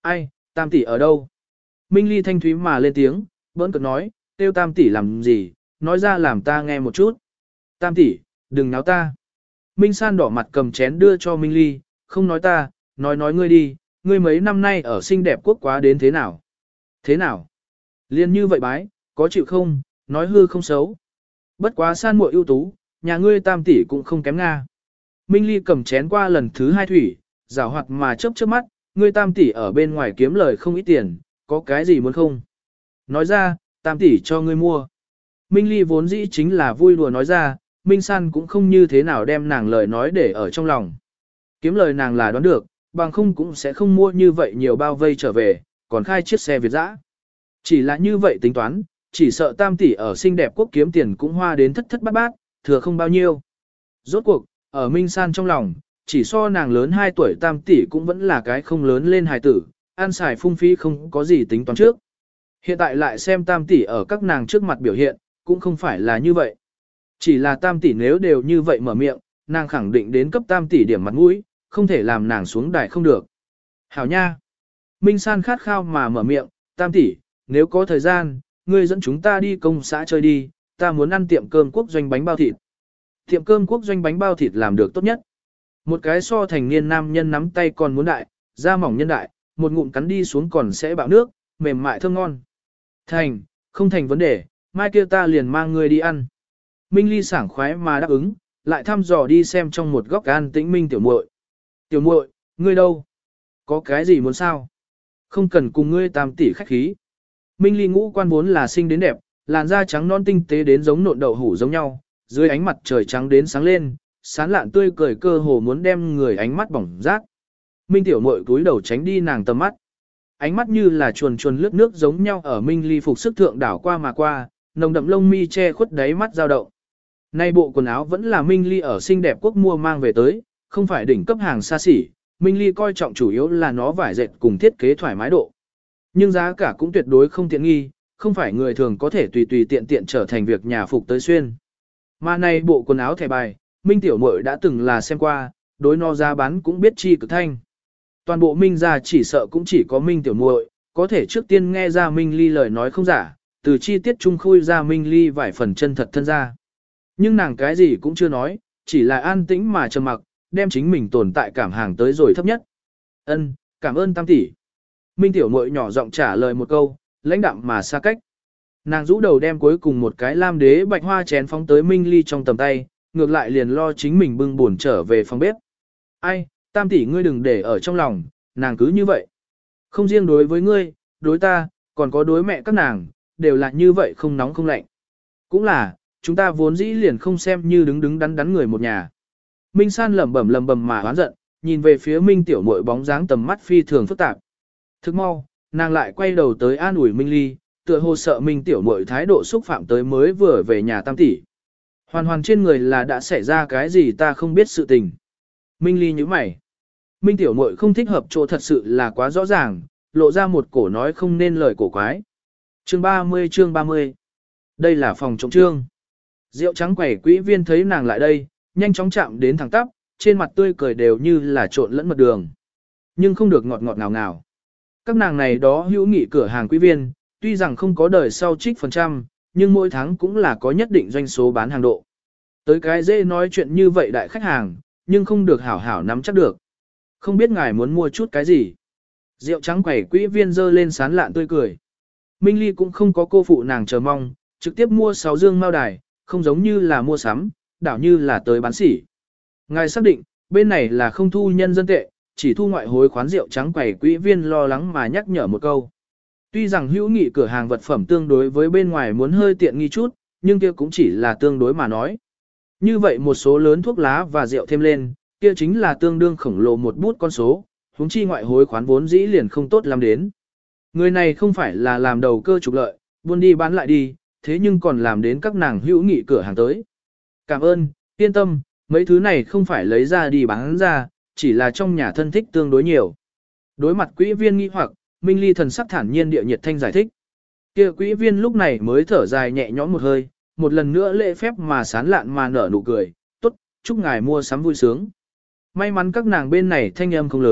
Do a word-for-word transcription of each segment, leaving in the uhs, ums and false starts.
Ai, tam tỷ ở đâu? Minh Ly thanh thúy mà lên tiếng, bỡn cợt nói, tiêu tam tỷ làm gì, nói ra làm ta nghe một chút. Tam tỷ, đừng náo ta. Minh San đỏ mặt cầm chén đưa cho Minh Ly, không nói ta, nói nói ngươi đi, ngươi mấy năm nay ở xinh đẹp quốc quá đến thế nào? Thế nào? Liên như vậy bái, có chịu không, nói hư không xấu. Bất quá San muội ưu tú, nhà ngươi tam tỷ cũng không kém nga. Minh Ly cầm chén qua lần thứ hai thủy, rảo hoạt mà chớp chớp mắt, ngươi tam tỷ ở bên ngoài kiếm lời không ít tiền, có cái gì muốn không? Nói ra, tam tỷ cho ngươi mua. Minh Ly vốn dĩ chính là vui đùa nói ra, Minh San cũng không như thế nào đem nàng lời nói để ở trong lòng. Kiếm lời nàng là đoán được, bằng không cũng sẽ không mua như vậy nhiều bao vây trở về, còn khai chiếc xe Việt dã. Chỉ là như vậy tính toán, chỉ sợ tam tỷ ở xinh đẹp quốc kiếm tiền cũng hoa đến thất thất bát bát, thừa không bao nhiêu. Rốt cuộc, ở Minh San trong lòng, chỉ so nàng lớn hai tuổi tam tỷ cũng vẫn là cái không lớn lên hài tử, ăn xài phung phí không có gì tính toán trước. Hiện tại lại xem tam tỷ ở các nàng trước mặt biểu hiện, cũng không phải là như vậy. Chỉ là tam tỷ nếu đều như vậy mở miệng, nàng khẳng định đến cấp tam tỷ điểm mặt mũi, không thể làm nàng xuống đài không được. Hảo nha! Minh San khát khao mà mở miệng, tam tỷ, nếu có thời gian, ngươi dẫn chúng ta đi công xã chơi đi, ta muốn ăn tiệm cơm quốc doanh bánh bao thịt. Tiệm cơm quốc doanh bánh bao thịt làm được tốt nhất. Một cái so thành niên nam nhân nắm tay còn muốn đại, da mỏng nhân đại, một ngụm cắn đi xuống còn sẽ bạo nước, mềm mại thơm ngon. Thành, không thành vấn đề, mai kia ta liền mang ngươi đi ăn. Minh Ly sảng khoái mà đáp ứng, lại thăm dò đi xem trong một góc an tĩnh Minh tiểu muội. Tiểu muội, ngươi đâu? Có cái gì muốn sao? Không cần cùng ngươi tam tỷ khách khí. Minh Ly ngũ quan vốn là xinh đến đẹp, làn da trắng non tinh tế đến giống nộn đậu hủ giống nhau, dưới ánh mặt trời trắng đến sáng lên, sán lạn tươi cười cơ hồ muốn đem người ánh mắt bỏng rát. Minh tiểu muội cúi đầu tránh đi nàng tầm mắt. Ánh mắt như là chuồn chuồn lướt nước giống nhau ở Minh Ly phục sức thượng đảo qua mà qua, nồng đậm lông mi che khuất đáy mắt dao động. Nay bộ quần áo vẫn là Minh Ly ở xinh đẹp quốc mua mang về tới, không phải đỉnh cấp hàng xa xỉ, Minh Ly coi trọng chủ yếu là nó vải dệt cùng thiết kế thoải mái độ. Nhưng giá cả cũng tuyệt đối không tiện nghi, không phải người thường có thể tùy tùy tiện tiện trở thành việc nhà phục tới xuyên. Mà này bộ quần áo thẻ bài, Minh tiểu muội đã từng là xem qua, đối nó giá bán cũng biết chi cực thanh. Toàn bộ Minh gia chỉ sợ cũng chỉ có Minh tiểu muội có thể trước tiên nghe ra Minh Ly lời nói không giả, từ chi tiết trung khui ra Minh Ly vài phần chân thật thân ra. Nhưng nàng cái gì cũng chưa nói, chỉ là an tĩnh mà trầm mặc, đem chính mình tồn tại cảm hàng tới rồi thấp nhất. Ân, cảm ơn tam tỷ. Minh tiểu muội nhỏ giọng trả lời một câu, lãnh đạm mà xa cách. Nàng rũ đầu đem cuối cùng một cái lam đế bạch hoa chén phóng tới Minh Ly trong tầm tay, ngược lại liền lo chính mình bưng buồn trở về phòng bếp. Ai, tam tỷ ngươi đừng để ở trong lòng, nàng cứ như vậy. Không riêng đối với ngươi, đối ta, còn có đối mẹ các nàng, đều là như vậy không nóng không lạnh. Cũng là, chúng ta vốn dĩ liền không xem như đứng đứng đắn đắn người một nhà. Minh San lẩm bẩm lẩm bẩm mà oán giận, nhìn về phía Minh tiểu muội bóng dáng tầm mắt phi thường phức tạp. Thức mau, nàng lại quay đầu tới an ủi Minh Ly, tựa hồ sợ Minh tiểu muội thái độ xúc phạm tới mới vừa về nhà tam tỷ. Hoàn hoàn trên người là đã xảy ra cái gì ta không biết sự tình. Minh Ly nhíu mày. Minh tiểu muội không thích hợp chỗ thật sự là quá rõ ràng, lộ ra một cổ nói không nên lời cổ quái. Chương ba mươi chương ba mươi. Đây là phòng trống trương. Rượu trắng quẩy quỹ viên thấy nàng lại đây, nhanh chóng chạm đến thẳng tắp, trên mặt tươi cười đều như là trộn lẫn mật đường. Nhưng không được ngọt ngọt ngào ngào. Các nàng này đó hữu nghị cửa hàng quỹ viên, tuy rằng không có đời sau trích phần trăm, nhưng mỗi tháng cũng là có nhất định doanh số bán hàng độ. Tới cái dễ nói chuyện như vậy đại khách hàng, nhưng không được hảo hảo nắm chắc được. Không biết ngài muốn mua chút cái gì. Rượu trắng quẩy quỹ viên dơ lên sán lạn tươi cười. Minh Ly cũng không có cô phụ nàng chờ mong, trực tiếp mua sáu dương mao đài, không giống như là mua sắm, đảo như là tới bán sỉ. Ngài xác định, bên này là không thu nhân dân tệ, chỉ thu ngoại hối khoán rượu trắng quẩy quỹ viên lo lắng mà nhắc nhở một câu. Tuy rằng hữu nghị cửa hàng vật phẩm tương đối với bên ngoài muốn hơi tiện nghi chút, nhưng kia cũng chỉ là tương đối mà nói. Như vậy một số lớn thuốc lá và rượu thêm lên, kia chính là tương đương khổng lồ một bút con số, huống chi ngoại hối khoán vốn dĩ liền không tốt làm đến. Người này không phải là làm đầu cơ trục lợi, buôn đi bán lại đi, thế nhưng còn làm đến các nàng hữu nghị cửa hàng tới. Cảm ơn, yên tâm, mấy thứ này không phải lấy ra đi bán ra, chỉ là trong nhà thân thích tương đối nhiều. Đối mặt quỹ viên nghi hoặc, Minh Ly thần sắc thản nhiên địa nhiệt thanh giải thích. Kia quỹ viên lúc này mới thở dài nhẹ nhõm một hơi, một lần nữa lễ phép mà sán lạn mà nở nụ cười, tốt, chúc ngài mua sắm vui sướng. May mắn các nàng bên này thanh âm không lớn,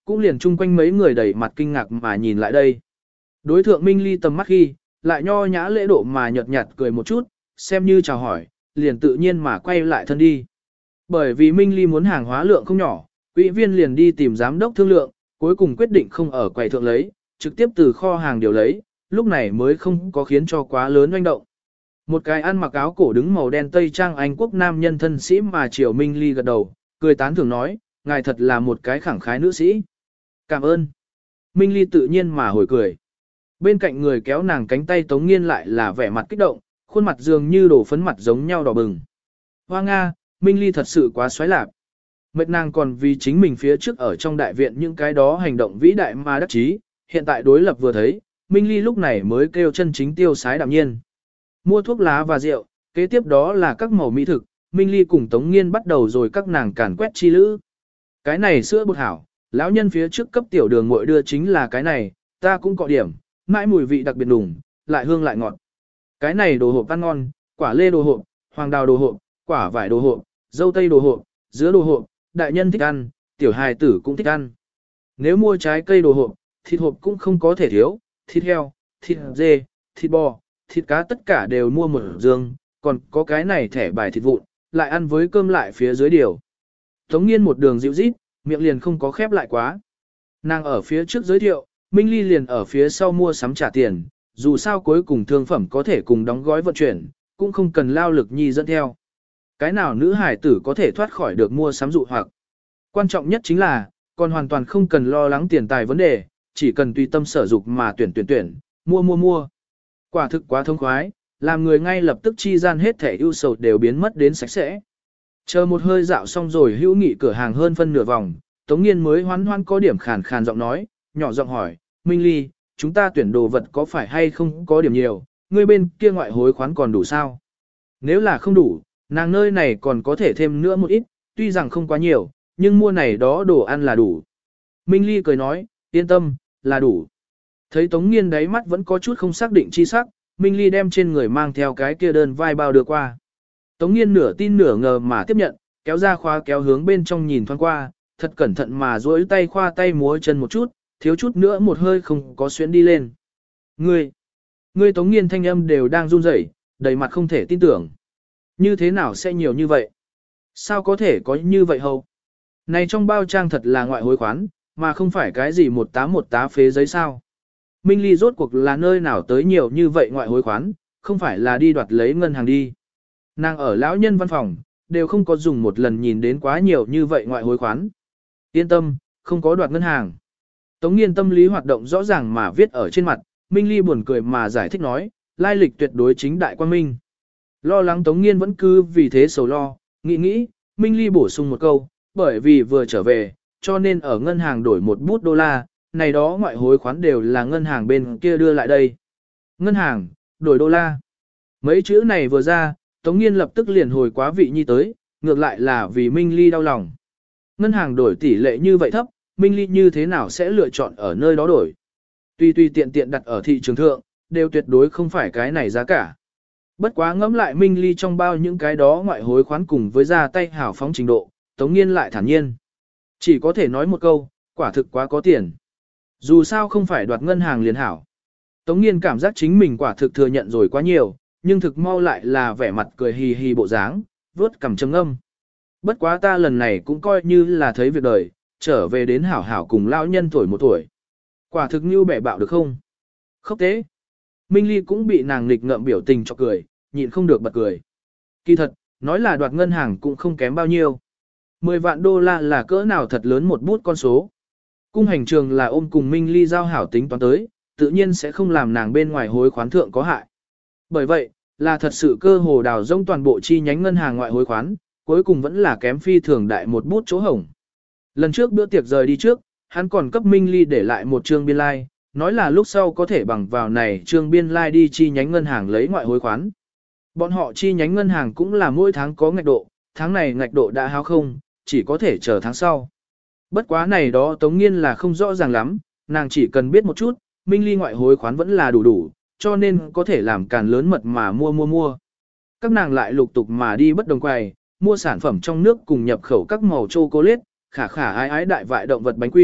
cũng liền chung quanh mấy người đầy mặt kinh ngạc mà nhìn lại đây. Đối thượng Minh Ly tầm mắt khi, lại nho nhã lễ độ mà nhợt nhạt cười một chút, xem như chào hỏi, liền tự nhiên mà quay lại thân đi. Bởi vì Minh Ly muốn hàng hóa lượng không nhỏ, quỹ viên liền đi tìm giám đốc thương lượng, cuối cùng quyết định không ở quầy thượng lấy, trực tiếp từ kho hàng điều lấy, lúc này mới không có khiến cho quá lớn oanh động. Một cái ăn mặc áo cổ đứng màu đen tây trang Anh quốc nam nhân thân sĩ mà Triều Minh Ly gật đầu, cười tán thưởng nói, ngài thật là một cái khẳng khái nữ sĩ. Cảm ơn. Minh Ly tự nhiên mà hồi cười. Bên cạnh người kéo nàng cánh tay Tống Nghiên lại là vẻ mặt kích động, khuôn mặt dường như đổ phấn mặt giống nhau đỏ bừng. Hoa Nga, Minh Ly thật sự quá xoáy lạc. Mệt nàng còn vì chính mình phía trước ở trong đại viện những cái đó hành động vĩ đại mà đắc chí, hiện tại đối lập vừa thấy, Minh Ly lúc này mới kêu chân chính tiêu sái đạm nhiên. Mua thuốc lá và rượu, kế tiếp đó là các màu mỹ thực, Minh Ly cùng Tống Nghiên bắt đầu rồi các nàng càn quét chi lữ. Cái này sữa bột hảo, lão nhân phía trước cấp tiểu đường muội đưa chính là cái này, ta cũng có điểm, mãi mùi vị đặc biệt đủng, lại hương lại ngọt. Cái này đồ hộp ăn ngon, quả lê đồ hộp, hoàng đào đồ hộp, quả vải đồ hộp, dâu tây đồ hộp, dứa đồ hộp, đại nhân thích ăn, tiểu hài tử cũng thích ăn. Nếu mua trái cây đồ hộp, thịt hộp cũng không có thể thiếu, thịt heo, thịt dê, thịt bò, thịt cá tất cả đều mua một dương, còn có cái này thẻ bài thịt vụn, lại ăn với cơm lại phía dưới điều. Tống Nghiên một đường dịu rít, miệng liền không có khép lại quá. Nàng ở phía trước giới thiệu, Minh Ly liền ở phía sau mua sắm trả tiền, dù sao cuối cùng thương phẩm có thể cùng đóng gói vận chuyển, cũng không cần lao lực nhi dẫn theo. Cái nào nữ hải tử có thể thoát khỏi được mua sắm dụ hoặc. Quan trọng nhất chính là, còn hoàn toàn không cần lo lắng tiền tài vấn đề, chỉ cần tùy tâm sở dục mà tuyển tuyển tuyển, mua mua mua. Quả thực quá thông khoái, làm người ngay lập tức chi gian hết thể ưu sầu đều biến mất đến sạch sẽ. Chờ một hơi dạo xong rồi hữu nghị cửa hàng hơn phân nửa vòng, Tống Nghiên mới hoán hoán có điểm khàn khàn giọng nói, nhỏ giọng hỏi, Minh Ly, chúng ta tuyển đồ vật có phải hay không có điểm nhiều, người bên kia ngoại hối khoán còn đủ sao? Nếu là không đủ, nàng nơi này còn có thể thêm nữa một ít, tuy rằng không quá nhiều, nhưng mua này đó đồ ăn là đủ. Minh Ly cười nói, yên tâm, là đủ. Thấy Tống Nghiên đáy mắt vẫn có chút không xác định chi sắc, Minh Ly đem trên người mang theo cái kia đơn vai bao đưa qua. Tống Nghiên nửa tin nửa ngờ mà tiếp nhận, kéo ra khóa kéo hướng bên trong nhìn thoáng qua, thật cẩn thận mà duỗi tay khoa tay múa chân một chút, thiếu chút nữa một hơi không có xuyến đi lên. Ngươi, ngươi Tống Nghiên thanh âm đều đang run rẩy, đầy mặt không thể tin tưởng. Như thế nào sẽ nhiều như vậy? Sao có thể có như vậy hầu? Này trong bao trang thật là ngoại hối khoán, mà không phải cái gì một tá một tá phế giấy sao? Minh Ly rốt cuộc là nơi nào tới nhiều như vậy ngoại hối khoán, không phải là đi đoạt lấy ngân hàng đi. Nàng ở lão nhân văn phòng, đều không có dùng một lần nhìn đến quá nhiều như vậy ngoại hối khoán. Yên tâm, không có đoạt ngân hàng. Tống Nghiên tâm lý hoạt động rõ ràng mà viết ở trên mặt, Minh Ly buồn cười mà giải thích nói, lai lịch tuyệt đối chính đại quan minh. Lo lắng Tống Nghiên vẫn cứ vì thế sầu lo, nghĩ nghĩ, Minh Ly bổ sung một câu, bởi vì vừa trở về, cho nên ở ngân hàng đổi một bút đô la, này đó ngoại hối khoán đều là ngân hàng bên kia đưa lại đây. Ngân hàng, đổi đô la. Mấy chữ này vừa ra, Tống Nghiên lập tức liền hồi quá vị nhi tới, ngược lại là vì Minh Ly đau lòng. Ngân hàng đổi tỷ lệ như vậy thấp, Minh Ly như thế nào sẽ lựa chọn ở nơi đó đổi. Tuy tuy tiện tiện đặt ở thị trường thượng, đều tuyệt đối không phải cái này giá cả. Bất quá ngẫm lại Minh Ly trong bao những cái đó ngoại hối khoán cùng với ra tay hảo phóng trình độ, Tống Nghiên lại thản nhiên. Chỉ có thể nói một câu, quả thực quá có tiền. Dù sao không phải đoạt ngân hàng liền hảo. Tống Nghiên cảm giác chính mình quả thực thừa nhận rồi quá nhiều, nhưng thực mau lại là vẻ mặt cười hì hì bộ dáng, vớt cằm chấm âm. Bất quá ta lần này cũng coi như là thấy việc đời, trở về đến hảo hảo cùng lão nhân tuổi một tuổi. Quả thực như bẻ bạo được không? Khóc tế. Minh Ly cũng bị nàng nghịch ngợm biểu tình cho cười, nhịn không được bật cười. Kỳ thật, nói là đoạt ngân hàng cũng không kém bao nhiêu. Mười vạn đô la là cỡ nào thật lớn một bút con số. Cung hành trường là ôm cùng Minh Ly giao hảo tính toán tới, tự nhiên sẽ không làm nàng bên ngoài hối khoán thượng có hại. Bởi vậy, là thật sự cơ hồ đào rông toàn bộ chi nhánh ngân hàng ngoại hối khoán, cuối cùng vẫn là kém phi thường đại một bút chỗ hổng. Lần trước bữa tiệc rời đi trước, hắn còn cấp Minh Ly để lại một trương biên lai, like, nói là lúc sau có thể bằng vào này trương biên lai like đi chi nhánh ngân hàng lấy ngoại hối khoán. Bọn họ chi nhánh ngân hàng cũng là mỗi tháng có ngạch độ, tháng này ngạch độ đã hao không, chỉ có thể chờ tháng sau. Bất quá này đó Tống Nghiên là không rõ ràng lắm, nàng chỉ cần biết một chút, Minh Ly ngoại hối khoán vẫn là đủ đủ, cho nên có thể làm càn lớn mật mà mua mua mua. Các nàng lại lục tục mà đi bất đồng quầy, mua sản phẩm trong nước cùng nhập khẩu các màu chocolate, khả khả ái ái đại vại động vật bánh quy,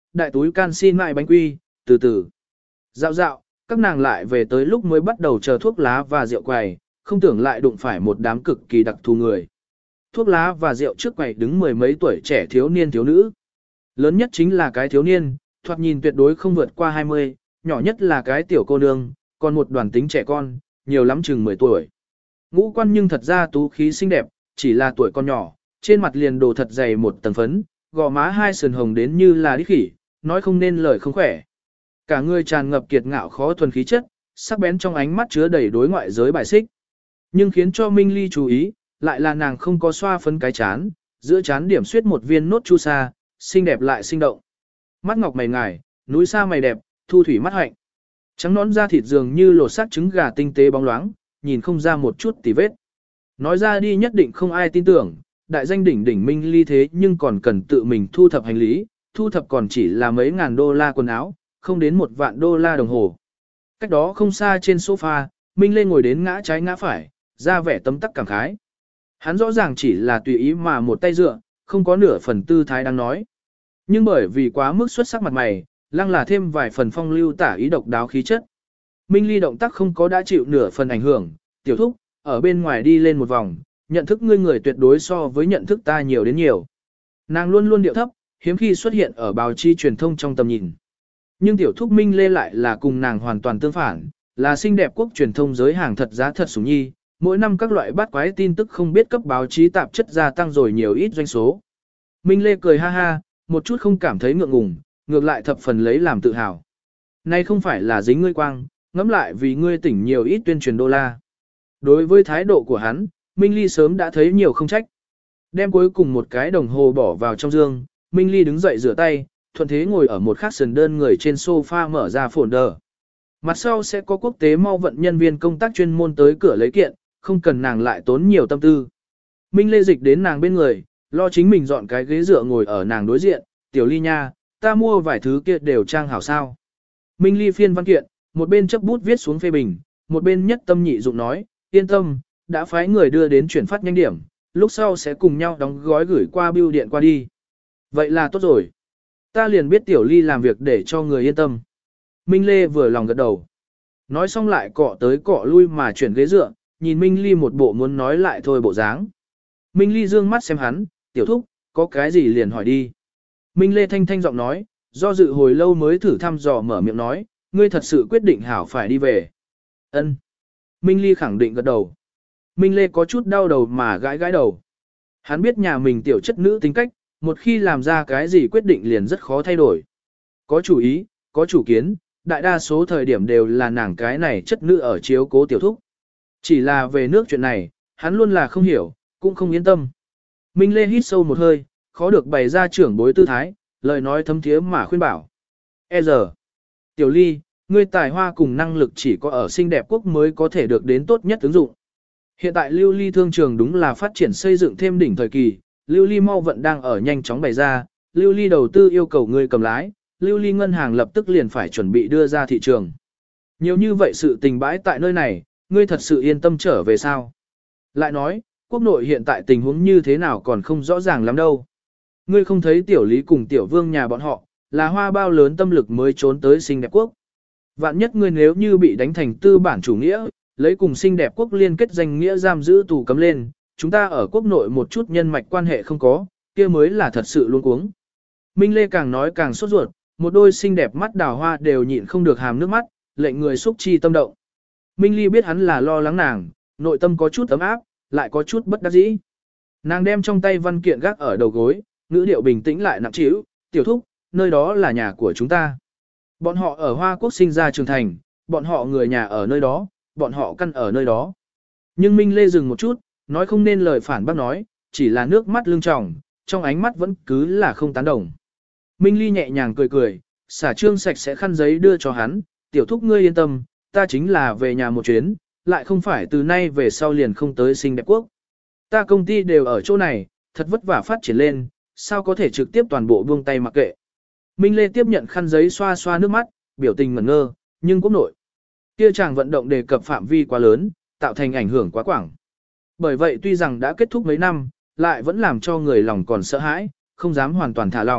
đại túi canxi mại bánh quy, từ từ. Dạo dạo, các nàng lại về tới lúc mới bắt đầu chờ thuốc lá và rượu quầy, không tưởng lại đụng phải một đám cực kỳ đặc thù người. Thuốc lá và rượu trước quầy đứng mười mấy tuổi trẻ thiếu niên thiếu nữ. Lớn nhất chính là cái thiếu niên, thoạt nhìn tuyệt đối không vượt qua hai mươi, nhỏ nhất là cái tiểu cô nương, còn một đoàn tính trẻ con, nhiều lắm chừng mười tuổi. Ngũ quan nhưng thật ra tú khí xinh đẹp, chỉ là tuổi con nhỏ, trên mặt liền đồ thật dày một tầng phấn, gò má hai sườn hồng đến như là đít khỉ, nói không nên lời không khỏe. Cả người tràn ngập kiệt ngạo khó thuần khí chất, sắc bén trong ánh mắt chứa đầy đối ngoại giới bài xích. Nhưng khiến cho Minh Ly chú ý, lại là nàng không có xoa phấn cái chán, giữa chán điểm xuyết một viên nốt chu sa, xinh đẹp lại sinh động. Mắt ngọc mày ngài, núi sa mày đẹp, thu thủy mắt hạnh. Trắng nón da thịt dường như lột xác trứng gà tinh tế bóng loáng, nhìn không ra một chút tì vết. Nói ra đi nhất định không ai tin tưởng, đại danh đỉnh đỉnh Minh Ly thế nhưng còn cần tự mình thu thập hành lý, thu thập còn chỉ là mấy ngàn đô la quần áo, không đến một vạn đô la đồng hồ. Cách đó không xa trên sofa, Minh Lê ngồi đến ngã trái ngã phải, ra vẻ tấm tắc cảm khái. Hắn rõ ràng chỉ là tùy ý mà một tay dựa, không có nửa phần tư thái đang nói. Nhưng bởi vì quá mức xuất sắc mặt mày, lăng là thêm vài phần phong lưu tả ý độc đáo khí chất. Minh Ly động tác không có đã chịu nửa phần ảnh hưởng, tiểu thúc, ở bên ngoài đi lên một vòng, nhận thức ngươi người tuyệt đối so với nhận thức ta nhiều đến nhiều. Nàng luôn luôn điệu thấp, hiếm khi xuất hiện ở báo chí truyền thông trong tầm nhìn. Nhưng tiểu thúc Minh Lê lại là cùng nàng hoàn toàn tương phản, là xinh đẹp quốc truyền thông giới hàng thật giá thật sủng nhi, mỗi năm các loại bát quái tin tức không biết cấp báo chí tạp chất gia tăng rồi nhiều ít doanh số. Minh Lê cười ha ha, một chút không cảm thấy ngượng ngùng, ngược lại thập phần lấy làm tự hào. Nay không phải là dính ngươi quang, ngẫm lại vì ngươi tỉnh nhiều ít tuyên truyền đô la. Đối với thái độ của hắn, Minh Ly sớm đã thấy nhiều không trách. Đem cuối cùng một cái đồng hồ bỏ vào trong dương, Minh Ly đứng dậy rửa tay, thuận thế ngồi ở một khắc sườn đơn người trên sofa mở ra folder. Mặt sau sẽ có quốc tế mau vận nhân viên công tác chuyên môn tới cửa lấy kiện, không cần nàng lại tốn nhiều tâm tư. Minh Lê dịch đến nàng bên người, lo chính mình dọn cái ghế dựa ngồi ở nàng đối diện, tiểu Ly nha, ta mua vài thứ kia đều trang hảo sao. Minh Ly phiên văn kiện, một bên chấp bút viết xuống phê bình, một bên nhất tâm nhị dụng nói, yên tâm, đã phái người đưa đến chuyển phát nhanh điểm, lúc sau sẽ cùng nhau đóng gói gửi qua bưu điện qua đi. Vậy là tốt rồi. Ta liền biết tiểu Ly làm việc để cho người yên tâm. Minh Lê vừa lòng gật đầu. Nói xong lại cọ tới cọ lui mà chuyển ghế dựa, nhìn Minh Ly một bộ muốn nói lại thôi bộ dáng. Minh Ly dương mắt xem hắn, tiểu thúc, có cái gì liền hỏi đi. Minh Lê thanh thanh giọng nói, do dự hồi lâu mới thử thăm dò mở miệng nói, ngươi thật sự quyết định hảo phải đi về. Ân. Minh Ly khẳng định gật đầu. Minh Lê có chút đau đầu mà gãi gãi đầu. Hắn biết nhà mình tiểu chất nữ tính cách, một khi làm ra cái gì quyết định liền rất khó thay đổi. Có chủ ý, có chủ kiến, đại đa số thời điểm đều là nàng cái này chất nữ ở chiếu cố tiểu thúc. Chỉ là về nước chuyện này, hắn luôn là không hiểu, cũng không yên tâm. Minh Lê hít sâu một hơi, khó được bày ra trưởng bối tư thái, lời nói thấm thiế mà khuyên bảo. E giờ, tiểu Ly, ngươi tài hoa cùng năng lực chỉ có ở xinh đẹp quốc mới có thể được đến tốt nhất ứng dụng. Hiện tại lưu ly thương trường đúng là phát triển xây dựng thêm đỉnh thời kỳ, lưu ly mau vận đang ở nhanh chóng bày ra, lưu ly đầu tư yêu cầu ngươi cầm lái, lưu ly ngân hàng lập tức liền phải chuẩn bị đưa ra thị trường. Nhiều như vậy sự tình bãi tại nơi này, ngươi thật sự yên tâm trở về sao? Lại nói, quốc nội hiện tại tình huống như thế nào còn không rõ ràng lắm đâu. Ngươi không thấy tiểu Lý cùng tiểu Vương nhà bọn họ, là hoa bao lớn tâm lực mới trốn tới xinh đẹp quốc. Vạn nhất ngươi nếu như bị đánh thành tư bản chủ nghĩa, lấy cùng xinh đẹp quốc liên kết danh nghĩa giam giữ tù cấm lên, chúng ta ở quốc nội một chút nhân mạch quan hệ không có, kia mới là thật sự luôn cuống. Minh Lê càng nói càng sốt ruột, một đôi xinh đẹp mắt đào hoa đều nhịn không được hàm nước mắt, lệnh người xúc chi tâm động. Minh Ly biết hắn là lo lắng nàng, nội tâm có chút ấm áp, lại có chút bất đắc dĩ. Nàng đem trong tay văn kiện gác ở đầu gối, ngữ điệu bình tĩnh lại nặng trĩu, tiểu thúc, nơi đó là nhà của chúng ta. Bọn họ ở Hoa Quốc sinh ra trưởng thành, bọn họ người nhà ở nơi đó, bọn họ căn ở nơi đó. Nhưng Minh Lê dừng một chút, nói không nên lời phản bác nói, chỉ là nước mắt lưng tròng, trong ánh mắt vẫn cứ là không tán đồng. Minh Ly nhẹ nhàng cười cười, xả trương sạch sẽ khăn giấy đưa cho hắn, tiểu thúc ngươi yên tâm, ta chính là về nhà một chuyến, lại không phải từ nay về sau liền không tới xinh đẹp quốc. Ta công ty đều ở chỗ này, thật vất vả phát triển lên, sao có thể trực tiếp toàn bộ buông tay mặc kệ. Minh Lê tiếp nhận khăn giấy xoa xoa nước mắt, biểu tình ngẩn ngơ, nhưng quốc nội. Kia chàng vận động đề cập phạm vi quá lớn, tạo thành ảnh hưởng quá quảng. Bởi vậy tuy rằng đã kết thúc mấy năm, lại vẫn làm cho người lòng còn sợ hãi, không dám hoàn toàn thả lỏng,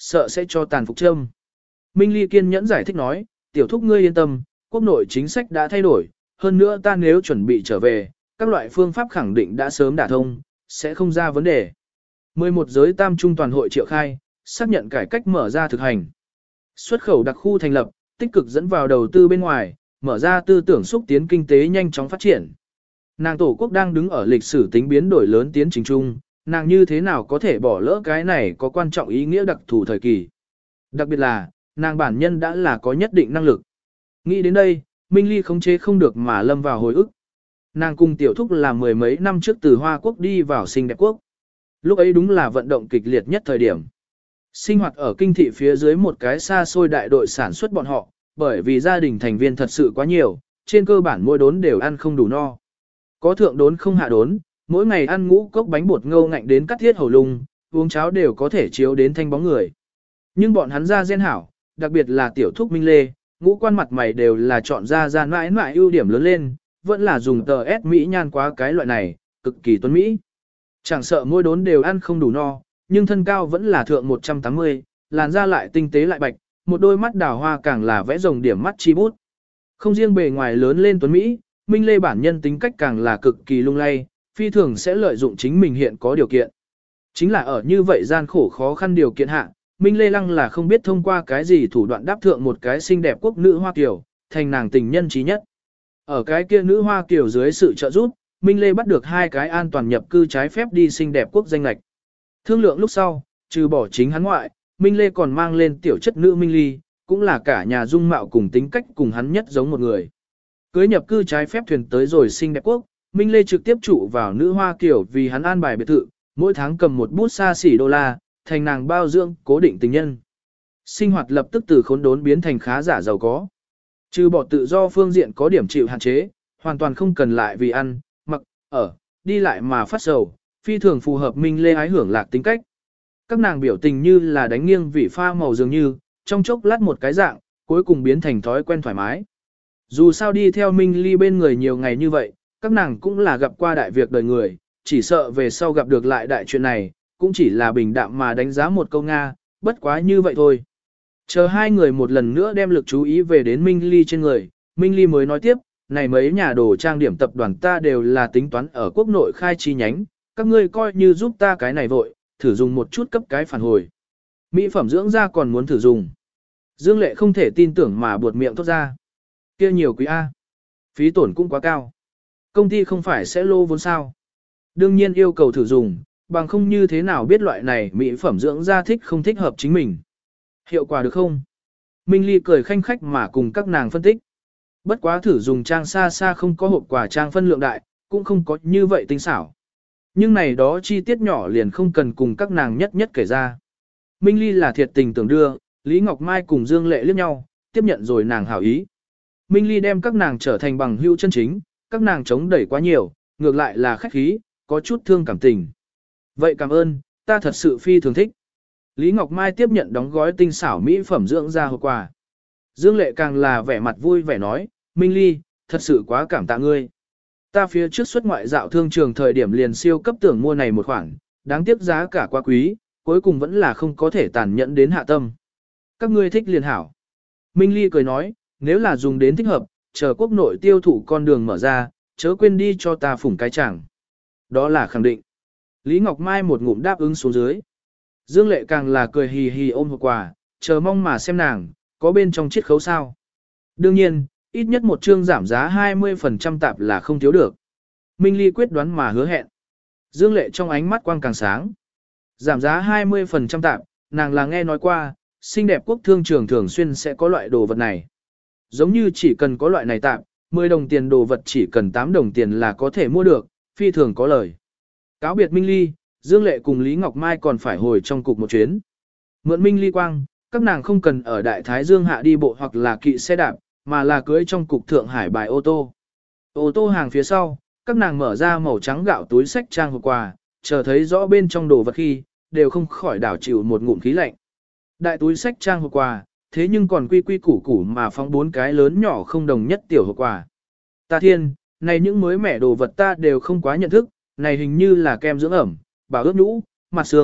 sợ sẽ cho tàn phục châm. Minh Ly kiên nhẫn giải thích nói, tiểu thúc ngươi yên tâm, quốc nội chính sách đã thay đổi, hơn nữa ta nếu chuẩn bị trở về, các loại phương pháp khẳng định đã sớm đả thông, sẽ không ra vấn đề. mười một giới tam trung toàn hội triệu khai, xác nhận cải cách mở ra thực hành. Xuất khẩu đặc khu thành lập, tích cực dẫn vào đầu tư bên ngoài, mở ra tư tưởng xúc tiến kinh tế nhanh chóng phát triển. Nàng tổ quốc đang đứng ở lịch sử tính biến đổi lớn tiến trình chung, nàng như thế nào có thể bỏ lỡ cái này có quan trọng ý nghĩa đặc thù thời kỳ. Đặc biệt là, nàng bản nhân đã là có nhất định năng lực. Nghĩ đến đây, Minh Ly khống chế không được mà lâm vào hồi ức. Nàng cùng tiểu thúc là mười mấy năm trước từ Hoa Quốc đi vào Xinh Đẹp Quốc. Lúc ấy đúng là vận động kịch liệt nhất thời điểm. Sinh hoạt ở kinh thị phía dưới một cái xa xôi đại đội sản xuất bọn họ, bởi vì gia đình thành viên thật sự quá nhiều, trên cơ bản mỗi đốn đều ăn không đủ no. Có thượng đốn không hạ đốn, mỗi ngày ăn ngũ cốc bánh bột ngâu ngạnh đến cắt thiết hầu lung, uống cháo đều có thể chiếu đến thanh bóng người. Nhưng bọn hắn ra gen hảo, đặc biệt là tiểu thúc Minh Lê, ngũ quan mặt mày đều là chọn ra ra mãi mãi ưu điểm lớn lên, vẫn là dùng tờ S Mỹ nhan quá cái loại này, cực kỳ tuấn Mỹ. Chẳng sợ mỗi đốn đều ăn không đủ no, nhưng thân cao vẫn là thượng một trăm tám mươi, làn da lại tinh tế lại bạch, một đôi mắt đào hoa càng là vẽ rồng điểm mắt chi bút. Không riêng bề ngoài lớn lên tuấn Mỹ, Minh Lê bản nhân tính cách càng là cực kỳ lung lay, phi thường sẽ lợi dụng chính mình hiện có điều kiện. Chính là ở như vậy gian khổ khó khăn điều kiện hạ, Minh Lê Lăng là không biết thông qua cái gì thủ đoạn đáp thượng một cái xinh đẹp quốc nữ Hoa Kiều, thành nàng tình nhân trí nhất. Ở cái kia nữ Hoa Kiều dưới sự trợ giúp, Minh Lê bắt được hai cái an toàn nhập cư trái phép đi xinh đẹp quốc danh lạch. Thương lượng lúc sau, trừ bỏ chính hắn ngoại, Minh Lê còn mang lên tiểu chất nữ Minh Ly, cũng là cả nhà dung mạo cùng tính cách cùng hắn nhất giống một người. Cưới nhập cư trái phép thuyền tới rồi xinh đẹp quốc, Minh Lê trực tiếp trụ vào nữ Hoa Kiều vì hắn an bài biệt thự, mỗi tháng cầm một bút xa xỉ đô la, thành nàng bao dưỡng, cố định tình nhân. Sinh hoạt lập tức từ khốn đốn biến thành khá giả giàu có. Trừ bỏ tự do phương diện có điểm chịu hạn chế, hoàn toàn không cần lại vì ăn, mặc, ở, đi lại mà phát sầu, phi thường phù hợp Minh Lê ái hưởng lạc tính cách. Các nàng biểu tình như là đánh nghiêng vị pha màu dường như, trong chốc lát một cái dạng, cuối cùng biến thành thói quen thoải mái. Dù sao đi theo Minh Ly bên người nhiều ngày như vậy, các nàng cũng là gặp qua đại việc đời người, chỉ sợ về sau gặp được lại đại chuyện này, cũng chỉ là bình đạm mà đánh giá một câu Nga, bất quá như vậy thôi. Chờ hai người một lần nữa đem lực chú ý về đến Minh Ly trên người, Minh Ly mới nói tiếp, này mấy nhà đồ trang điểm tập đoàn ta đều là tính toán ở quốc nội khai chi nhánh, các ngươi coi như giúp ta cái này vội, thử dùng một chút cấp cái phản hồi. Mỹ phẩm dưỡng da còn muốn thử dùng. Dương Lệ không thể tin tưởng mà buột miệng thốt ra. Kia nhiều quý A. Phí tổn cũng quá cao. Công ty không phải sẽ lô vốn sao. Đương nhiên yêu cầu thử dùng, bằng không như thế nào biết loại này mỹ phẩm dưỡng da thích không thích hợp chính mình. Hiệu quả được không? Minh Ly cười khanh khách mà cùng các nàng phân tích. Bất quá thử dùng trang xa xa không có hộp quà trang phân lượng đại, cũng không có như vậy tinh xảo. Nhưng này đó chi tiết nhỏ liền không cần cùng các nàng nhất nhất kể ra. Minh Ly là thiệt tình tưởng đưa, Lý Ngọc Mai cùng Dương Lệ liếc nhau, tiếp nhận rồi nàng hảo ý. Minh Ly đem các nàng trở thành bằng hữu chân chính, các nàng chống đẩy quá nhiều, ngược lại là khách khí, có chút thương cảm tình. Vậy cảm ơn, ta thật sự phi thường thích. Lý Ngọc Mai tiếp nhận đóng gói tinh xảo mỹ phẩm dưỡng da hộp quà. Dương Lệ càng là vẻ mặt vui vẻ nói, Minh Ly, thật sự quá cảm tạ ngươi. Ta phía trước xuất ngoại dạo thương trường thời điểm liền siêu cấp tưởng mua này một khoản, đáng tiếc giá cả quá quý, cuối cùng vẫn là không có thể tàn nhẫn đến hạ tâm. Các ngươi thích liền hảo. Minh Ly cười nói, nếu là dùng đến thích hợp, chờ quốc nội tiêu thụ con đường mở ra, chớ quên đi cho ta phủng cái chẳng. Đó là khẳng định. Lý Ngọc Mai một ngụm đáp ứng xuống dưới. Dương Lệ càng là cười hì hì ôm hộp quà, chờ mong mà xem nàng, có bên trong chiết khấu sao. Đương nhiên, ít nhất một chương giảm giá hai mươi phần trăm tạp là không thiếu được. Minh Ly quyết đoán mà hứa hẹn. Dương Lệ trong ánh mắt quang càng sáng. Giảm giá hai mươi phần trăm tạp, nàng là nghe nói qua, xinh đẹp quốc thương trường thường xuyên sẽ có loại đồ vật này. Giống như chỉ cần có loại này tạp, mười đồng tiền đồ vật chỉ cần tám đồng tiền là có thể mua được, phi thường có lời. Cáo biệt Minh Ly, Dương Lệ cùng Lý Ngọc Mai còn phải hồi trong cục một chuyến. Mượn Minh Ly quang, các nàng không cần ở Đại Thái Dương hạ đi bộ hoặc là kỵ xe đạp, mà là cưới trong cục Thượng Hải bài ô tô. Ô tô hàng phía sau, các nàng mở ra màu trắng gạo túi sách trang hộp quà, chờ thấy rõ bên trong đồ vật khi, đều không khỏi đảo chịu một ngụm khí lạnh. Đại túi sách trang hộp quà, thế nhưng còn quy quy củ củ mà phóng bốn cái lớn nhỏ không đồng nhất tiểu hộp quà. Ta thiên, này những mới mẻ đồ vật ta đều không quá nhận thức, này hình như là kem dưỡng ẩm, bảo ướt nhũ, mặt xương,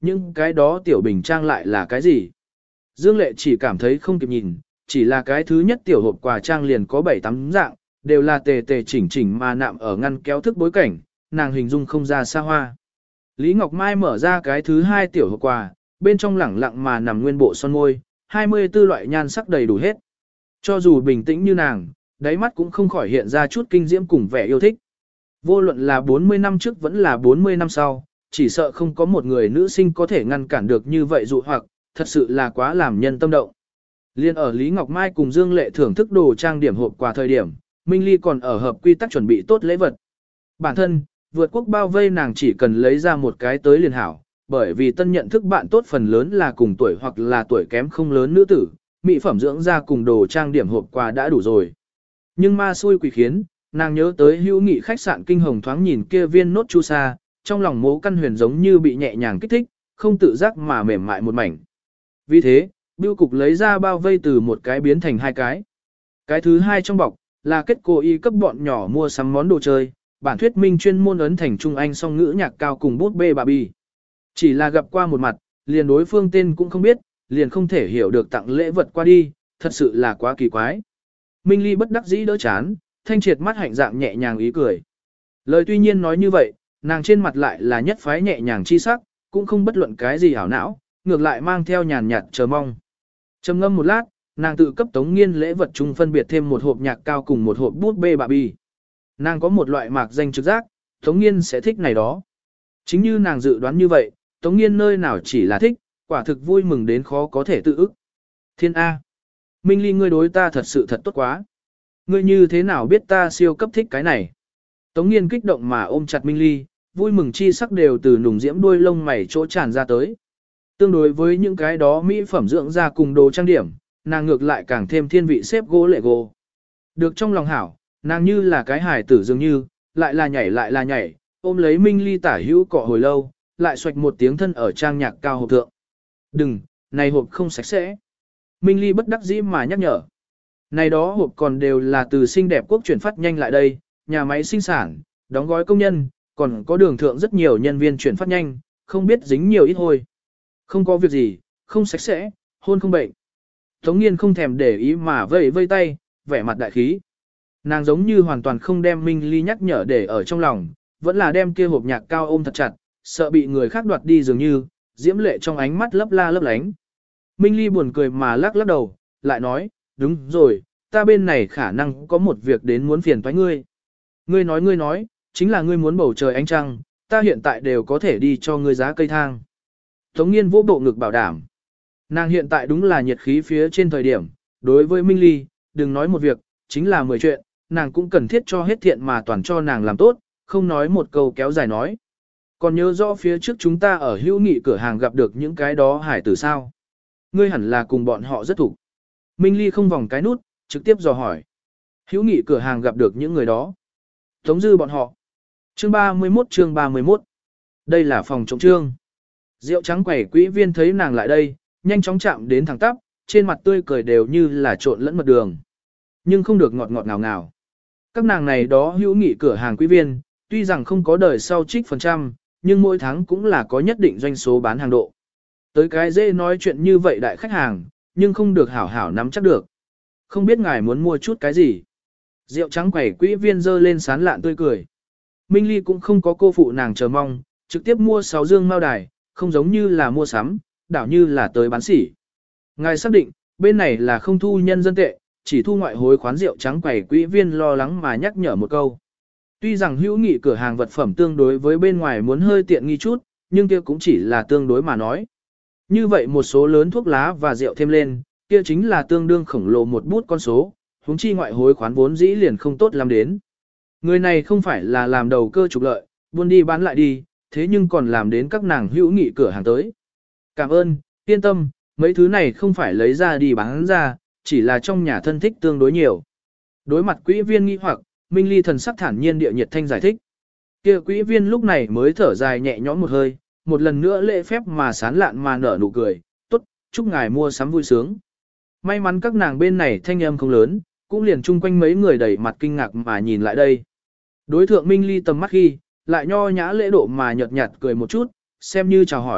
nhưng cái đó tiểu bình trang lại là cái gì? Dương Lệ chỉ cảm thấy không kịp nhìn, chỉ là cái thứ nhất tiểu hộp quà trang liền có bảy tám dạng, đều là tề tề chỉnh chỉnh mà nạm ở ngăn kéo thức bối cảnh, nàng hình dung không ra xa hoa. Lý Ngọc Mai mở ra cái thứ hai tiểu hộp quà, bên trong lẳng lặng mà nằm nguyên bộ son môi, hai mươi tư loại nhan sắc đầy đủ hết. Cho dù bình tĩnh như nàng, đáy mắt cũng không khỏi hiện ra chút kinh diễm cùng vẻ yêu thích. Vô luận là bốn mươi năm trước vẫn là bốn mươi năm sau, chỉ sợ không có một người nữ sinh có thể ngăn cản được như vậy dụ hoặc, thật sự là quá làm nhân tâm động. Liên ở Lý Ngọc Mai cùng Dương Lệ thưởng thức đồ trang điểm hộp quà thời điểm, Minh Ly còn ở hợp quy tắc chuẩn bị tốt lễ vật. Bản thân, vượt quốc bao vây nàng chỉ cần lấy ra một cái tới liền hảo, bởi vì tân nhận thức bạn tốt phần lớn là cùng tuổi hoặc là tuổi kém không lớn nữ tử, mỹ phẩm dưỡng da cùng đồ trang điểm hộp quà đã đủ rồi. Nhưng ma xui quỷ khiến, nàng nhớ tới hữu nghị khách sạn kinh hồng thoáng nhìn kia viên nốt chu sa, trong lòng mố căn huyền giống như bị nhẹ nhàng kích thích, không tự giác mà mềm mại một mảnh. Vì thế, bưu cục lấy ra bao vây từ một cái biến thành hai cái. Cái thứ hai trong bọc, là kết cô y cấp bọn nhỏ mua sắm món đồ chơi, bản thuyết minh chuyên môn ấn thành Trung Anh song ngữ nhạc cao cùng bút bê bà bì. Chỉ là gặp qua một mặt, liền đối phương tên cũng không biết, liền không thể hiểu được tặng lễ vật qua đi, thật sự là quá kỳ quái. Minh Ly bất đắc dĩ đỡ chán, thanh triệt mắt hạnh dạng nhẹ nhàng ý cười. Lời tuy nhiên nói như vậy, nàng trên mặt lại là nhất phái nhẹ nhàng chi sắc, cũng không bất luận cái gì ảo não, ngược lại mang theo nhàn nhạt chờ mong. Trầm ngâm một lát, nàng tự cấp Tống Nghiên lễ vật chung phân biệt thêm một hộp nhạc cao cùng một hộp bút bê bà bì. Nàng có một loại mạc danh trực giác, Tống Nghiên sẽ thích này đó. Chính như nàng dự đoán như vậy, Tống Nghiên nơi nào chỉ là thích, quả thực vui mừng đến khó có thể tự ức. Thiên A. Minh Ly ngươi đối ta thật sự thật tốt quá. Ngươi như thế nào biết ta siêu cấp thích cái này? Tống Nghiên kích động mà ôm chặt Minh Ly, vui mừng chi sắc đều từ nùng diễm đuôi lông mày chỗ tràn ra tới. Tương đối với những cái đó mỹ phẩm dưỡng da cùng đồ trang điểm, nàng ngược lại càng thêm thiên vị xếp gỗ lệ gỗ. Được trong lòng hảo, nàng như là cái hài tử dường như, lại là nhảy lại là nhảy, ôm lấy Minh Ly tả hữu cọ hồi lâu, lại xoạch một tiếng thân ở trang nhạc cao hộp thượng. Đừng, này hộp không sạch sẽ. Minh Ly bất đắc dĩ mà nhắc nhở. Này đó hộp còn đều là từ xinh đẹp quốc chuyển phát nhanh lại đây, nhà máy sinh sản, đóng gói công nhân, còn có đường thượng rất nhiều nhân viên chuyển phát nhanh, không biết dính nhiều ít hôi. Không có việc gì, không sạch sẽ, hôn không bệnh. Tống Nghiên không thèm để ý mà vây vây tay, vẻ mặt đại khí. Nàng giống như hoàn toàn không đem Minh Ly nhắc nhở để ở trong lòng, vẫn là đem kia hộp nhạc cao ôm thật chặt, sợ bị người khác đoạt đi dường như, diễm lệ trong ánh mắt lấp la lấp lánh. Minh Ly buồn cười mà lắc lắc đầu, lại nói, đúng rồi, ta bên này khả năng có một việc đến muốn phiền toái ngươi. Ngươi nói ngươi nói, chính là ngươi muốn bầu trời ánh trăng, ta hiện tại đều có thể đi cho ngươi giá cây thang. Tống Nghiên vô bộ ngực bảo đảm. Nàng hiện tại đúng là nhiệt khí phía trên thời điểm, đối với Minh Ly, đừng nói một việc, chính là mười chuyện, nàng cũng cần thiết cho hết thiện mà toàn cho nàng làm tốt, không nói một câu kéo dài nói. Còn nhớ rõ phía trước chúng ta ở hữu nghị cửa hàng gặp được những cái đó hải tử sao? Ngươi hẳn là cùng bọn họ rất thủ. Minh Ly không vòng cái nút, trực tiếp dò hỏi. Hữu nghị cửa hàng gặp được những người đó. Tống Dư bọn họ. Chương ba mươi mốt chương ba mươi mốt. Đây là phòng trọng trương. Rượu trắng quẩy quỹ viên thấy nàng lại đây, nhanh chóng chạm đến thẳng tắp, trên mặt tươi cười đều như là trộn lẫn mật đường. Nhưng không được ngọt ngọt ngào ngào. Các nàng này đó hữu nghị cửa hàng quỹ viên, tuy rằng không có đời sau trích phần trăm, nhưng mỗi tháng cũng là có nhất định doanh số bán hàng độ. Tới cái dễ nói chuyện như vậy đại khách hàng, nhưng không được hảo hảo nắm chắc được. Không biết ngài muốn mua chút cái gì. Rượu trắng quẩy quỹ viên dơ lên sán lạn tươi cười. Minh Ly cũng không có cô phụ nàng chờ mong, trực tiếp mua sáu dương mao đài, không giống như là mua sắm, đảo như là tới bán sỉ. Ngài xác định, bên này là không thu nhân dân tệ, chỉ thu ngoại hối khoán rượu trắng quẩy quỹ viên lo lắng mà nhắc nhở một câu. Tuy rằng hữu nghị cửa hàng vật phẩm tương đối với bên ngoài muốn hơi tiện nghi chút, nhưng kia cũng chỉ là tương đối mà nói. Như vậy một số lớn thuốc lá và rượu thêm lên, kia chính là tương đương khổng lồ một bút con số, huống chi ngoại hối khoán vốn dĩ liền không tốt làm đến. Người này không phải là làm đầu cơ trục lợi, buôn đi bán lại đi, thế nhưng còn làm đến các nàng hữu nghị cửa hàng tới. Cảm ơn, yên tâm, mấy thứ này không phải lấy ra đi bán ra, chỉ là trong nhà thân thích tương đối nhiều. Đối mặt quỹ viên nghi hoặc, Minh Ly thần sắc thản nhiên địa nhiệt thanh giải thích. Kia quỹ viên lúc này mới thở dài nhẹ nhõm một hơi, một lần nữa lễ phép mà sán lạn mà nở nụ cười, tốt, chúc ngài mua sắm vui sướng. May mắn các nàng bên này thanh âm không lớn, cũng liền chung quanh mấy người đầy mặt kinh ngạc mà nhìn lại đây. Đối thượng Minh Ly tầm mắt khi, lại nho nhã lễ độ mà nhợt nhạt cười một chút, xem như chào hỏi,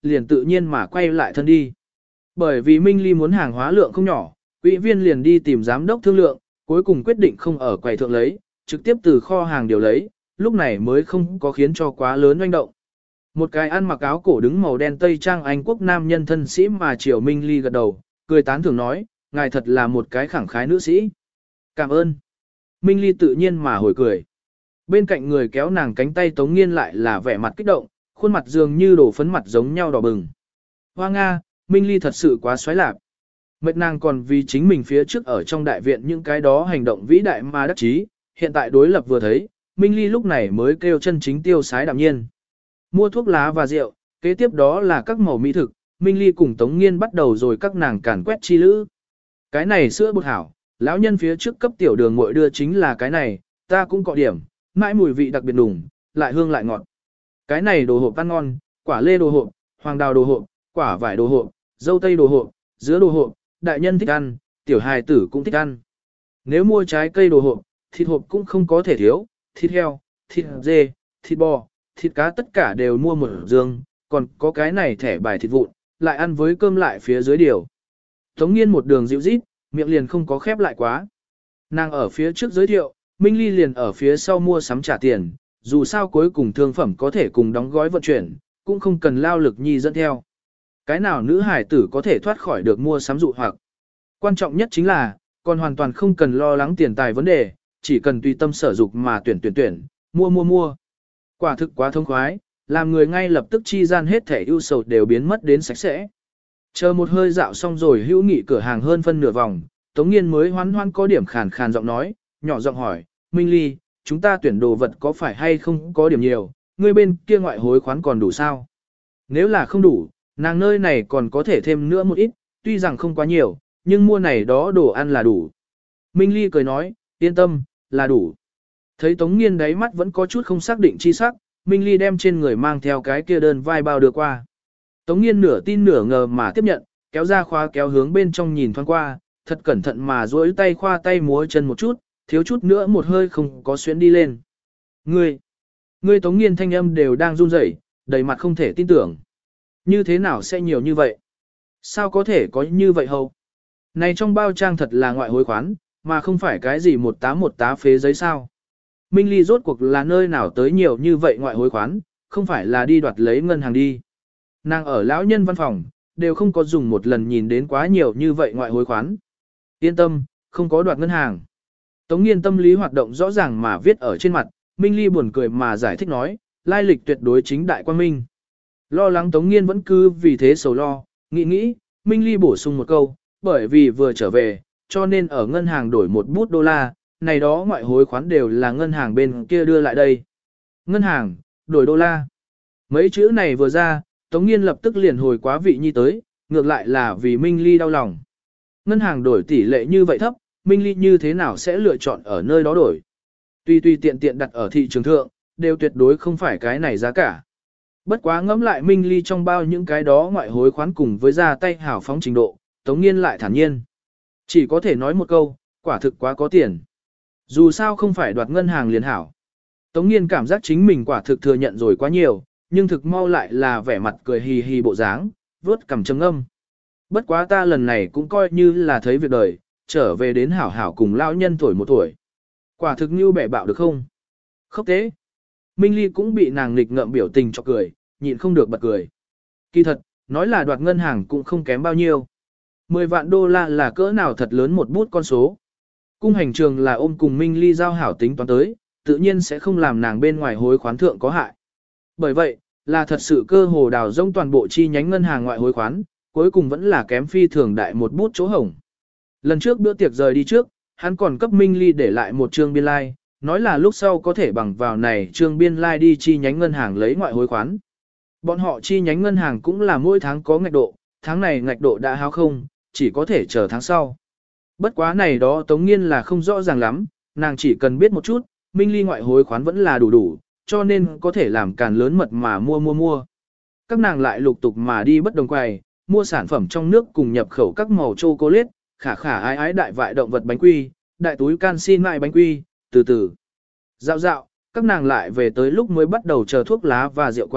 liền tự nhiên mà quay lại thân đi. Bởi vì Minh Ly muốn hàng hóa lượng không nhỏ, quỹ viên liền đi tìm giám đốc thương lượng, cuối cùng quyết định không ở quầy thượng lấy, trực tiếp từ kho hàng điều lấy, lúc này mới không có khiến cho quá lớn oanh động. Một cái ăn mặc áo cổ đứng màu đen tây trang Anh quốc nam nhân thân sĩ mà Triều Minh Ly gật đầu, cười tán thưởng nói, ngài thật là một cái khẳng khái nữ sĩ. Cảm ơn. Minh Ly tự nhiên mà hồi cười. Bên cạnh người kéo nàng cánh tay Tống Nghiên lại là vẻ mặt kích động, khuôn mặt dường như đổ phấn mặt giống nhau đỏ bừng. Hoa Nga, Minh Ly thật sự quá xoáy lạc. Mệt nàng còn vì chính mình phía trước ở trong đại viện những cái đó hành động vĩ đại mà đắc chí, hiện tại đối lập vừa thấy, Minh Ly lúc này mới kêu chân chính tiêu sái đạm nhiên. Mua thuốc lá và rượu, kế tiếp đó là các màu mỹ thực, Minh Ly cùng Tống Nghiên bắt đầu rồi các nàng càn quét chi lữ. Cái này sữa bột hảo, lão nhân phía trước cấp tiểu đường muội đưa chính là cái này, ta cũng có điểm, mãi mùi vị đặc biệt đủng, lại hương lại ngọt. Cái này đồ hộp ăn ngon, quả lê đồ hộp, hoàng đào đồ hộp, quả vải đồ hộp, dâu tây đồ hộp, dứa đồ hộp, đại nhân thích ăn, tiểu hài tử cũng thích ăn. Nếu mua trái cây đồ hộp, thịt hộp cũng không có thể thiếu, thịt heo, thịt dê, thịt bò, thịt cá tất cả đều mua một dương, còn có cái này thẻ bài thịt vụn, lại ăn với cơm lại phía dưới điều. Tống Nghiên một đường dịu rít, miệng liền không có khép lại quá. Nàng ở phía trước giới thiệu, Minh Ly liền ở phía sau mua sắm trả tiền, dù sao cuối cùng thương phẩm có thể cùng đóng gói vận chuyển, cũng không cần lao lực nhi dẫn theo. Cái nào nữ hải tử có thể thoát khỏi được mua sắm dụ hoặc. Quan trọng nhất chính là, còn hoàn toàn không cần lo lắng tiền tài vấn đề, chỉ cần tùy tâm sở dục mà tuyển tuyển tuyển, mua mua mua. Quả thực quá thông khoái, làm người ngay lập tức chi gian hết thể ưu sầu đều biến mất đến sạch sẽ. Chờ một hơi dạo xong rồi hữu nghị cửa hàng hơn phân nửa vòng, Tống Nghiên mới hoán hoán có điểm khàn khàn giọng nói, nhỏ giọng hỏi, Minh Ly, chúng ta tuyển đồ vật có phải hay không có điểm nhiều, người bên kia ngoại hối khoán còn đủ sao? Nếu là không đủ, nàng nơi này còn có thể thêm nữa một ít, tuy rằng không quá nhiều, nhưng mua này đó đồ ăn là đủ. Minh Ly cười nói, yên tâm, là đủ. Thấy Tống Nghiên đáy mắt vẫn có chút không xác định chi sắc, Minh Ly đem trên người mang theo cái kia đơn vai bao đưa qua. Tống Nghiên nửa tin nửa ngờ mà tiếp nhận, kéo ra khóa kéo hướng bên trong nhìn thoáng qua, thật cẩn thận mà duỗi tay khoa tay múa chân một chút, thiếu chút nữa một hơi không có xuyến đi lên. Ngươi, ngươi Tống Nghiên thanh âm đều đang run rẩy, đầy mặt không thể tin tưởng. Như thế nào sẽ nhiều như vậy? Sao có thể có như vậy hầu? Này trong bao trang thật là ngoại hối khoán, mà không phải cái gì một tá một tá phế giấy sao? Minh Ly rốt cuộc là nơi nào tới nhiều như vậy ngoại hối khoán, không phải là đi đoạt lấy ngân hàng đi. Nàng ở lão nhân văn phòng, đều không có dùng một lần nhìn đến quá nhiều như vậy ngoại hối khoán. Yên tâm, không có đoạt ngân hàng. Tống Nghiên tâm lý hoạt động rõ ràng mà viết ở trên mặt, Minh Ly buồn cười mà giải thích nói, lai lịch tuyệt đối chính đại quan minh. Lo lắng Tống Nghiên vẫn cứ vì thế sầu lo, nghĩ nghĩ, Minh Ly bổ sung một câu, bởi vì vừa trở về, cho nên ở ngân hàng đổi một bút đô la, này đó ngoại hối khoán đều là ngân hàng bên kia đưa lại đây. Ngân hàng, đổi đô la. Mấy chữ này vừa ra, Tống Nghiên lập tức liền hồi quá vị nhi tới, ngược lại là vì Minh Ly đau lòng. Ngân hàng đổi tỷ lệ như vậy thấp, Minh Ly như thế nào sẽ lựa chọn ở nơi đó đổi. Tuy tuy tiện tiện đặt ở thị trường thượng, đều tuyệt đối không phải cái này giá cả. Bất quá ngẫm lại Minh Ly trong bao những cái đó ngoại hối khoán cùng với ra tay hảo phóng trình độ, Tống Nghiên lại thản nhiên. Chỉ có thể nói một câu, quả thực quá có tiền. Dù sao không phải đoạt ngân hàng liền hảo. Tống Nghiên cảm giác chính mình quả thực thừa nhận rồi quá nhiều, nhưng thực mau lại là vẻ mặt cười hì hì bộ dáng, vớt cằm trầm âm. Bất quá ta lần này cũng coi như là thấy việc đời, trở về đến hảo hảo cùng lão nhân tuổi một tuổi. Quả thực như bẻ bạo được không? Khóc tế. Minh Ly cũng bị nàng nghịch ngợm biểu tình cho cười, nhịn không được bật cười. Kỳ thật, nói là đoạt ngân hàng cũng không kém bao nhiêu. Mười vạn đô la là cỡ nào thật lớn một bút con số. Cung hành trường là ôm cùng Minh Ly giao hảo tính toán tới, tự nhiên sẽ không làm nàng bên ngoài hối khoán thượng có hại. Bởi vậy, là thật sự cơ hồ đào rông toàn bộ chi nhánh ngân hàng ngoại hối khoán, cuối cùng vẫn là kém phi thường đại một bút chỗ hổng. Lần trước bữa tiệc rời đi trước, hắn còn cấp Minh Ly để lại một trương biên lai, like, nói là lúc sau có thể bằng vào này trương biên lai like đi chi nhánh ngân hàng lấy ngoại hối khoán. Bọn họ chi nhánh ngân hàng cũng là mỗi tháng có ngạch độ, tháng này ngạch độ đã hao không, chỉ có thể chờ tháng sau. Bất quá này đó Tống Nghiên là không rõ ràng lắm, nàng chỉ cần biết một chút, Minh Ly ngoại hối khoán vẫn là đủ đủ, cho nên có thể làm càn lớn mật mà mua mua mua. Các nàng lại lục tục mà đi bất đồng quầy, mua sản phẩm trong nước cùng nhập khẩu các màu chocolate, khả khả ái ái đại vại động vật bánh quy, đại túi canxi mại bánh quy, từ từ. Dạo dạo, các nàng lại về tới lúc mới bắt đầu chờ thuốc lá và rượu quầy,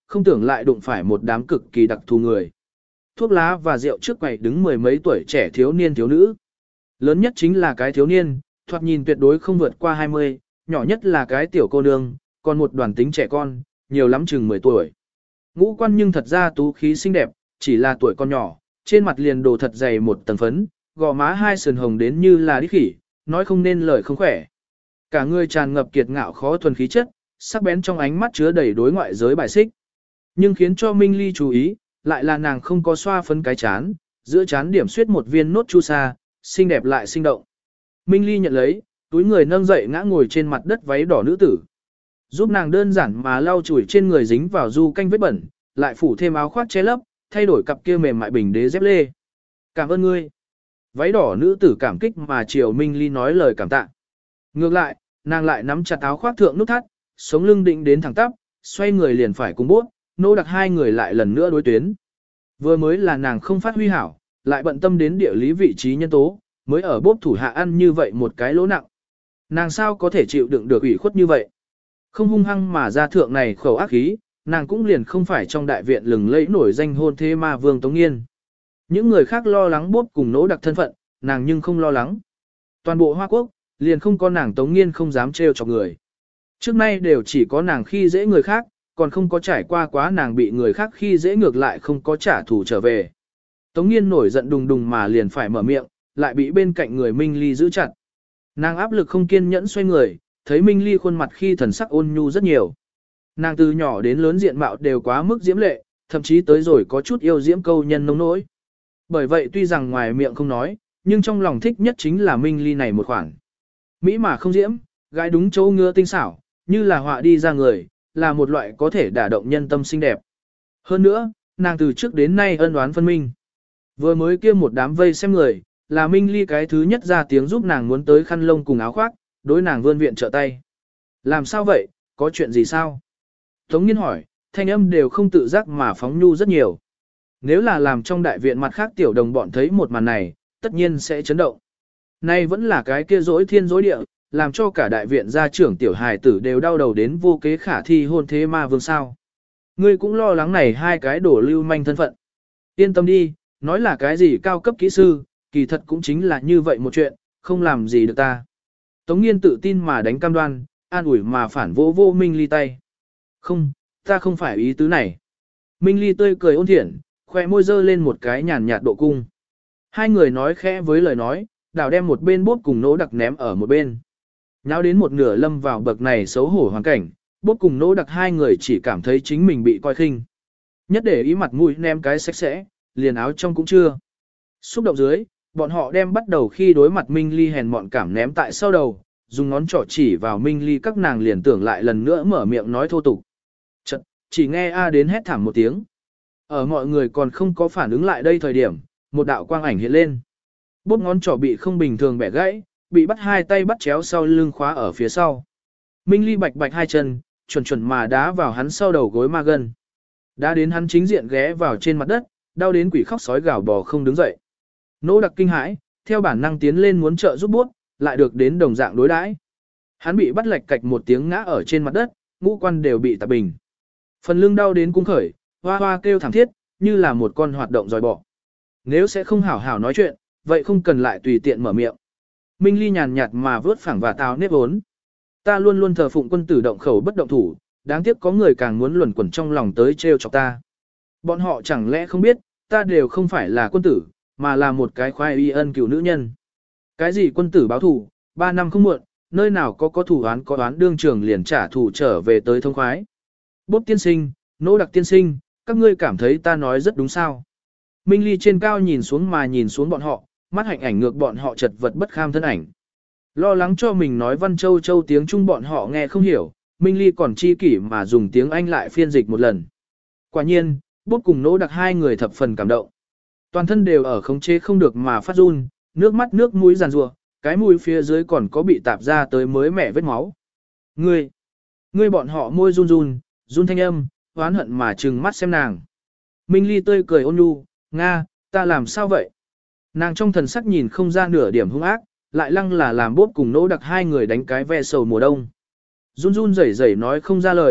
không tưởng lại đụng phải một đám cực kỳ đặc thù người. Thuốc lá và rượu trước quầy đứng mười mấy tuổi trẻ thiếu niên thiếu nữ. Lớn nhất chính là cái thiếu niên, thoạt nhìn tuyệt đối không vượt qua hai mươi, nhỏ nhất là cái tiểu cô nương, còn một đoàn tính trẻ con, nhiều lắm chừng mười tuổi. Ngũ quan nhưng thật ra tú khí xinh đẹp, chỉ là tuổi con nhỏ, trên mặt liền đồ thật dày một tầng phấn, gò má hai sườn hồng đến như là đít khỉ, nói không nên lời không khỏe. Cả người tràn ngập kiệt ngạo khó thuần khí chất, sắc bén trong ánh mắt chứa đầy đối ngoại giới bài xích. Nhưng khiến cho Minh Ly chú ý, lại là nàng không có xoa phấn cái chán, giữa chán điểm xuyết một viên nốt chu sa, xinh đẹp lại sinh động. Minh Ly nhận lấy, túi người nâng dậy ngã ngồi trên mặt đất váy đỏ nữ tử. Giúp nàng đơn giản mà lau chùi trên người dính vào du canh vết bẩn, lại phủ thêm áo khoác che lấp, thay đổi cặp kia mềm mại bình đế dép lê. Cảm ơn ngươi. Váy đỏ nữ tử cảm kích mà chiều Minh Ly nói lời cảm tạ. Ngược lại, nàng lại nắm chặt áo khoác thượng nút thắt, sống lưng định đến thẳng tắp, xoay người liền phải cùng bốt, nô đặc hai người lại lần nữa đối tuyến. Vừa mới là nàng không phát huy hảo, lại bận tâm đến địa lý vị trí nhân tố, mới ở bốp thủ hạ ăn như vậy một cái lỗ nặng. Nàng sao có thể chịu đựng được ủy khuất như vậy? Không hung hăng mà ra thượng này khẩu ác khí, nàng cũng liền không phải trong đại viện lừng lẫy nổi danh hôn thế ma vương Tống Nghiên. Những người khác lo lắng bốp cùng nỗ đặc thân phận, nàng nhưng không lo lắng. Toàn bộ Hoa Quốc, liền không có nàng Tống Nghiên không dám trêu chọc người. Trước nay đều chỉ có nàng khi dễ người khác, còn không có trải qua quá nàng bị người khác khi dễ ngược lại không có trả thù trở về. Tống Nghiên nổi giận đùng đùng mà liền phải mở miệng, lại bị bên cạnh người Minh Ly giữ chặt. Nàng áp lực không kiên nhẫn xoay người, thấy Minh Ly khuôn mặt khi thần sắc ôn nhu rất nhiều. Nàng từ nhỏ đến lớn diện mạo đều quá mức diễm lệ, thậm chí tới rồi có chút yêu diễm câu nhân nông nỗi. Bởi vậy tuy rằng ngoài miệng không nói, nhưng trong lòng thích nhất chính là Minh Ly này một khoản. Mỹ mà không diễm, gái đúng chỗ ngứa tinh xảo, như là họa đi ra người, là một loại có thể đả động nhân tâm xinh đẹp. Hơn nữa, nàng từ trước đến nay ân oán phân minh. Vừa mới kia một đám vây xem người, là Minh Ly cái thứ nhất ra tiếng giúp nàng muốn tới khăn lông cùng áo khoác, đối nàng vươn viện trợ tay. Làm sao vậy, có chuyện gì sao? Tống Nghiên hỏi, thanh âm đều không tự giác mà phóng nhu rất nhiều. Nếu là làm trong đại viện mặt khác tiểu đồng bọn thấy một màn này, tất nhiên sẽ chấn động. Nay vẫn là cái kia dối thiên dối địa, làm cho cả đại viện gia trưởng tiểu hài tử đều đau đầu đến vô kế khả thi hôn thế ma vương sao. Ngươi cũng lo lắng này hai cái đổ lưu manh thân phận. Yên tâm đi, nói là cái gì cao cấp kỹ sư, kỳ thật cũng chính là như vậy một chuyện, không làm gì được ta. Tống Nghiên tự tin mà đánh cam đoan, an ủi mà phản vô vô Minh Ly tay. Không, ta không phải ý tứ này. Minh Ly tươi cười ôn thiện, khoe môi dơ lên một cái nhàn nhạt độ cung. Hai người nói khẽ với lời nói, đảo đem một bên bốp cùng nỗ đặc ném ở một bên. Nháo đến một nửa lâm vào bậc này xấu hổ hoàn cảnh, bốp cùng nỗ đặc hai người chỉ cảm thấy chính mình bị coi khinh. Nhất để ý mặt mũi ném cái sạch sẽ, liền áo trong cũng chưa. Xúc động dưới, bọn họ đem bắt đầu khi đối mặt Minh Ly hèn mọn cảm ném tại sau đầu, dùng ngón trỏ chỉ vào Minh Ly các nàng liền tưởng lại lần nữa mở miệng nói thô tục. Chật, chỉ nghe A đến hét thảm một tiếng. Ở mọi người còn không có phản ứng lại đây thời điểm, một đạo quang ảnh hiện lên. Bốp ngón trỏ bị không bình thường bẻ gãy, bị bắt hai tay bắt chéo sau lưng khóa ở phía sau. Minh Ly bạch bạch hai chân, chuẩn chuẩn mà đá vào hắn sau đầu gối ma gân. Đá đến hắn chính diện ghé vào trên mặt đất, đau đến quỷ khóc sói gào bò không đứng dậy. Nỗ đặc kinh hãi, theo bản năng tiến lên muốn trợ giúp bốp, lại được đến đồng dạng đối đãi. Hắn bị bắt lệch cạch một tiếng ngã ở trên mặt đất, ngũ quan đều bị tạp bình. Phần lưng đau đến cung khởi, hoa hoa kêu thảm thiết, như là một con hoạt động dòi bọ. Nếu sẽ không hảo hảo nói chuyện, vậy không cần lại tùy tiện mở miệng. Minh Ly nhàn nhạt mà vớt phẳng và tào nếp vốn. Ta luôn luôn thờ phụng quân tử động khẩu bất động thủ, đáng tiếc có người càng muốn luẩn quẩn trong lòng tới trêu chọc ta. Bọn họ chẳng lẽ không biết, ta đều không phải là quân tử, mà là một cái khoai y ân cựu nữ nhân. Cái gì quân tử báo thù, ba năm không muộn, nơi nào có có thủ án có đoán đương trường liền trả thù trở về tới thông khoái. Bốp tiên sinh, nỗ đặc tiên sinh, các ngươi cảm thấy ta nói rất đúng sao. Minh Ly trên cao nhìn xuống mà nhìn xuống bọn họ, mắt hạnh ảnh ngược bọn họ chật vật bất kham thân ảnh. Lo lắng cho mình nói văn châu châu tiếng Trung bọn họ nghe không hiểu, Minh Ly còn chi kỷ mà dùng tiếng Anh lại phiên dịch một lần. Quả nhiên, bốp cùng nỗ đặc hai người thập phần cảm động. Toàn thân đều ở khống chế không được mà phát run, nước mắt nước mũi giàn rủa, cái mũi phía dưới còn có bị tạp ra tới mới mẻ vết máu. Ngươi, ngươi bọn họ môi run run, run thanh âm, oán hận mà trừng mắt xem nàng. Minh Ly tươi cười ôn nhu, Nga, ta làm sao vậy? Nàng trong thần sắc nhìn không ra nửa điểm hung ác, lại lăng là làm bốp cùng nỗ đặc hai người đánh cái ve sầu mùa đông. Run run rẩy rẩy nói không ra lời,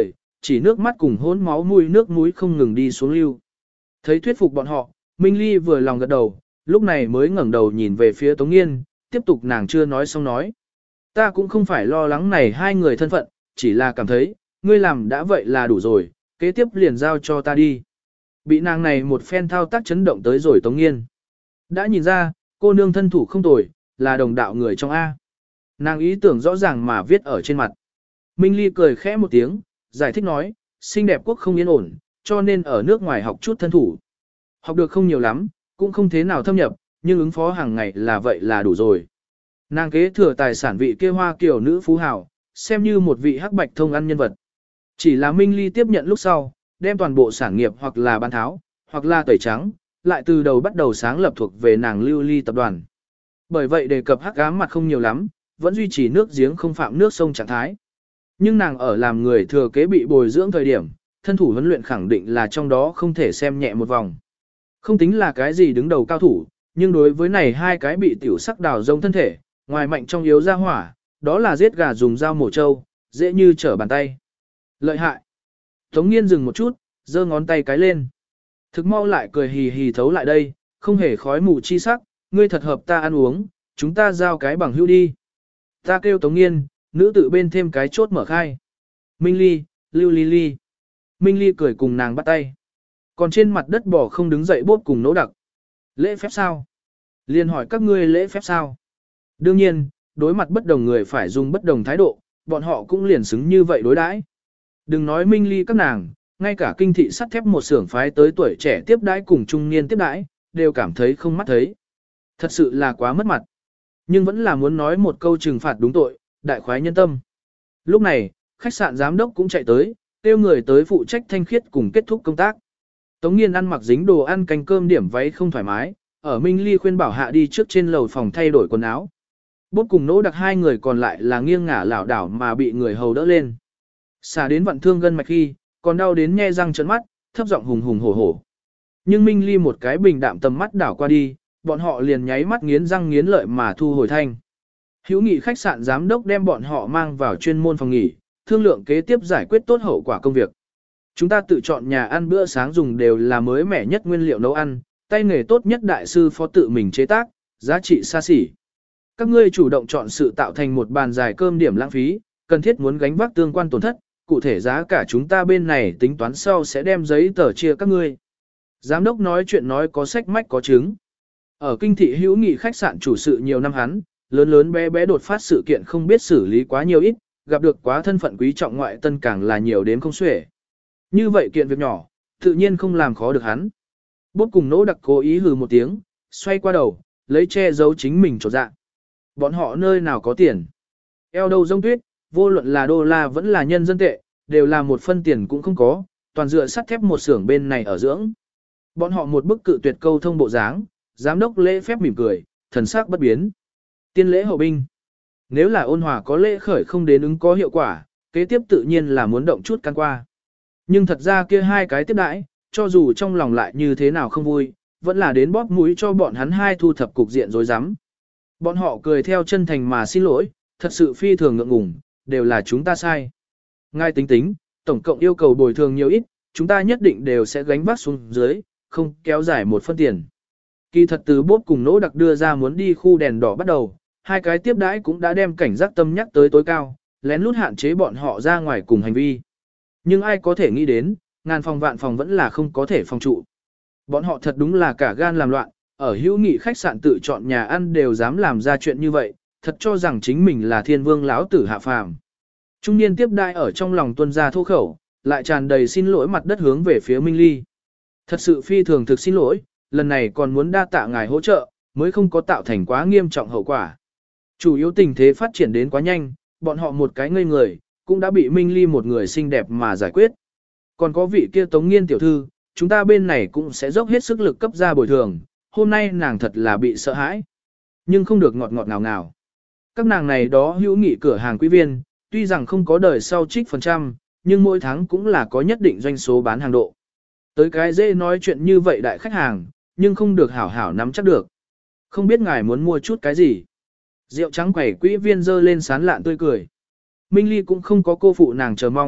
chỉ nước mắt cùng hôn máu mùi nước mũi không ngừng đi xuống lưu. Thấy thuyết phục bọn họ, Minh Ly vừa lòng gật đầu, lúc này mới ngẩng đầu nhìn về phía Tống Nghiên, tiếp tục nàng chưa nói xong nói. Ta cũng không phải lo lắng này hai người thân phận, chỉ là cảm thấy, ngươi làm đã vậy là đủ rồi, kế tiếp liền giao cho ta đi. Bị nàng này một phen thao tác chấn động tới rồi Tống Nghiên. Đã nhìn ra, cô nương thân thủ không tồi, là đồng đạo người trong A. Nàng ý tưởng rõ ràng mà viết ở trên mặt. Minh Ly cười khẽ một tiếng, giải thích nói, xinh đẹp quốc không yên ổn, cho nên ở nước ngoài học chút thân thủ. Học được không nhiều lắm, cũng không thế nào thâm nhập, nhưng ứng phó hàng ngày là vậy là đủ rồi. Nàng kế thừa tài sản vị kia hoa kiều nữ phú hào, xem như một vị hắc bạch thông ăn nhân vật. Chỉ là Minh Ly tiếp nhận lúc sau, đem toàn bộ sản nghiệp hoặc là bán tháo, hoặc là tẩy trắng, lại từ đầu bắt đầu sáng lập thuộc về nàng Lưu Ly tập đoàn. Bởi vậy đề cập hắc ám mặt không nhiều lắm, vẫn duy trì nước giếng không phạm nước sông trạng thái. Nhưng nàng ở làm người thừa kế bị bồi dưỡng thời điểm, thân thủ huấn luyện khẳng định là trong đó không thể xem nhẹ một vòng. Không tính là cái gì đứng đầu cao thủ, nhưng đối với này hai cái bị tiểu sắc đào rông thân thể, ngoài mạnh trong yếu ra hỏa, đó là giết gà dùng dao mổ trâu, dễ như trở bàn tay. Lợi hại. Tống Nghiên dừng một chút, giơ ngón tay cái lên. Thực mau lại cười hì hì thấu lại đây, không hề khói mù chi sắc, ngươi thật hợp ta ăn uống, chúng ta giao cái bằng hữu đi. Ta kêu Tống Nghiên, nữ tự bên thêm cái chốt mở khai. Minh Ly, Lưu Ly Ly. Minh Ly cười cùng nàng bắt tay. Còn trên mặt đất bỏ không đứng dậy bốp cùng nỗ đặc. Lễ phép sao? Liên hỏi các ngươi lễ phép sao? Đương nhiên, đối mặt bất đồng người phải dùng bất đồng thái độ, bọn họ cũng liền xứng như vậy đối đãi. Đừng nói Minh Ly các nàng, ngay cả kinh thị sắt thép một xưởng phái tới tuổi trẻ tiếp đãi cùng trung niên tiếp đãi, đều cảm thấy không mắt thấy. Thật sự là quá mất mặt. Nhưng vẫn là muốn nói một câu trừng phạt đúng tội, đại khoái nhân tâm. Lúc này, khách sạn giám đốc cũng chạy tới, kêu người tới phụ trách thanh khiết cùng kết thúc công tác. Tống Nghiên ăn mặc dính đồ ăn canh cơm điểm váy không thoải mái, ở Minh Ly khuyên bảo hạ đi trước trên lầu phòng thay đổi quần áo. Bốt cùng nỗ đặc hai người còn lại là nghiêng ngả lảo đảo mà bị người hầu đỡ lên. Xả đến vận thương gân mạch khi, còn đau đến nhe răng trợn mắt, thấp giọng hùng hùng hổ hổ. Nhưng Minh Ly một cái bình đạm tầm mắt đảo qua đi, bọn họ liền nháy mắt nghiến răng nghiến lợi mà thu hồi thanh. Hữu nghị khách sạn giám đốc đem bọn họ mang vào chuyên môn phòng nghỉ, thương lượng kế tiếp giải quyết tốt hậu quả công việc. Chúng ta tự chọn nhà ăn bữa sáng dùng đều là mới mẻ nhất nguyên liệu nấu ăn, tay nghề tốt nhất đại sư phó tự mình chế tác, giá trị xa xỉ. Các ngươi chủ động chọn sự tạo thành một bàn dài cơm điểm lãng phí, cần thiết muốn gánh vác tương quan tổn thất, cụ thể giá cả chúng ta bên này tính toán sau sẽ đem giấy tờ chia các ngươi. Giám đốc nói chuyện nói có sách mách có chứng. Ở kinh thị hữu nghị khách sạn chủ sự nhiều năm hắn, lớn lớn bé bé đột phát sự kiện không biết xử lý quá nhiều ít, gặp được quá thân phận quý trọng ngoại tân càng là nhiều đến không xuể. Như vậy kiện việc nhỏ, tự nhiên không làm khó được hắn. Bốt cùng nỗ đặc cố ý hừ một tiếng, xoay qua đầu, lấy che giấu chính mình trột dạ. Bọn họ nơi nào có tiền. Eo đâu rông tuyết, vô luận là đô la vẫn là nhân dân tệ, đều là một phân tiền cũng không có, toàn dựa sắt thép một xưởng bên này ở dưỡng. Bọn họ một bức cự tuyệt câu thông bộ dáng, giám đốc lễ phép mỉm cười, thần sắc bất biến. Tiên lễ hậu binh. Nếu là ôn hòa có lễ khởi không đến ứng có hiệu quả, kế tiếp tự nhiên là muốn động chút can qua. Nhưng thật ra kia hai cái tiếp đãi, cho dù trong lòng lại như thế nào không vui, vẫn là đến bóp mũi cho bọn hắn hai thu thập cục diện rối rắm. Bọn họ cười theo chân thành mà xin lỗi, thật sự phi thường ngượng ngùng, đều là chúng ta sai. Ngài tính tính, tổng cộng yêu cầu bồi thường nhiều ít, chúng ta nhất định đều sẽ gánh vác xuống dưới, không kéo dài một phân tiền. Kỳ thật từ bốp cùng nỗ đặc đưa ra muốn đi khu đèn đỏ bắt đầu, hai cái tiếp đãi cũng đã đem cảnh giác tâm nhắc tới tối cao, lén lút hạn chế bọn họ ra ngoài cùng hành vi. Nhưng ai có thể nghĩ đến, ngàn phòng vạn phòng vẫn là không có thể phòng trụ. Bọn họ thật đúng là cả gan làm loạn, ở hữu nghị khách sạn tự chọn nhà ăn đều dám làm ra chuyện như vậy, thật cho rằng chính mình là thiên vương lão tử hạ phàm. Trung niên tiếp đãi ở trong lòng tuân ra thô khẩu, lại tràn đầy xin lỗi mặt đất hướng về phía Minh Ly. Thật sự phi thường thực xin lỗi, lần này còn muốn đa tạ ngài hỗ trợ, mới không có tạo thành quá nghiêm trọng hậu quả. Chủ yếu tình thế phát triển đến quá nhanh, bọn họ một cái ngây người, cũng đã bị Minh Ly một người xinh đẹp mà giải quyết. Còn có vị kia Tống Nghiên tiểu thư, chúng ta bên này cũng sẽ dốc hết sức lực cấp ra bồi thường, hôm nay nàng thật là bị sợ hãi, nhưng không được ngọt ngọt ngào ngào. Các nàng này đó hữu nghị cửa hàng quý viên, tuy rằng không có đời sau trích phần trăm, nhưng mỗi tháng cũng là có nhất định doanh số bán hàng độ. Tới cái dễ nói chuyện như vậy đại khách hàng, nhưng không được hảo hảo nắm chắc được. Không biết ngài muốn mua chút cái gì. Rượu trắng quẩy quỹ viên dơ lên sán lạn tươi cười. Minh Ly cũng không có cô phụ nàng chờ mong,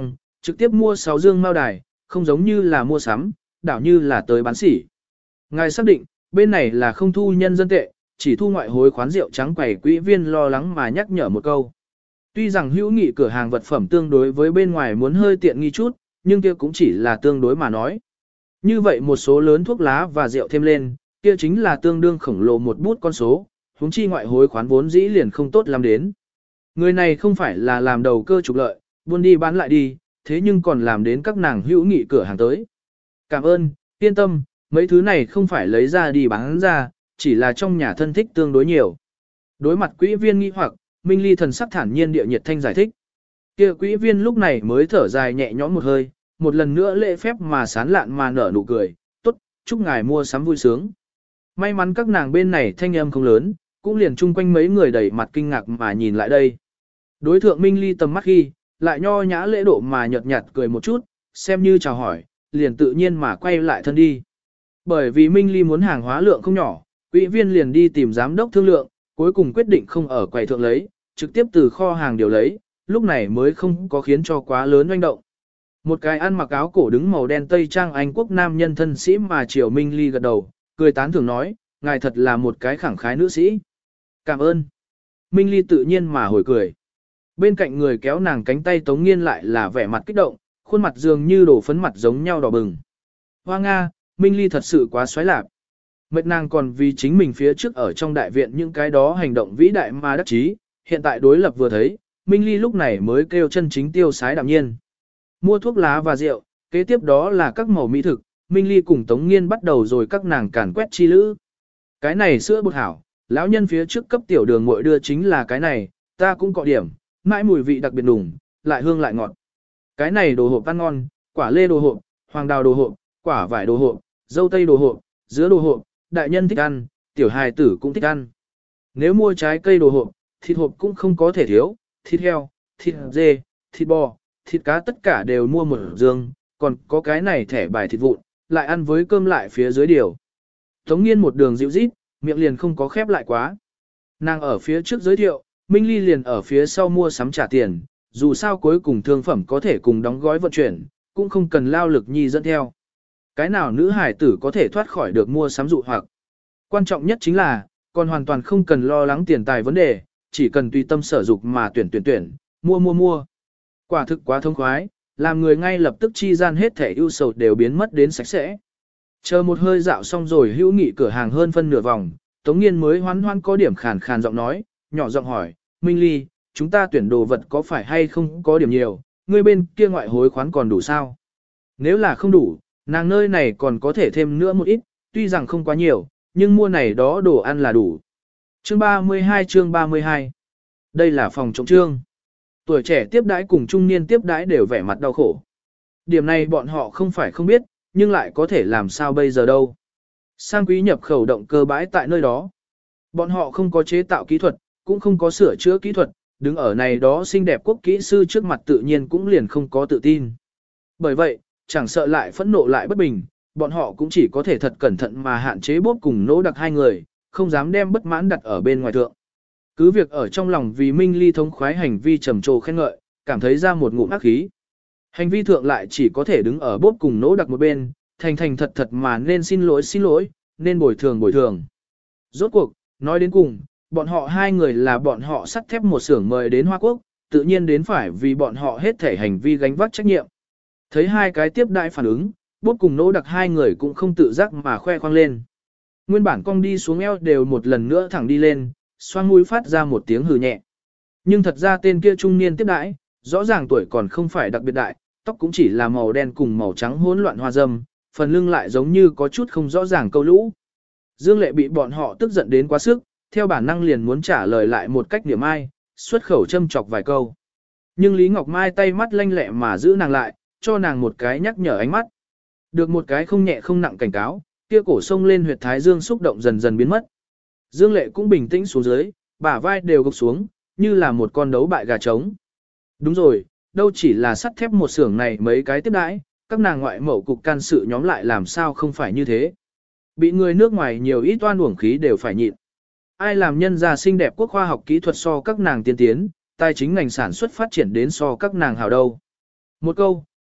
Trực tiếp mua sáu dương mao đài, không giống như là mua sắm, đảo như là tới bán sỉ. Ngài xác định, bên này là không thu nhân dân tệ, chỉ thu ngoại hối khoán rượu trắng quầy quỹ viên lo lắng mà nhắc nhở một câu. Tuy rằng hữu nghị cửa hàng vật phẩm tương đối với bên ngoài muốn hơi tiện nghi chút, nhưng kia cũng chỉ là tương đối mà nói. Như vậy một số lớn thuốc lá và rượu thêm lên, kia chính là tương đương khổng lồ một bút con số, huống chi ngoại hối khoán vốn dĩ liền không tốt làm đến. Người này không phải là làm đầu cơ trục lợi, buôn đi bán lại đi, thế nhưng còn làm đến các nàng hữu nghị cửa hàng tới. Cảm ơn, yên tâm, mấy thứ này không phải lấy ra đi bán ra, chỉ là trong nhà thân thích tương đối nhiều. Đối mặt quỹ viên nghi hoặc, Minh Ly thần sắc thản nhiên địa nhiệt thanh giải thích. Kia quỹ viên lúc này mới thở dài nhẹ nhõm một hơi, một lần nữa lễ phép mà sán lạn mà nở nụ cười, tốt, chúc ngài mua sắm vui sướng. May mắn các nàng bên này thanh âm không lớn, cũng liền chung quanh mấy người đầy mặt kinh ngạc mà nhìn lại đây. Đối thượng Minh Ly tầm mắt khi, lại nho nhã lễ độ mà nhợt nhạt cười một chút, xem như chào hỏi, liền tự nhiên mà quay lại thân đi. Bởi vì Minh Ly muốn hàng hóa lượng không nhỏ, quỹ viên liền đi tìm giám đốc thương lượng, cuối cùng quyết định không ở quầy thượng lấy, trực tiếp từ kho hàng điều lấy, lúc này mới không có khiến cho quá lớn oanh động. Một cái ăn mặc áo cổ đứng màu đen tây trang Anh quốc nam nhân thân sĩ mà Triều Minh Ly gật đầu, cười tán thưởng nói, ngài thật là một cái khẳng khái nữ sĩ. Cảm ơn. Minh Ly tự nhiên mà hồi cười. Bên cạnh người kéo nàng cánh tay Tống Nghiên lại là vẻ mặt kích động, khuôn mặt dường như đổ phấn mặt giống nhau đỏ bừng. Hoa Nga, Minh Ly thật sự quá xoáy lạc. Mệt nàng còn vì chính mình phía trước ở trong đại viện những cái đó hành động vĩ đại mà đắc chí, hiện tại đối lập vừa thấy, Minh Ly lúc này mới kêu chân chính tiêu sái đạm nhiên. Mua thuốc lá và rượu, kế tiếp đó là các màu mỹ thực, Minh Ly cùng Tống Nghiên bắt đầu rồi các nàng càn quét chi lữ. Cái này sữa bột hảo, lão nhân phía trước cấp tiểu đường muội đưa chính là cái này, ta cũng có điểm, mãi mùi vị đặc biệt đủng, lại hương lại ngọt. Cái này đồ hộp ăn ngon, quả lê đồ hộp, hoàng đào đồ hộp, quả vải đồ hộp, dâu tây đồ hộp, dứa đồ hộp, đại nhân thích ăn, tiểu hài tử cũng thích ăn. Nếu mua trái cây đồ hộp, thịt hộp cũng không có thể thiếu, thịt heo, thịt dê, thịt bò, thịt cá tất cả đều mua một dương, còn có cái này thẻ bài thịt vụn, lại ăn với cơm lại phía dưới điều. Tống Nghiên một đường dịu rít, miệng liền không có khép lại quá. Nàng ở phía trước giới thiệu, Minh Ly liền ở phía sau mua sắm trả tiền, dù sao cuối cùng thương phẩm có thể cùng đóng gói vận chuyển, cũng không cần lao lực nhi dẫn theo. Cái nào nữ hải tử có thể thoát khỏi được mua sắm dụ hoặc. Quan trọng nhất chính là, còn hoàn toàn không cần lo lắng tiền tài vấn đề, chỉ cần tùy tâm sở dục mà tuyển tuyển tuyển, mua mua mua. Quả thực quá thông khoái, làm người ngay lập tức chi gian hết thể ưu sầu đều biến mất đến sạch sẽ. Chờ một hơi dạo xong rồi hữu nghị cửa hàng hơn phân nửa vòng, Tống Nghiên mới hoán hoan có điểm khàn khàn giọng nói, nhỏ giọng hỏi, Minh Ly, chúng ta tuyển đồ vật có phải hay không có điểm nhiều, người bên kia ngoại hối khoán còn đủ sao? Nếu là không đủ, nàng nơi này còn có thể thêm nữa một ít, tuy rằng không quá nhiều, nhưng mua này đó đồ ăn là đủ. Chương ba mươi hai chương ba mươi hai. Đây là phòng trống trương. Tuổi trẻ tiếp đãi cùng trung niên tiếp đãi đều vẻ mặt đau khổ. Điểm này bọn họ không phải không biết, nhưng lại có thể làm sao bây giờ đâu. Sang quý nhập khẩu động cơ bãi tại nơi đó. Bọn họ không có chế tạo kỹ thuật, cũng không có sửa chữa kỹ thuật, đứng ở này đó xinh đẹp quốc kỹ sư trước mặt tự nhiên cũng liền không có tự tin. Bởi vậy, chẳng sợ lại phẫn nộ lại bất bình, bọn họ cũng chỉ có thể thật cẩn thận mà hạn chế bốp cùng nỗ đặc hai người, không dám đem bất mãn đặt ở bên ngoài thượng. Cứ việc ở trong lòng vì Minh Ly thống khoái hành vi trầm trồ khen ngợi, cảm thấy ra một ngụm ác khí. Hành vi thượng lại chỉ có thể đứng ở bốp cùng nỗ đặc một bên, thành thành thật thật mà nên xin lỗi xin lỗi, nên bồi thường bồi thường. Rốt cuộc, nói đến cùng, bọn họ hai người là bọn họ sắt thép một xưởng mời đến Hoa Quốc, tự nhiên đến phải vì bọn họ hết thể hành vi gánh vác trách nhiệm. Thấy hai cái tiếp đại phản ứng, bốp cùng nỗ đặc hai người cũng không tự giác mà khoe khoang lên. Nguyên bản cong đi xuống eo đều một lần nữa thẳng đi lên, xoang mũi phát ra một tiếng hừ nhẹ. Nhưng thật ra tên kia trung niên tiếp đãi, rõ ràng tuổi còn không phải đặc biệt đại, tóc cũng chỉ là màu đen cùng màu trắng hỗn loạn hoa dâm, phần lưng lại giống như có chút không rõ ràng câu lũ. Dương Lệ bị bọn họ tức giận đến quá sức, theo bản năng liền muốn trả lời lại một cách niệm ai, xuất khẩu châm chọc vài câu. Nhưng Lý Ngọc Mai tay mắt lanh lẹ mà giữ nàng lại, cho nàng một cái nhắc nhở ánh mắt. Được một cái không nhẹ không nặng cảnh cáo, kia cổ sông lên huyệt thái dương xúc động dần dần biến mất. Dương Lệ cũng bình tĩnh xuống dưới, bả vai đều gục xuống, như là một con đấu bại gà trống. Đúng rồi, đâu chỉ là sắt thép một xưởng này mấy cái tiếp đãi, các nàng ngoại mẫu cục can sự nhóm lại làm sao không phải như thế. Bị người nước ngoài nhiều ít oan uổng khí đều phải nhịn. Ai làm nhân gia xinh đẹp quốc khoa học kỹ thuật so các nàng tiên tiến, tài chính ngành sản xuất phát triển đến so các nàng hào đâu. Một câu,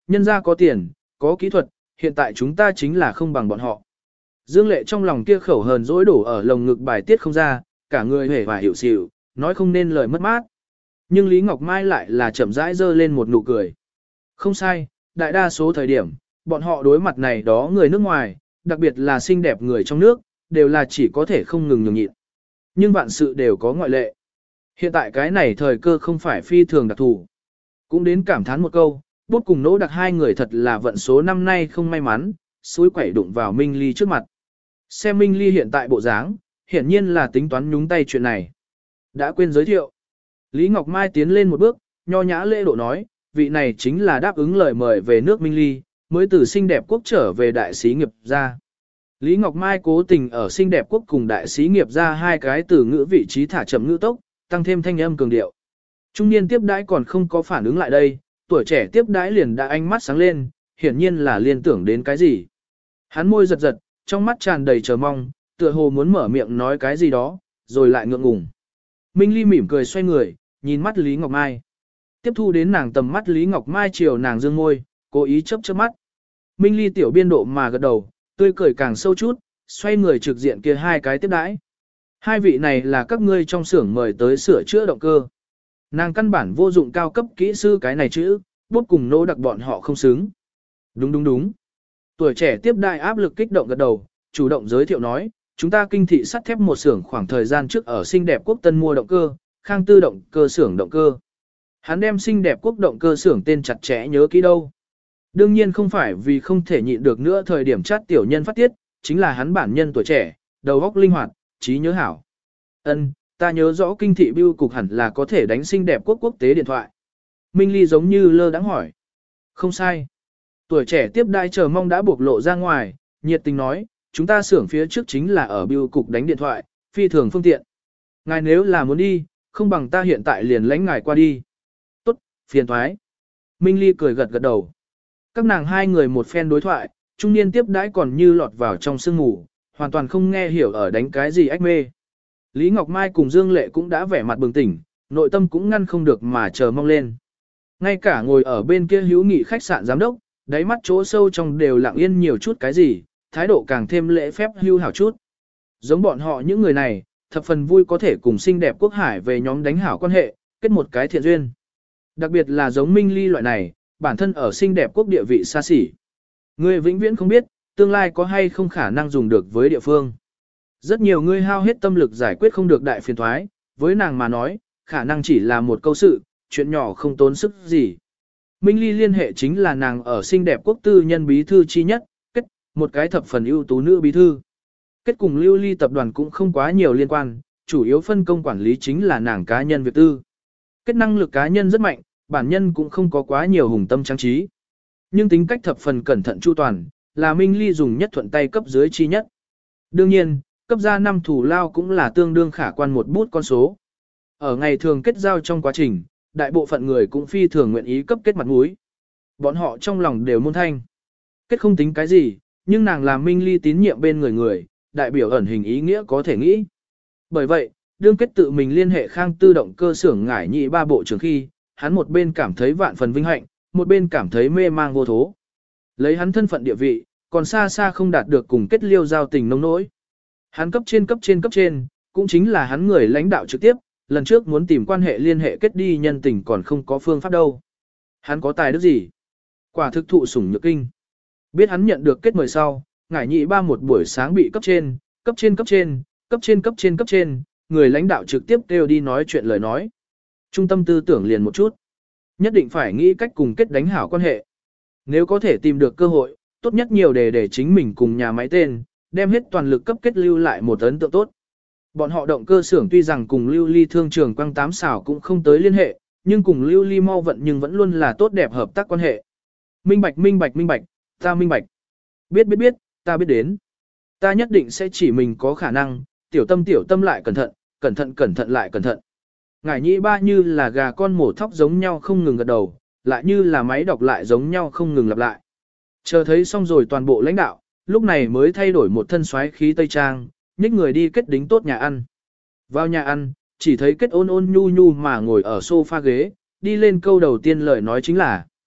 nhân gia có tiền, có kỹ thuật, hiện tại chúng ta chính là không bằng bọn họ. Dương Lệ trong lòng kia khẩu hờn dỗi đổ ở lồng ngực bài tiết không ra, cả người hề và hiểu xỉu, nói không nên lời mất mát. Nhưng Lý Ngọc Mai lại là chậm rãi dơ lên một nụ cười. Không sai, đại đa số thời điểm, bọn họ đối mặt này đó người nước ngoài, đặc biệt là xinh đẹp người trong nước, đều là chỉ có thể không ngừng nhường nhịn. Nhưng vạn sự đều có ngoại lệ. Hiện tại cái này thời cơ không phải phi thường đặc thù. Cũng đến cảm thán một câu, bút cùng nỗ đặc hai người thật là vận số năm nay không may mắn, suối quẩy đụng vào Minh Ly trước mặt. Xem Minh Ly hiện tại bộ dáng, hiển nhiên là tính toán nhúng tay chuyện này. Đã quên giới thiệu. Lý Ngọc Mai tiến lên một bước, nho nhã lễ độ nói, vị này chính là đáp ứng lời mời về nước Minh Ly, mới từ xinh đẹp quốc trở về đại sĩ nghiệp gia. Lý Ngọc Mai cố tình ở xinh đẹp quốc cùng đại sĩ nghiệp gia hai cái từ ngữ vị trí thả chậm ngữ tốc, tăng thêm thanh âm cường điệu. Trung niên tiếp đãi còn không có phản ứng lại đây, tuổi trẻ tiếp đãi liền đã ánh mắt sáng lên, hiển nhiên là liên tưởng đến cái gì. Hắn môi giật giật, trong mắt tràn đầy chờ mong, tựa hồ muốn mở miệng nói cái gì đó, rồi lại ngượng ngùng. Minh Ly mỉm cười xoay người, nhìn mắt Lý Ngọc Mai. Tiếp thu đến nàng tầm mắt Lý Ngọc Mai chiều nàng dương môi, cố ý chớp chớp mắt. Minh Ly tiểu biên độ mà gật đầu, tươi cười càng sâu chút, xoay người trực diện kia hai cái tiếp đãi. Hai vị này là các ngươi trong xưởng mời tới sửa chữa động cơ. Nàng căn bản vô dụng cao cấp kỹ sư cái này chữ, bút cùng nỗ đặc bọn họ không xứng. Đúng đúng đúng. Tuổi trẻ tiếp đại áp lực kích động gật đầu, chủ động giới thiệu nói, chúng ta kinh thị sắt thép một xưởng khoảng thời gian trước ở xinh đẹp quốc tân mua động cơ, khang tư động cơ xưởng động cơ. Hắn đem xinh đẹp quốc động cơ xưởng tên chặt chẽ nhớ kỹ đâu. Đương nhiên không phải vì không thể nhịn được nữa thời điểm chát tiểu nhân phát tiết, chính là hắn bản nhân tuổi trẻ, đầu óc linh hoạt, trí nhớ hảo. Ân, ta nhớ rõ kinh thị bưu cục hẳn là có thể đánh xinh đẹp quốc quốc tế điện thoại. Minh Ly giống như lơ đãng hỏi. Không sai. Tuổi trẻ tiếp đai chờ mong đã bộc lộ ra ngoài, nhiệt tình nói, chúng ta xưởng phía trước chính là ở bưu cục đánh điện thoại, phi thường phương tiện. Ngài nếu là muốn đi, không bằng ta hiện tại liền lãnh ngài qua đi. Tốt, phiền thoái. Minh Ly cười gật gật đầu. Các nàng hai người một phen đối thoại, trung niên tiếp đãi còn như lọt vào trong sương ngủ, hoàn toàn không nghe hiểu ở đánh cái gì ách mê. Lý Ngọc Mai cùng Dương Lệ cũng đã vẻ mặt bừng tỉnh, nội tâm cũng ngăn không được mà chờ mong lên. Ngay cả ngồi ở bên kia hữu nghị khách sạn giám đốc, đáy mắt chỗ sâu trong đều lặng yên nhiều chút cái gì, thái độ càng thêm lễ phép hưu hảo chút. Giống bọn họ những người này, thập phần vui có thể cùng xinh đẹp quốc hải về nhóm đánh hảo quan hệ, kết một cái thiện duyên. Đặc biệt là giống Minh Ly loại này, bản thân ở xinh đẹp quốc địa vị xa xỉ. Người vĩnh viễn không biết, tương lai có hay không khả năng dùng được với địa phương. Rất nhiều người hao hết tâm lực giải quyết không được đại phiền thoái, với nàng mà nói, khả năng chỉ là một câu sự, chuyện nhỏ không tốn sức gì. Minh Ly liên hệ chính là nàng ở xinh đẹp quốc tư nhân bí thư chi nhất, kết, một cái thập phần ưu tú nữ bí thư. Kết cùng Lưu Ly tập đoàn cũng không quá nhiều liên quan, chủ yếu phân công quản lý chính là nàng cá nhân việc tư. Kết năng lực cá nhân rất mạnh, bản nhân cũng không có quá nhiều hùng tâm trang trí. Nhưng tính cách thập phần cẩn thận chu toàn, là Minh Ly dùng nhất thuận tay cấp dưới chi nhất. Đương nhiên, cấp ra năm thủ lao cũng là tương đương khả quan một bút con số. Ở ngày thường kết giao trong quá trình, đại bộ phận người cũng phi thường nguyện ý cấp kết mặt mũi. Bọn họ trong lòng đều môn thanh. Kết không tính cái gì, nhưng nàng làm Minh Ly tín nhiệm bên người người, đại biểu ẩn hình ý nghĩa có thể nghĩ. Bởi vậy, đương kết tự mình liên hệ khang tư động cơ xưởng ngải nhị ba bộ trưởng khi, hắn một bên cảm thấy vạn phần vinh hạnh, một bên cảm thấy mê mang vô thố. Lấy hắn thân phận địa vị, còn xa xa không đạt được cùng kết liêu giao tình nông nỗi. Hắn cấp trên cấp trên cấp trên, cũng chính là hắn người lãnh đạo trực tiếp, lần trước muốn tìm quan hệ liên hệ kết đi nhân tình còn không có phương pháp đâu. Hắn có tài đức gì? Quả thực thụ sủng nhược kinh. Biết hắn nhận được kết mời sau, ngải nhị ba một buổi sáng bị cấp trên, cấp trên cấp trên, cấp trên cấp trên cấp trên, người lãnh đạo trực tiếp kêu đi nói chuyện lời nói. Trung tâm tư tưởng liền một chút. Nhất định phải nghĩ cách cùng kết đánh hảo quan hệ. Nếu có thể tìm được cơ hội, tốt nhất nhiều để để chính mình cùng nhà máy tên, đem hết toàn lực cấp kết lưu lại một ấn tượng tốt. Bọn họ động cơ xưởng tuy rằng cùng Lưu Ly thương trường quăng tám xảo cũng không tới liên hệ, nhưng cùng Lưu Ly mau vận nhưng vẫn luôn là tốt đẹp hợp tác quan hệ. Minh bạch minh bạch minh bạch, ta minh bạch. Biết biết biết, ta biết đến. Ta nhất định sẽ chỉ mình có khả năng, tiểu tâm tiểu tâm lại cẩn thận, cẩn thận cẩn thận lại cẩn thận. Ngải nhị ba như là gà con mổ thóc giống nhau không ngừng gật đầu, lại như là máy đọc lại giống nhau không ngừng lặp lại. Chờ thấy xong rồi toàn bộ lãnh đạo, lúc này mới thay đổi một thân xoáy khí tây trang, nhích người đi kết đính tốt nhà ăn. Vào nhà ăn, chỉ thấy kết ôn ôn nhu nhu mà ngồi ở sofa ghế, đi lên câu đầu tiên lời nói chính là: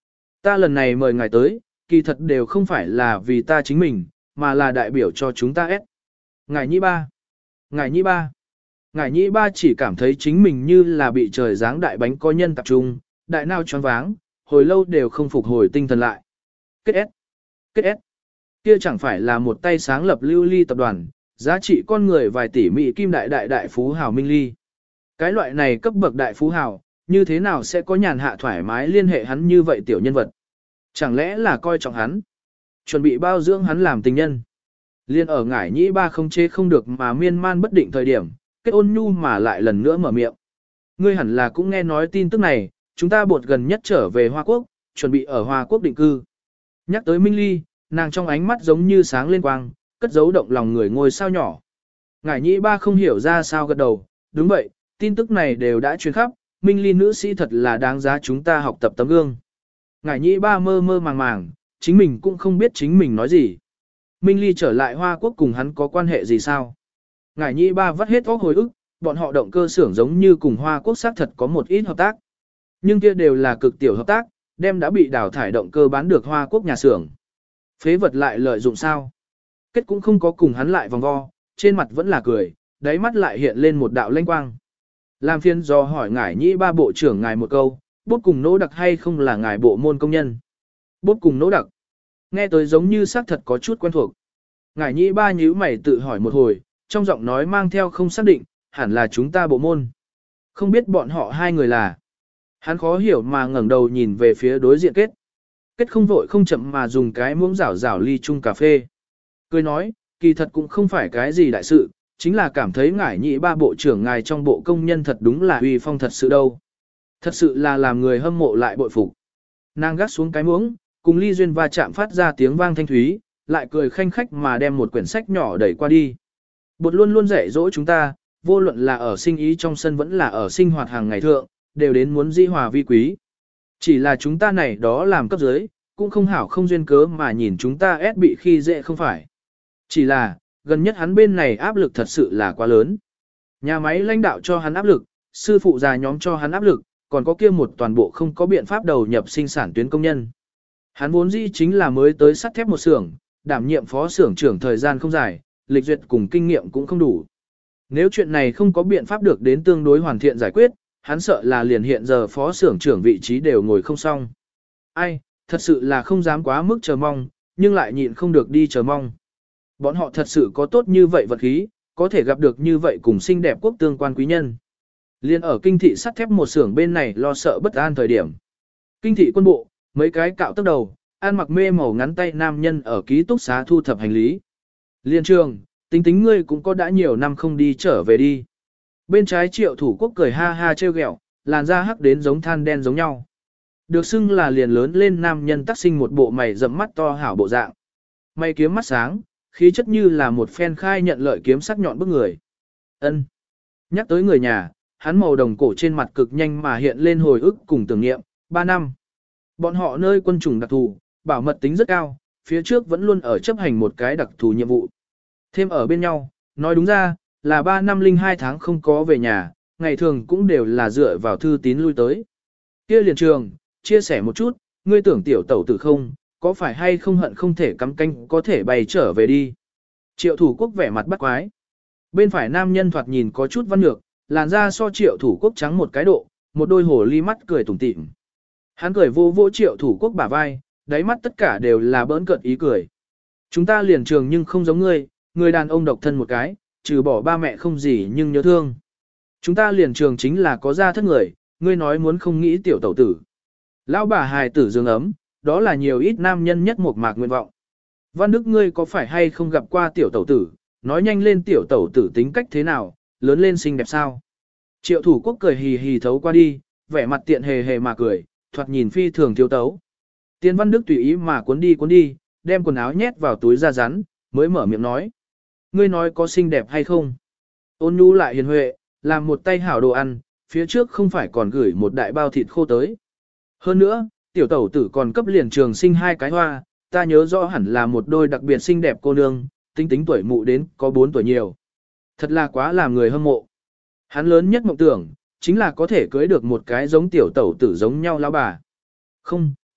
Ta lần này mời ngài tới, kỳ thật đều không phải là vì ta chính mình, mà là đại biểu cho chúng ta ép. Ngài nhĩ ba. Ngài nhĩ ba. Ngài nhĩ ba chỉ cảm thấy chính mình như là bị trời giáng đại bánh có nhân tập trung, đại nào choáng váng, hồi lâu đều không phục hồi tinh thần lại. Kết S. Kết S. Kia chẳng phải là một tay sáng lập lưu ly tập đoàn, giá trị con người vài tỷ mỹ kim đại đại đại phú hào Minh Ly. Cái loại này cấp bậc đại phú hào, như thế nào sẽ có nhàn hạ thoải mái liên hệ hắn như vậy tiểu nhân vật? Chẳng lẽ là coi trọng hắn, chuẩn bị bao dưỡng hắn làm tình nhân? Liên ở ngải nhĩ ba không chế không được mà miên man bất định thời điểm, kết ôn nhu mà lại lần nữa mở miệng. Ngươi hẳn là cũng nghe nói tin tức này, chúng ta bột gần nhất trở về Hoa Quốc, chuẩn bị ở Hoa Quốc định cư. Nhắc tới Minh Ly, nàng trong ánh mắt giống như sáng lên quang, cất giấu động lòng người ngôi sao nhỏ. Ngải nhĩ ba không hiểu ra sao gật đầu, đúng vậy, tin tức này đều đã truyền khắp, Minh Ly nữ sĩ thật là đáng giá chúng ta học tập tấm gương. Ngải nhĩ ba mơ mơ màng màng, chính mình cũng không biết chính mình nói gì. Minh Ly trở lại Hoa Quốc cùng hắn có quan hệ gì sao? Ngải nhĩ ba vắt hết óc hồi ức, bọn họ động cơ xưởng giống như cùng Hoa Quốc xác thật có một ít hợp tác. Nhưng kia đều là cực tiểu hợp tác, đem đã bị đào thải động cơ bán được Hoa Quốc nhà xưởng. Phế vật lại lợi dụng sao? Kết cũng không có cùng hắn lại vòng vo, trên mặt vẫn là cười, đáy mắt lại hiện lên một đạo lanh quang. Làm phiên do hỏi ngải nhĩ ba bộ trưởng ngài một câu, bốt cùng nỗ đặc hay không là ngài bộ môn công nhân? Bốt cùng nỗ đặc. Nghe tới giống như xác thật có chút quen thuộc. Ngải nhĩ ba nhíu mày tự hỏi một hồi, trong giọng nói mang theo không xác định, hẳn là chúng ta bộ môn. Không biết bọn họ hai người là. Hắn khó hiểu mà ngẩng đầu nhìn về phía đối diện kết. Kết không vội không chậm mà dùng cái muỗng rảo rảo ly chung cà phê. Cười nói, kỳ thật cũng không phải cái gì đại sự, chính là cảm thấy ngải nhĩ ba bộ trưởng ngài trong bộ công nhân thật đúng là uy phong thật sự đâu. Thật sự là làm người hâm mộ lại bội phục. Nàng gắt xuống cái muỗng, cùng ly duyên va chạm phát ra tiếng vang thanh thúy, lại cười khanh khách mà đem một quyển sách nhỏ đẩy qua đi. Bột luôn luôn dạy dỗ chúng ta, vô luận là ở sinh ý trong sân vẫn là ở sinh hoạt hàng ngày thượng, đều đến muốn di hòa vi quý. Chỉ là chúng ta này đó làm cấp dưới, cũng không hảo không duyên cớ mà nhìn chúng ta ép bị khi dễ không phải. Chỉ là, gần nhất hắn bên này áp lực thật sự là quá lớn. Nhà máy lãnh đạo cho hắn áp lực, sư phụ già nhóm cho hắn áp lực, còn có kia một toàn bộ không có biện pháp đầu nhập sinh sản tuyến công nhân. Hắn vốn dĩ chính là mới tới sắt thép một xưởng, đảm nhiệm phó xưởng trưởng thời gian không dài, lịch duyệt cùng kinh nghiệm cũng không đủ. Nếu chuyện này không có biện pháp được đến tương đối hoàn thiện giải quyết, hắn sợ là liền hiện giờ phó xưởng trưởng vị trí đều ngồi không xong. Ai, thật sự là không dám quá mức chờ mong, nhưng lại nhịn không được đi chờ mong. Bọn họ thật sự có tốt như vậy vật khí, có thể gặp được như vậy cùng xinh đẹp quốc tương quan quý nhân. Liên ở kinh thị sắt thép một xưởng bên này lo sợ bất an thời điểm. Kinh thị quân bộ, mấy cái cạo tóc đầu, ăn mặc mê màu ngắn tay nam nhân ở ký túc xá thu thập hành lý. Liên trường, tính tính ngươi cũng có đã nhiều năm không đi trở về đi. Bên trái triệu thủ quốc cười ha ha trêu ghẹo, làn da hắc đến giống than đen giống nhau. Được xưng là liền lớn lên nam nhân tác sinh một bộ mày rậm mắt to hảo bộ dạng. Mày kiếm mắt sáng, khí chất như là một phen khai nhận lợi kiếm sắc nhọn bức người. Ân. Nhắc tới người nhà, hắn màu đồng cổ trên mặt cực nhanh mà hiện lên hồi ức cùng tưởng niệm, ba năm. Bọn họ nơi quân chủng đặc thù, bảo mật tính rất cao, phía trước vẫn luôn ở chấp hành một cái đặc thù nhiệm vụ. Thêm ở bên nhau, nói đúng ra, là ba năm linh hai tháng không có về nhà, ngày thường cũng đều là dựa vào thư tín lui tới. Kia liền trường, chia sẻ một chút, ngươi tưởng tiểu tẩu tử không, có phải hay không hận không thể cắm canh có thể bay trở về đi. Triệu thủ quốc vẻ mặt bắt quái. Bên phải nam nhân thoạt nhìn có chút văn nhược, làn da so triệu thủ quốc trắng một cái độ, một đôi hồ ly mắt cười tủm tỉm. Hắn cười vô vô triệu thủ quốc bả vai, đáy mắt tất cả đều là bỡn cợt ý cười. Chúng ta liền trường nhưng không giống ngươi, người đàn ông độc thân một cái, trừ bỏ ba mẹ không gì nhưng nhớ thương. Chúng ta liền trường chính là có gia thất người, ngươi nói muốn không nghĩ tiểu tẩu tử. Lão bà hài tử dương ấm, đó là nhiều ít nam nhân nhất một mạc nguyện vọng. Văn Đức ngươi có phải hay không gặp qua tiểu tẩu tử, nói nhanh lên tiểu tẩu tử tính cách thế nào, lớn lên xinh đẹp sao. Triệu thủ quốc cười hì hì thấu qua đi, vẻ mặt tiện hề hề mà cười, thoạt nhìn phi thường thiếu tấu. Tiên Văn Đức tùy ý mà cuốn đi cuốn đi, đem quần áo nhét vào túi da rắn, mới mở miệng nói. Ngươi nói có xinh đẹp hay không? Ôn nhu lại hiền huệ, làm một tay hảo đồ ăn, phía trước không phải còn gửi một đại bao thịt khô tới. Hơn nữa, tiểu tẩu tử còn cấp liền trường sinh hai cái hoa, ta nhớ rõ hẳn là một đôi đặc biệt xinh đẹp cô nương, tính tính tuổi mụ đến có bốn tuổi nhiều. Thật là quá làm người hâm mộ. Hắn lớn nhất mộng tưởng, chính là có thể cưới được một cái giống tiểu tẩu tử giống nhau lão bà. Không,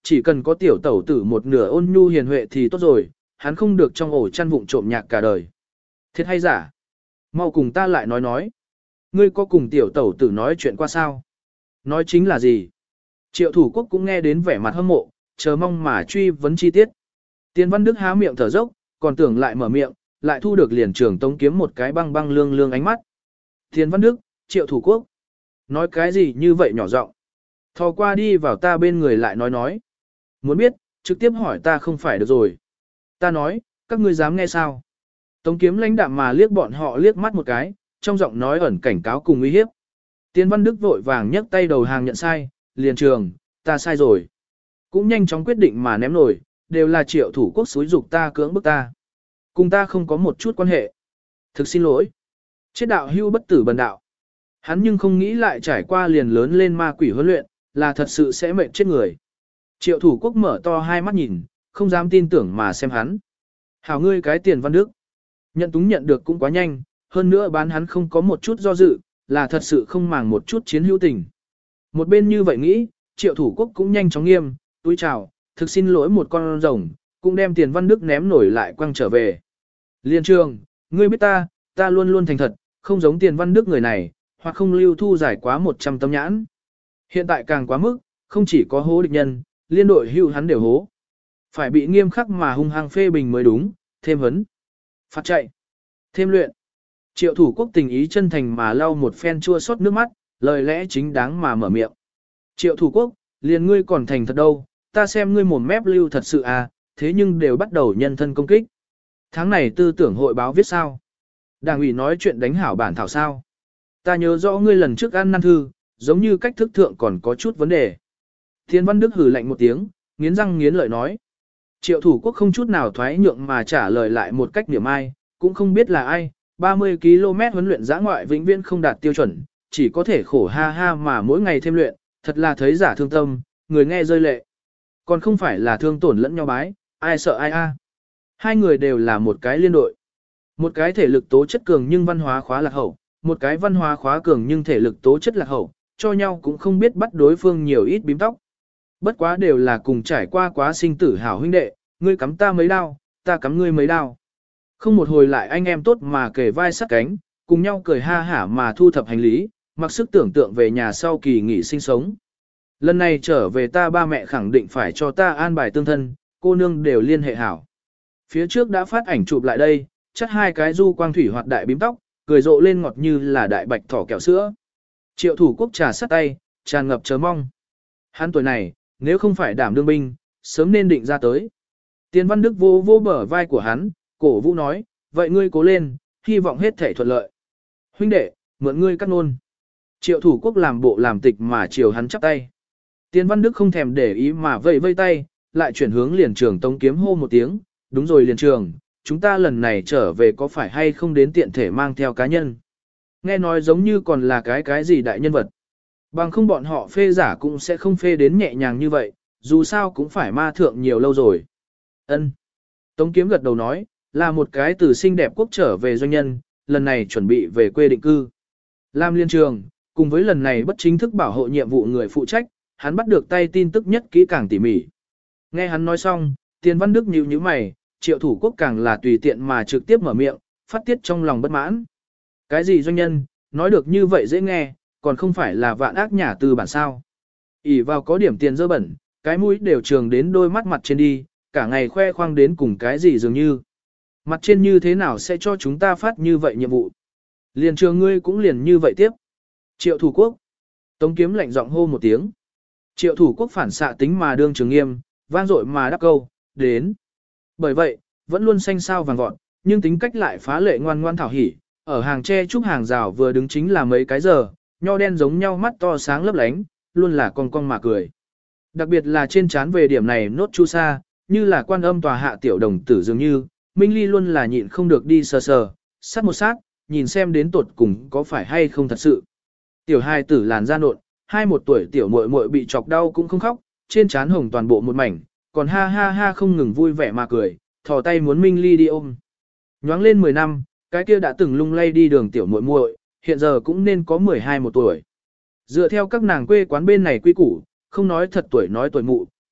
Chỉ cần có tiểu tẩu tử một nửa ôn nhu hiền huệ thì tốt rồi, hắn không được trong ổ chăn vụng trộm nhạc cả đời. Thiệt hay giả? Mau cùng ta lại nói nói. Ngươi có cùng tiểu tẩu tử nói chuyện qua sao? Nói chính là gì? Triệu thủ quốc cũng nghe đến vẻ mặt hâm mộ, chờ mong mà truy vấn chi tiết. Tiền Văn Đức há miệng thở dốc, còn tưởng lại mở miệng, lại thu được liền trường Tống Kiếm một cái băng băng lương lương ánh mắt. Tiền Văn Đức, Triệu thủ quốc. Nói cái gì như vậy nhỏ giọng? Thò qua đi vào ta bên người lại nói nói. Muốn biết, trực tiếp hỏi ta không phải được rồi. Ta nói, các ngươi dám nghe sao? Tống Kiếm lãnh đạm mà liếc bọn họ liếc mắt một cái, trong giọng nói ẩn cảnh cáo cùng uy hiếp. Tiền Văn Đức vội vàng nhấc tay đầu hàng nhận sai, liền trường, ta sai rồi. Cũng nhanh chóng quyết định mà ném nổi, đều là Triệu thủ quốc xúi dục ta cưỡng bức ta. Cùng ta không có một chút quan hệ. Thực xin lỗi. Chết đạo hưu bất tử bần đạo. Hắn nhưng không nghĩ lại trải qua liền lớn lên ma quỷ huấn luyện, là thật sự sẽ mệnh chết người. Triệu thủ quốc mở to hai mắt nhìn, không dám tin tưởng mà xem hắn. Hảo ngươi cái Tiền Văn Đức. Nhận túng nhận được cũng quá nhanh, hơn nữa bán hắn không có một chút do dự, là thật sự không màng một chút chiến hữu tình. Một bên như vậy nghĩ, Triệu thủ quốc cũng nhanh chóng nghiêm, túi chào, thực xin lỗi một con rồng, cũng đem Tiền Văn Đức ném nổi lại quăng trở về. Liên trường, ngươi biết ta, ta luôn luôn thành thật, không giống Tiền Văn Đức người này, hoặc không lưu thu giải quá một trăm tấm nhãn. Hiện tại càng quá mức, không chỉ có hố địch nhân, liên đội hưu hắn đều hố. Phải bị nghiêm khắc mà hung hăng phê bình mới đúng, thêm vấn. Phạt chạy. Thêm luyện. Triệu thủ quốc tình ý chân thành mà lau một phen chua xót nước mắt, lời lẽ chính đáng mà mở miệng. Triệu thủ quốc, liền ngươi còn thành thật đâu, ta xem ngươi mồm mép lưu thật sự à, thế nhưng đều bắt đầu nhân thân công kích. Tháng này tư tưởng hội báo viết sao? Đảng ủy nói chuyện đánh hảo bản thảo sao? Ta nhớ rõ ngươi lần trước ăn năn thư, giống như cách thức thượng còn có chút vấn đề. Thiên Văn Đức hừ lạnh một tiếng, nghiến răng nghiến lợi nói. Triệu thủ quốc không chút nào thoái nhượng mà trả lời lại một cách niệm ai, cũng không biết là ai, ba mươi ki lô mét huấn luyện giã ngoại vĩnh viễn không đạt tiêu chuẩn, chỉ có thể khổ ha ha mà mỗi ngày thêm luyện, thật là thấy giả thương tâm, người nghe rơi lệ. Còn không phải là thương tổn lẫn nhau bái, ai sợ ai a. Hai người đều là một cái liên đội. Một cái thể lực tố chất cường nhưng văn hóa khóa lạc hậu, một cái văn hóa khóa cường nhưng thể lực tố chất lạc hậu, cho nhau cũng không biết bắt đối phương nhiều ít bím tóc. Bất quá đều là cùng trải qua quá sinh tử hảo huynh đệ, ngươi cắm ta mấy đao, ta cắm ngươi mấy đao. Không một hồi lại anh em tốt mà kề vai sát cánh, cùng nhau cười ha hả mà thu thập hành lý, mặc sức tưởng tượng về nhà sau kỳ nghỉ sinh sống. Lần này trở về ta ba mẹ khẳng định phải cho ta an bài tương thân, cô nương đều liên hệ hảo. Phía trước đã phát ảnh chụp lại đây, chắc hai cái du quang thủy hoạt đại bím tóc, cười rộ lên ngọt như là đại bạch thỏ kẹo sữa. Triệu thủ quốc trà sắt tay, tràn ngập chờ mong. Hắn tuổi này, nếu không phải đảm đương binh, sớm nên định ra tới. Tiền Văn Đức vô vô bờ vai của hắn, cổ vũ nói, vậy ngươi cố lên, hy vọng hết thể thuận lợi. Huynh đệ, mượn ngươi cắt nôn. Triệu thủ quốc làm bộ làm tịch mà chiều hắn chắp tay. Tiền Văn Đức không thèm để ý mà vẫy vây tay, lại chuyển hướng liền trường Tống Kiếm hô một tiếng, đúng rồi liền trường, chúng ta lần này trở về có phải hay không đến tiện thể mang theo cá nhân. Nghe nói giống như còn là cái cái gì đại nhân vật. Bằng không bọn họ phê giả cũng sẽ không phê đến nhẹ nhàng như vậy, dù sao cũng phải ma thượng nhiều lâu rồi. Ân. Tống Kiếm gật đầu nói, là một cái từ xinh đẹp quốc trở về doanh nhân, lần này chuẩn bị về quê định cư. Lam liên trường, cùng với lần này bất chính thức bảo hộ nhiệm vụ người phụ trách, hắn bắt được tay tin tức nhất kỹ càng tỉ mỉ. Nghe hắn nói xong, Tiền Văn Đức nhíu nhíu mày, Triệu thủ quốc càng là tùy tiện mà trực tiếp mở miệng, phát tiết trong lòng bất mãn. Cái gì doanh nhân, nói được như vậy dễ nghe, còn không phải là vạn ác nhà từ bản sao. ỷ vào có điểm tiền dơ bẩn, cái mũi đều trường đến đôi mắt mặt trên đi, cả ngày khoe khoang đến cùng cái gì dường như. Mặt trên như thế nào sẽ cho chúng ta phát như vậy nhiệm vụ. Liền trường ngươi cũng liền như vậy tiếp. Triệu thủ quốc. Tống Kiếm lạnh giọng hô một tiếng. Triệu thủ quốc phản xạ tính mà đương trường nghiêm, vang dội mà đáp câu, đến. Bởi vậy, vẫn luôn xanh sao vàng vọt, nhưng tính cách lại phá lệ ngoan ngoan thảo hỉ, ở hàng tre trúc hàng rào vừa đứng chính là mấy cái giờ, nho đen giống nhau mắt to sáng lấp lánh, luôn là con con mà cười. Đặc biệt là trên trán về điểm này nốt chu sa, như là quan âm tòa hạ tiểu đồng tử dường như, Minh Ly luôn là nhịn không được đi sờ sờ, sát một sát, nhìn xem đến tột cùng có phải hay không thật sự. Tiểu hai tử làn da nộn, hai một tuổi tiểu muội muội bị chọc đau cũng không khóc, trên trán hồng toàn bộ một mảnh, còn ha ha ha không ngừng vui vẻ mà cười, thò tay muốn Minh Ly đi ôm. Nhoáng lên mười năm, cái kia đã từng lung lay đi đường tiểu muội muội, hiện giờ cũng nên có mười hai một tuổi. Dựa theo các nàng quê quán bên này quy củ, không nói thật tuổi nói tuổi mụ,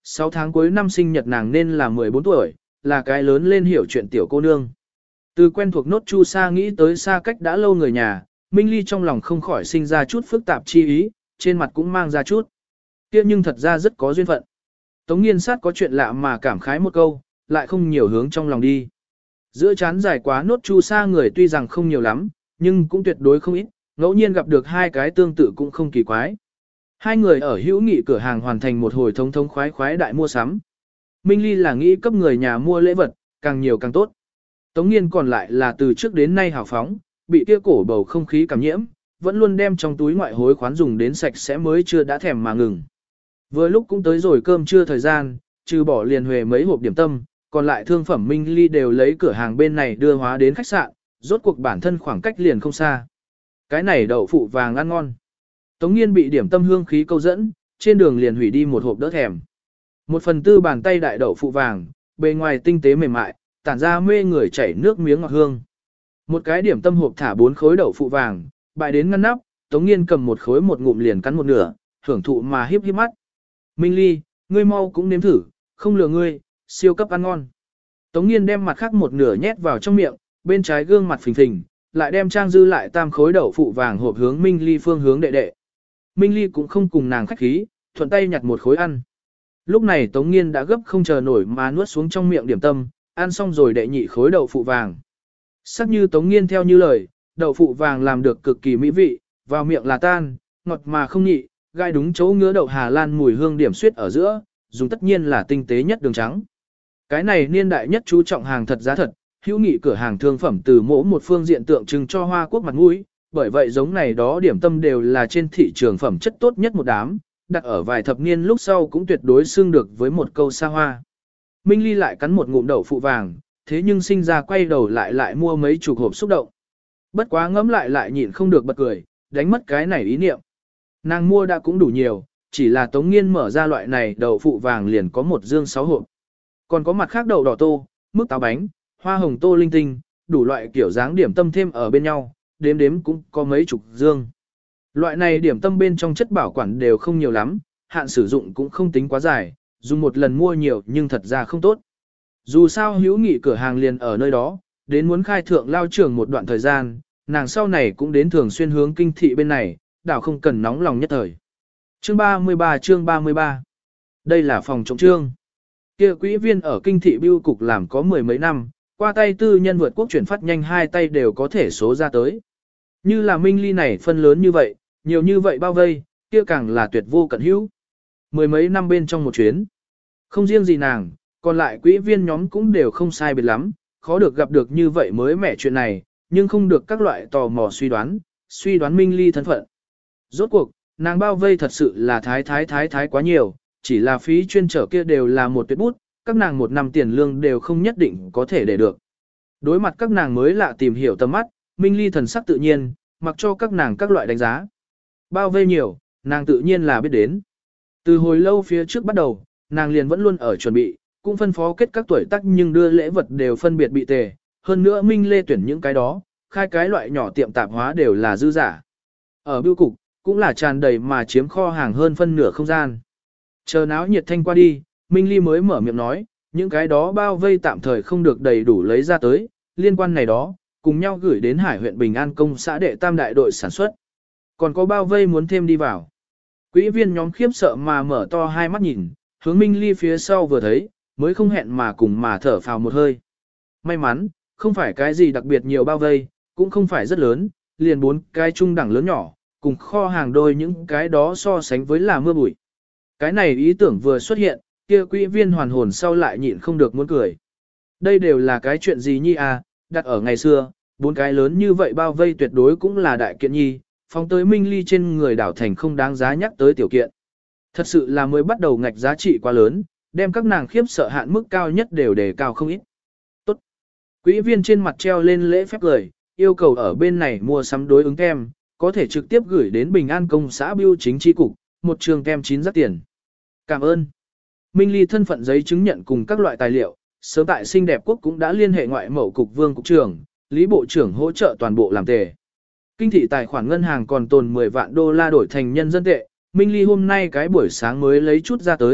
sáu tháng cuối năm sinh nhật nàng nên là mười bốn tuổi, là cái lớn lên hiểu chuyện tiểu cô nương. Từ quen thuộc nốt chu sa nghĩ tới xa cách đã lâu người nhà, Minh Ly trong lòng không khỏi sinh ra chút phức tạp chi ý, trên mặt cũng mang ra chút. Kia nhưng thật ra rất có duyên phận. Tống Nghiên sát có chuyện lạ mà cảm khái một câu, lại không nhiều hướng trong lòng đi. Giữa chán dài quá nốt chu sa người tuy rằng không nhiều lắm, nhưng cũng tuyệt đối không ít, ngẫu nhiên gặp được hai cái tương tự cũng không kỳ quái. Hai người ở hữu nghị cửa hàng hoàn thành một hồi thống thống khoái khoái đại mua sắm. Minh Ly là nghĩ cấp người nhà mua lễ vật, càng nhiều càng tốt. Tống Nghiên còn lại là từ trước đến nay hào phóng, bị kia cổ bầu không khí cảm nhiễm, vẫn luôn đem trong túi ngoại hối khoán dùng đến sạch sẽ mới chưa đã thèm mà ngừng. Vừa lúc cũng tới rồi cơm trưa thời gian, trừ bỏ liền huề mấy hộp điểm tâm, còn lại thương phẩm Minh Ly đều lấy cửa hàng bên này đưa hóa đến khách sạn, rốt cuộc bản thân khoảng cách liền không xa. Cái này đậu phụ vàng ăn ngon. Tống Nghiên bị điểm tâm hương khí câu dẫn, trên đường liền hủy đi một hộp đỡ thèm. Một phần tư bàn tay đại đậu phụ vàng, bề ngoài tinh tế mềm mại, tản ra mê người chảy nước miếng ngọt hương. Một cái điểm tâm hộp thả bốn khối đậu phụ vàng, bại đến ngăn nắp, Tống Nghiên cầm một khối một ngụm liền cắn một nửa, hưởng thụ mà hiếp hiếp mắt. Minh Ly, ngươi mau cũng nếm thử, không lừa ngươi, siêu cấp ăn ngon. Tống Nghiên đem mặt khác một nửa nhét vào trong miệng, bên trái gương mặt phình phình, lại đem trang dư lại tam khối đậu phụ vàng hộp hướng Minh Ly phương hướng đệ đệ. Minh Ly cũng không cùng nàng khách khí, thuận tay nhặt một khối ăn. Lúc này Tống Nghiên đã gấp không chờ nổi mà nuốt xuống trong miệng điểm tâm, ăn xong rồi đệ nhị khối đậu phụ vàng. Sắc như Tống Nghiên theo như lời, đậu phụ vàng làm được cực kỳ mỹ vị, vào miệng là tan, ngọt mà không nhị, gai đúng chỗ ngứa đậu Hà Lan mùi hương điểm suyết ở giữa, dùng tất nhiên là tinh tế nhất đường trắng. Cái này niên đại nhất chú trọng hàng thật giá thật, hữu nghị cửa hàng thương phẩm từ mỗi một phương diện tượng trưng cho Hoa Quốc mặt mũi, bởi vậy giống này đó điểm tâm đều là trên thị trường phẩm chất tốt nhất một đám, đặt ở vài thập niên lúc sau cũng tuyệt đối xưng được với một câu xa hoa. Minh Ly lại cắn một ngụm đậu phụ vàng, thế nhưng sinh ra quay đầu lại lại mua mấy chục hộp xúc động. Bất quá ngẫm lại lại nhịn không được bật cười, đánh mất cái này ý niệm. Nàng mua đã cũng đủ nhiều, chỉ là Tống Nghiên mở ra loại này đậu phụ vàng liền có một dương sáu hộp. Còn có mặt khác đậu đỏ tô, mức táo bánh, hoa hồng tô linh tinh, đủ loại kiểu dáng điểm tâm thêm ở bên nhau, đếm đếm cũng có mấy chục dương. Loại này điểm tâm bên trong chất bảo quản đều không nhiều lắm, hạn sử dụng cũng không tính quá dài, dùng một lần mua nhiều nhưng thật ra không tốt. Dù sao hữu nghị cửa hàng liền ở nơi đó, đến muốn khai thượng lao trường một đoạn thời gian, nàng sau này cũng đến thường xuyên hướng kinh thị bên này, đảo không cần nóng lòng nhất thời. Chương ba mươi ba chương ba mươi ba Đây là phòng trọng trương. Kia quỹ viên ở kinh thị bưu cục làm có mười mấy năm, qua tay tư nhân vượt quốc chuyển phát nhanh hai tay đều có thể số ra tới. Như là Minh Ly này phân lớn như vậy, nhiều như vậy bao vây, kia càng là tuyệt vô cận hữu. Mười mấy năm bên trong một chuyến. Không riêng gì nàng, còn lại quỹ viên nhóm cũng đều không sai biệt lắm, khó được gặp được như vậy mới mẻ chuyện này, nhưng không được các loại tò mò suy đoán, suy đoán Minh Ly thân phận. Rốt cuộc, nàng bao vây thật sự là thái thái thái thái quá nhiều, chỉ là phí chuyên trở kia đều là một tuyệt bút, các nàng một năm tiền lương đều không nhất định có thể để được. Đối mặt các nàng mới lạ tìm hiểu tầm mắt, Minh Ly thần sắc tự nhiên, mặc cho các nàng các loại đánh giá. Bao vây nhiều, nàng tự nhiên là biết đến. Từ hồi lâu phía trước bắt đầu, nàng liền vẫn luôn ở chuẩn bị, cũng phân phó kết các tuổi tác nhưng đưa lễ vật đều phân biệt bị tề, hơn nữa Minh Lê tuyển những cái đó, khai cái loại nhỏ tiệm tạp hóa đều là dư giả. Ở bưu cục, cũng là tràn đầy mà chiếm kho hàng hơn phân nửa không gian. Chờ náo nhiệt thanh qua đi, Minh Ly mới mở miệng nói, những cái đó bao vây tạm thời không được đầy đủ lấy ra tới, liên quan này đó, cùng nhau gửi đến Hải huyện Bình An công xã đệ tam đại đội sản xuất. Còn có bao vây muốn thêm đi vào. Quỹ viên nhóm khiếp sợ mà mở to hai mắt nhìn, hướng Minh Ly phía sau vừa thấy, mới không hẹn mà cùng mà thở phào một hơi. May mắn, không phải cái gì đặc biệt nhiều bao vây, cũng không phải rất lớn, liền bốn cái trung đẳng lớn nhỏ, cùng kho hàng đôi những cái đó so sánh với là mưa bụi. Cái này ý tưởng vừa xuất hiện, kia quỹ viên hoàn hồn sau lại nhịn không được muốn cười. Đây đều là cái chuyện gì nhi à, đặt ở ngày xưa, bốn cái lớn như vậy bao vây tuyệt đối cũng là đại kiện nhi, phóng tới Minh Ly trên người đảo thành không đáng giá nhắc tới tiểu kiện. Thật sự là mới bắt đầu ngạch giá trị quá lớn, đem các nàng khiếp sợ hạn mức cao nhất đều đề cao không ít. Tốt. Quỹ viên trên mặt treo lên lễ phép cười, yêu cầu ở bên này mua sắm đối ứng kem, có thể trực tiếp gửi đến Bình An công xã bưu chính chi cục, một trường kem chín rắc tiền. Cảm ơn. Minh Ly thân phận giấy chứng nhận cùng các loại tài liệu, sớm tại Xinh đẹp quốc cũng đã liên hệ ngoại mẫu cục Vương cục trưởng, Lý bộ trưởng hỗ trợ toàn bộ làm tề. Kinh thị tài khoản ngân hàng còn tồn mười vạn đô la đổi thành nhân dân tệ, Minh Ly hôm nay cái buổi sáng mới lấy chút ra tới,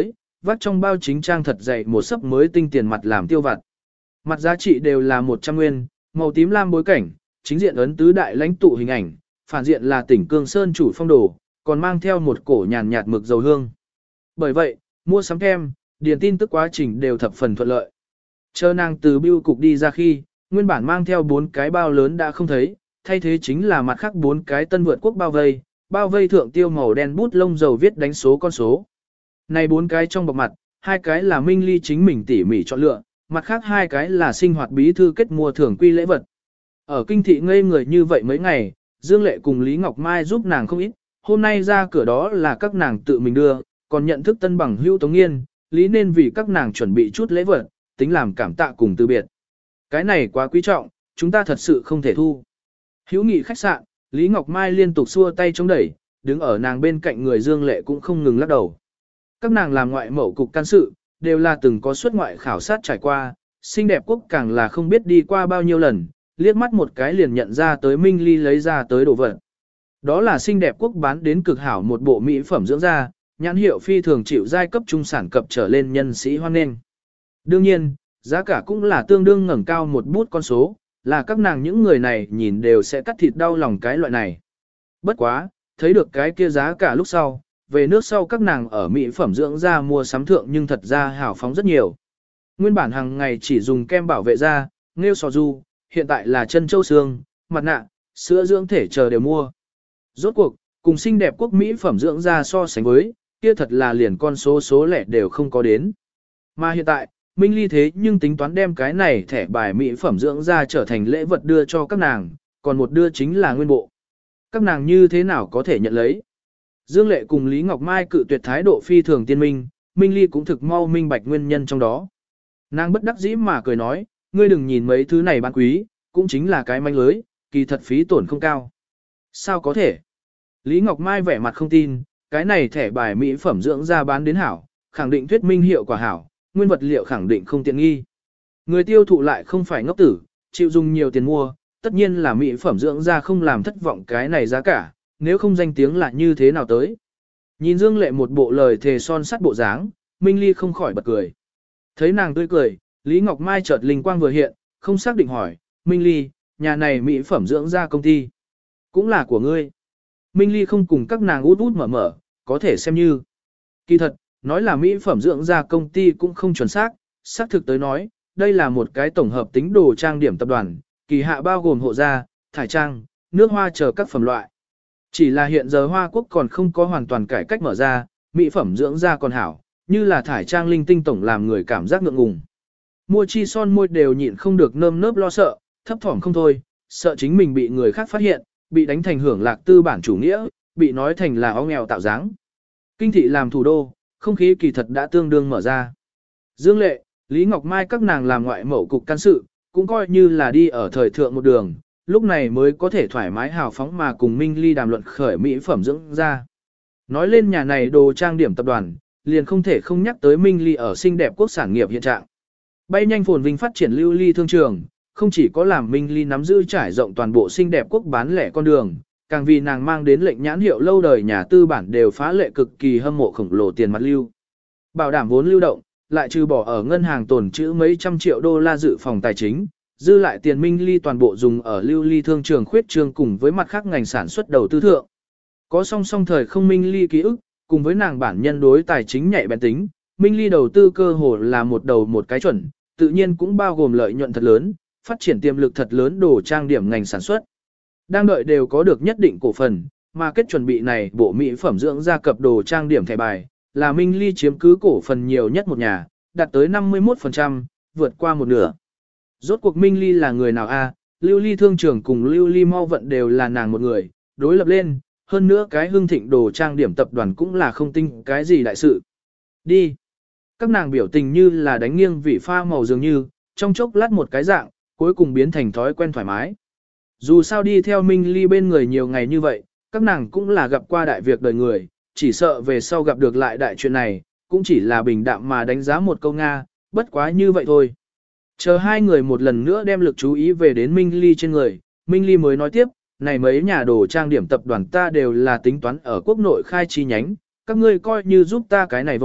vắt trong bao chính trang thật dày một sấp mới tinh tiền mặt làm tiêu vặt. Mặt giá trị đều là một trăm nguyên, màu tím lam bối cảnh, chính diện ấn tứ đại lãnh tụ hình ảnh, phản diện là tỉnh Cương Sơn chủ phong đồ, còn mang theo một cổ nhàn nhạt mực dầu hương. Bởi vậy, mua sắm kem, điền tin tức quá trình đều thập phần thuận lợi. Chờ nàng từ bưu cục đi ra khi, nguyên bản mang theo bốn cái bao lớn đã không thấy, thay thế chính là mặt khác bốn cái tân vượt quốc bao vây, bao vây thượng tiêu màu đen bút lông dầu viết đánh số con số. Này bốn cái trong bọc mặt, hai cái là Minh Ly chính mình tỉ mỉ chọn lựa, mặt khác hai cái là sinh hoạt bí thư kết mua thưởng quy lễ vật. Ở kinh thị ngây người như vậy mấy ngày, Dương Lệ cùng Lý Ngọc Mai giúp nàng không ít, hôm nay ra cửa đó là các nàng tự mình đưa, còn nhận thức tân bằng hữu Tống Nghiên, lý nên vì các nàng chuẩn bị chút lễ vật, tính làm cảm tạ cùng từ biệt. Cái này quá quý trọng, chúng ta thật sự không thể thu. Hữu nghị khách sạn, Lý Ngọc Mai liên tục xua tay chống đẩy, đứng ở nàng bên cạnh người Dương Lệ cũng không ngừng lắc đầu. Các nàng làm ngoại mẫu cục can sự, đều là từng có xuất ngoại khảo sát trải qua, xinh đẹp quốc càng là không biết đi qua bao nhiêu lần, liếc mắt một cái liền nhận ra tới Minh Ly lấy ra tới đồ vật. Đó là xinh đẹp quốc bán đến cực hảo một bộ mỹ phẩm dưỡng da, nhãn hiệu phi thường chịu giai cấp trung sản cập trở lên nhân sĩ hoan nghênh. Đương nhiên, giá cả cũng là tương đương ngẩng cao một bút con số, là các nàng những người này nhìn đều sẽ cắt thịt đau lòng cái loại này. Bất quá, thấy được cái kia giá cả lúc sau, về nước sau các nàng ở mỹ phẩm dưỡng da mua sắm thượng nhưng thật ra hào phóng rất nhiều. Nguyên bản hàng ngày chỉ dùng kem bảo vệ da, nghêu sò du, hiện tại là chân châu xương, mặt nạ, sữa dưỡng thể chờ đều mua. Rốt cuộc, cùng xinh đẹp quốc mỹ phẩm dưỡng da so sánh với, kia thật là liền con số số lẻ đều không có đến. Mà hiện tại, Minh Ly thế nhưng tính toán đem cái này thẻ bài mỹ phẩm dưỡng da trở thành lễ vật đưa cho các nàng, còn một đưa chính là nguyên bộ. Các nàng như thế nào có thể nhận lấy? Dương Lệ cùng Lý Ngọc Mai cự tuyệt thái độ phi thường tiên minh, Minh Ly cũng thực mau minh bạch nguyên nhân trong đó. Nàng bất đắc dĩ mà cười nói, ngươi đừng nhìn mấy thứ này bán quý, cũng chính là cái manh lưới, kỳ thật phí tổn không cao. Sao có thể? Lý Ngọc Mai vẻ mặt không tin, cái này thẻ bài mỹ phẩm dưỡng da bán đến hảo, khẳng định thuyết minh hiệu quả hảo, nguyên vật liệu khẳng định không tiện nghi. Người tiêu thụ lại không phải ngốc tử, chịu dùng nhiều tiền mua, tất nhiên là mỹ phẩm dưỡng da không làm thất vọng cái này giá cả, nếu không danh tiếng là như thế nào tới. Nhìn Dương Lệ một bộ lời thề son sắt bộ dáng, Minh Ly không khỏi bật cười. Thấy nàng tươi cười, Lý Ngọc Mai chợt linh quang vừa hiện, không xác định hỏi, Minh Ly, nhà này mỹ phẩm dưỡng da công ty, cũng là của ngươi. Minh Ly không cùng các nàng út út mở mở, có thể xem như. Kỳ thật, nói là mỹ phẩm dưỡng da công ty cũng không chuẩn xác, xác thực tới nói, đây là một cái tổng hợp tính đồ trang điểm tập đoàn, kỳ hạ bao gồm hộ da, thải trang, nước hoa chờ các phẩm loại. Chỉ là hiện giờ Hoa Quốc còn không có hoàn toàn cải cách mở ra, mỹ phẩm dưỡng da còn hảo, như là thải trang linh tinh tổng làm người cảm giác ngượng ngùng. Mua chi son môi đều nhịn không được nơm nớp lo sợ, thấp thỏm không thôi, sợ chính mình bị người khác phát hiện, bị đánh thành hưởng lạc tư bản chủ nghĩa, bị nói thành là áo nghèo tạo dáng. Kinh thị làm thủ đô, không khí kỳ thật đã tương đương mở ra. Dương Lệ, Lý Ngọc Mai các nàng làm ngoại mẫu cục can sự, cũng coi như là đi ở thời thượng một đường, lúc này mới có thể thoải mái hào phóng mà cùng Minh Ly đàm luận khởi mỹ phẩm dưỡng da. Nói lên nhà này đồ trang điểm tập đoàn, liền không thể không nhắc tới Minh Ly ở xinh đẹp quốc sản nghiệp hiện trạng. Bay nhanh phồn vinh phát triển lưu ly thương trường, không chỉ có làm Minh Ly nắm giữ trải rộng toàn bộ xinh đẹp quốc bán lẻ con đường, càng vì nàng mang đến lệnh nhãn hiệu lâu đời nhà tư bản đều phá lệ cực kỳ hâm mộ khổng lồ tiền mặt lưu. Bảo đảm vốn lưu động, lại trừ bỏ ở ngân hàng tồn trữ mấy trăm triệu đô la dự phòng tài chính, dư lại tiền Minh Ly toàn bộ dùng ở lưu ly thương trường khuyết trương cùng với mặt khác ngành sản xuất đầu tư thượng. Có song song thời không Minh Ly ký ức, cùng với nàng bản nhân đối tài chính nhạy bén tính, Minh Ly đầu tư cơ hồ là một đầu một cái chuẩn, tự nhiên cũng bao gồm lợi nhuận thật lớn, phát triển tiềm lực thật lớn đồ trang điểm ngành sản xuất. Đang đợi đều có được nhất định cổ phần, mà kết chuẩn bị này bộ mỹ phẩm dưỡng da cập đồ trang điểm thẻ bài, là Minh Ly chiếm cứ cổ phần nhiều nhất một nhà, đạt tới năm mươi mốt phần trăm, vượt qua một nửa. Rốt cuộc Minh Ly là người nào a? Lưu Ly thương trường cùng Lưu Ly mau vận đều là nàng một người, đối lập lên, hơn nữa cái hương thịnh đồ trang điểm tập đoàn cũng là không tinh cái gì đại sự. Đi. Các nàng biểu tình như là đánh nghiêng vị pha màu dường như, trong chốc lát một cái dạng, cuối cùng biến thành thói quen thoải mái. Dù sao đi theo Minh Ly bên người nhiều ngày như vậy, các nàng cũng là gặp qua đại việc đời người, chỉ sợ về sau gặp được lại đại chuyện này, cũng chỉ là bình đạm mà đánh giá một câu Nga, bất quá như vậy thôi. Chờ hai người một lần nữa đem lực chú ý về đến Minh Ly trên người, Minh Ly mới nói tiếp, này mấy nhà đồ trang điểm tập đoàn ta đều là tính toán ở quốc nội khai chi nhánh, các ngươi coi như giúp ta cái này vội,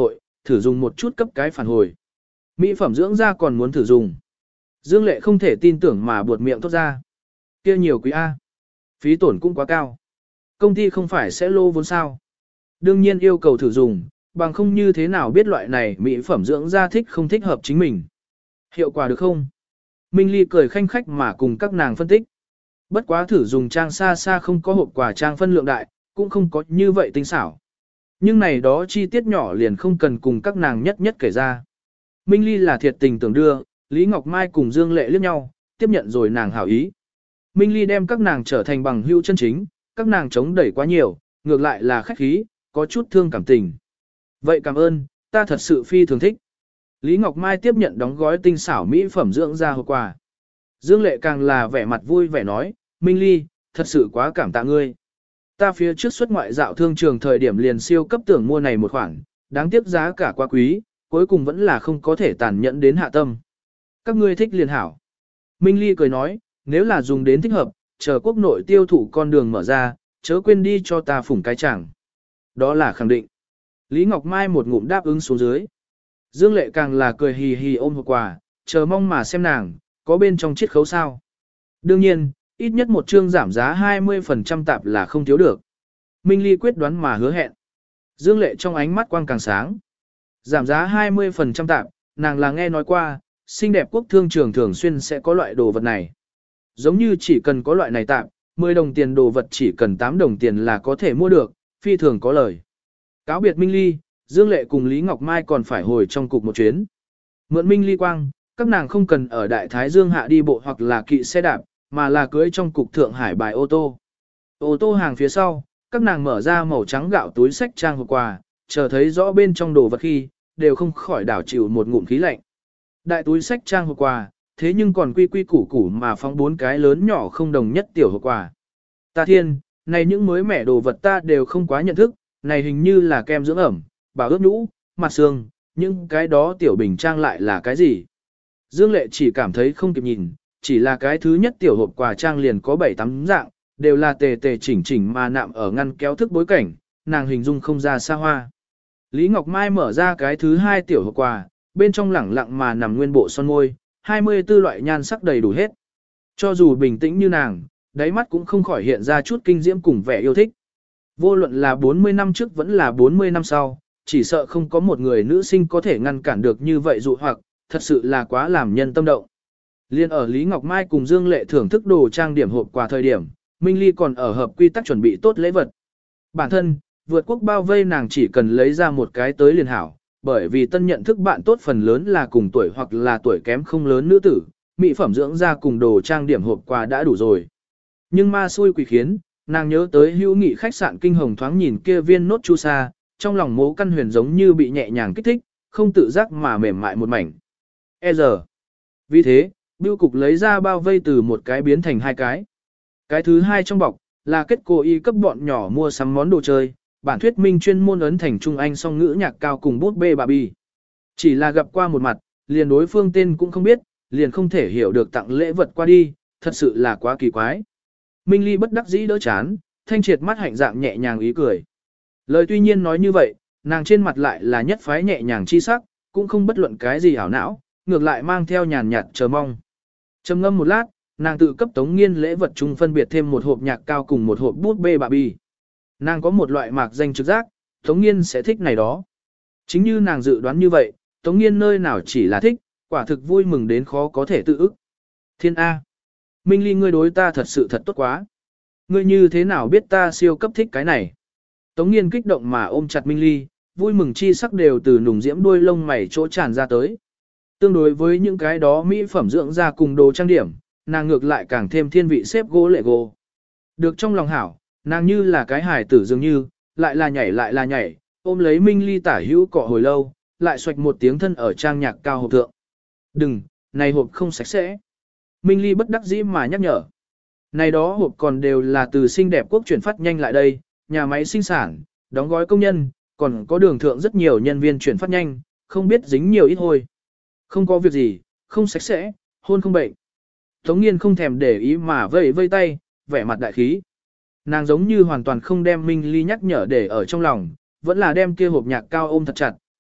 thử dùng một chút cấp cái phản hồi. Mỹ phẩm dưỡng da còn muốn thử dùng. Dương Lệ không thể tin tưởng mà buột miệng thốt ra. Kia nhiều quý A. Phí tổn cũng quá cao. Công ty không phải sẽ lô vốn sao. Đương nhiên yêu cầu thử dùng, bằng không như thế nào biết loại này mỹ phẩm dưỡng da thích không thích hợp chính mình. Hiệu quả được không? Minh Ly cười khanh khách mà cùng các nàng phân tích. Bất quá thử dùng trang xa xa không có hộp quà trang phân lượng đại, cũng không có như vậy tinh xảo. Nhưng này đó chi tiết nhỏ liền không cần cùng các nàng nhất nhất kể ra. Minh Ly là thiệt tình tưởng đưa, Lý Ngọc Mai cùng Dương Lệ liếc nhau, tiếp nhận rồi nàng hảo ý. Minh Ly đem các nàng trở thành bằng hữu chân chính, các nàng chống đẩy quá nhiều, ngược lại là khách khí, có chút thương cảm tình. Vậy cảm ơn, ta thật sự phi thường thích. Lý Ngọc Mai tiếp nhận đóng gói tinh xảo mỹ phẩm dưỡng da hộp quà. Dương Lệ càng là vẻ mặt vui vẻ nói, Minh Ly, thật sự quá cảm tạ ngươi. Ta phía trước xuất ngoại dạo thương trường thời điểm liền siêu cấp tưởng mua này một khoản, đáng tiếc giá cả quá quý, cuối cùng vẫn là không có thể tàn nhẫn đến hạ tâm. Các ngươi thích liền hảo. Minh Ly cười nói, nếu là dùng đến thích hợp, chờ quốc nội tiêu thụ con đường mở ra, chớ quên đi cho ta phủng cái chẳng. Đó là khẳng định. Lý Ngọc Mai một ngụm đáp ứng xuống dưới. Dương Lệ càng là cười hì hì ôm hộp quà, chờ mong mà xem nàng, có bên trong chiết khấu sao. Đương nhiên, ít nhất một chương giảm giá hai mươi phần trăm tạp là không thiếu được. Minh Ly quyết đoán mà hứa hẹn. Dương Lệ trong ánh mắt quang càng sáng. Giảm giá hai mươi phần trăm tạp, nàng là nghe nói qua, xinh đẹp quốc thương trường thường xuyên sẽ có loại đồ vật này. Giống như chỉ cần có loại này tạp, mười đồng tiền đồ vật chỉ cần tám đồng tiền là có thể mua được, phi thường có lời. Cáo biệt Minh Ly, Dương Lệ cùng Lý Ngọc Mai còn phải hồi trong cục một chuyến. Mượn Minh Ly quang, các nàng không cần ở Đại Thái Dương hạ đi bộ hoặc là kỵ xe đạp, mà là cưới trong cục Thượng Hải bài ô tô. Ô tô hàng phía sau, các nàng mở ra màu trắng gạo túi sách trang hộp quà, chờ thấy rõ bên trong đồ vật khi, đều không khỏi đảo chịu một ngụm khí lạnh. Đại túi sách trang hộp quà, thế nhưng còn quy quy củ củ mà phóng bốn cái lớn nhỏ không đồng nhất tiểu hộp quà. Ta thiên, này những mới mẻ đồ vật ta đều không quá nhận thức, này hình như là kem dưỡng ẩm, bảo ướt nhũ, mặt xương, những cái đó tiểu bình trang lại là cái gì? Dương Lệ chỉ cảm thấy không kịp nhìn, chỉ là cái thứ nhất tiểu hộp quà trang liền có bảy tám dạng, đều là tề tề chỉnh chỉnh mà nạm ở ngăn kéo thức bối cảnh, nàng hình dung không ra xa hoa. Lý Ngọc Mai mở ra cái thứ hai tiểu hộp quà, bên trong lẳng lặng mà nằm nguyên bộ son môi, hai mươi tư loại nhan sắc đầy đủ hết. Cho dù bình tĩnh như nàng, đáy mắt cũng không khỏi hiện ra chút kinh diễm cùng vẻ yêu thích. Vô luận là bốn mươi năm trước vẫn là bốn mươi năm sau, chỉ sợ không có một người nữ sinh có thể ngăn cản được như vậy dụ hoặc, thật sự là quá làm nhân tâm động. Liên ở Lý Ngọc Mai cùng Dương Lệ thưởng thức đồ trang điểm hộp quà thời điểm, Minh Ly còn ở hợp quy tắc chuẩn bị tốt lễ vật. Bản thân, vượt quốc bao vây nàng chỉ cần lấy ra một cái tới liền hảo, bởi vì tân nhận thức bạn tốt phần lớn là cùng tuổi hoặc là tuổi kém không lớn nữ tử, mỹ phẩm dưỡng da cùng đồ trang điểm hộp quà đã đủ rồi. Nhưng ma xui quỷ khiến, nàng nhớ tới hữu nghị khách sạn kinh hồng thoáng nhìn kia viên nốt chu sa, trong lòng mố căn huyền giống như bị nhẹ nhàng kích thích, không tự giác mà mềm mại một mảnh. E giờ. Vì thế, bưu cục lấy ra bao vây từ một cái biến thành hai cái. Cái thứ hai trong bọc, là kết cô y cấp bọn nhỏ mua sắm món đồ chơi, bản thuyết minh chuyên môn ấn thành Trung Anh song ngữ nhạc cao cùng bút bê bà bi. Chỉ là gặp qua một mặt, liền đối phương tên cũng không biết, liền không thể hiểu được tặng lễ vật qua đi, thật sự là quá kỳ quái. Minh Ly bất đắc dĩ đỡ chán, thanh triệt mắt hạnh dạng nhẹ nhàng ý cười. Lời tuy nhiên nói như vậy, nàng trên mặt lại là nhất phái nhẹ nhàng chi sắc, cũng không bất luận cái gì ảo não, ngược lại mang theo nhàn nhạt chờ mong. Trầm ngâm một lát, nàng tự cấp Tống Nghiên lễ vật chung phân biệt thêm một hộp nhạc cao cùng một hộp bút bê bà bi. Nàng có một loại mạc danh trực giác, Tống Nghiên sẽ thích này đó. Chính như nàng dự đoán như vậy, Tống Nghiên nơi nào chỉ là thích, quả thực vui mừng đến khó có thể tự ức. Thiên A. Minh Ly ngươi đối ta thật sự thật tốt quá. Ngươi như thế nào biết ta siêu cấp thích cái này? Tống Nghiên kích động mà ôm chặt Minh Ly, vui mừng chi sắc đều từ nùng diễm đuôi lông mày chỗ tràn ra tới. Tương đối với những cái đó mỹ phẩm dưỡng da cùng đồ trang điểm, nàng ngược lại càng thêm thiên vị xếp gỗ lệ gỗ. Được trong lòng hảo, nàng như là cái hài tử dường như, lại là nhảy lại là nhảy, ôm lấy Minh Ly tả hữu cọ hồi lâu, lại xoạch một tiếng thân ở trang nhạc cao hộp thượng. Đừng, này hộp không sạch sẽ. Minh Ly bất đắc dĩ mà nhắc nhở. Này đó hộp còn đều là từ xinh đẹp quốc chuyển phát nhanh lại đây, nhà máy sinh sản, đóng gói công nhân, còn có đường thượng rất nhiều nhân viên chuyển phát nhanh, không biết dính nhiều ít hôi. Không có việc gì, không sạch sẽ, hôn không bệnh. Tống Nghiên không thèm để ý mà vây vây tay, vẻ mặt đại khí. Nàng giống như hoàn toàn không đem Minh Ly nhắc nhở để ở trong lòng, vẫn là đem kia hộp nhạc cao ôm thật chặt,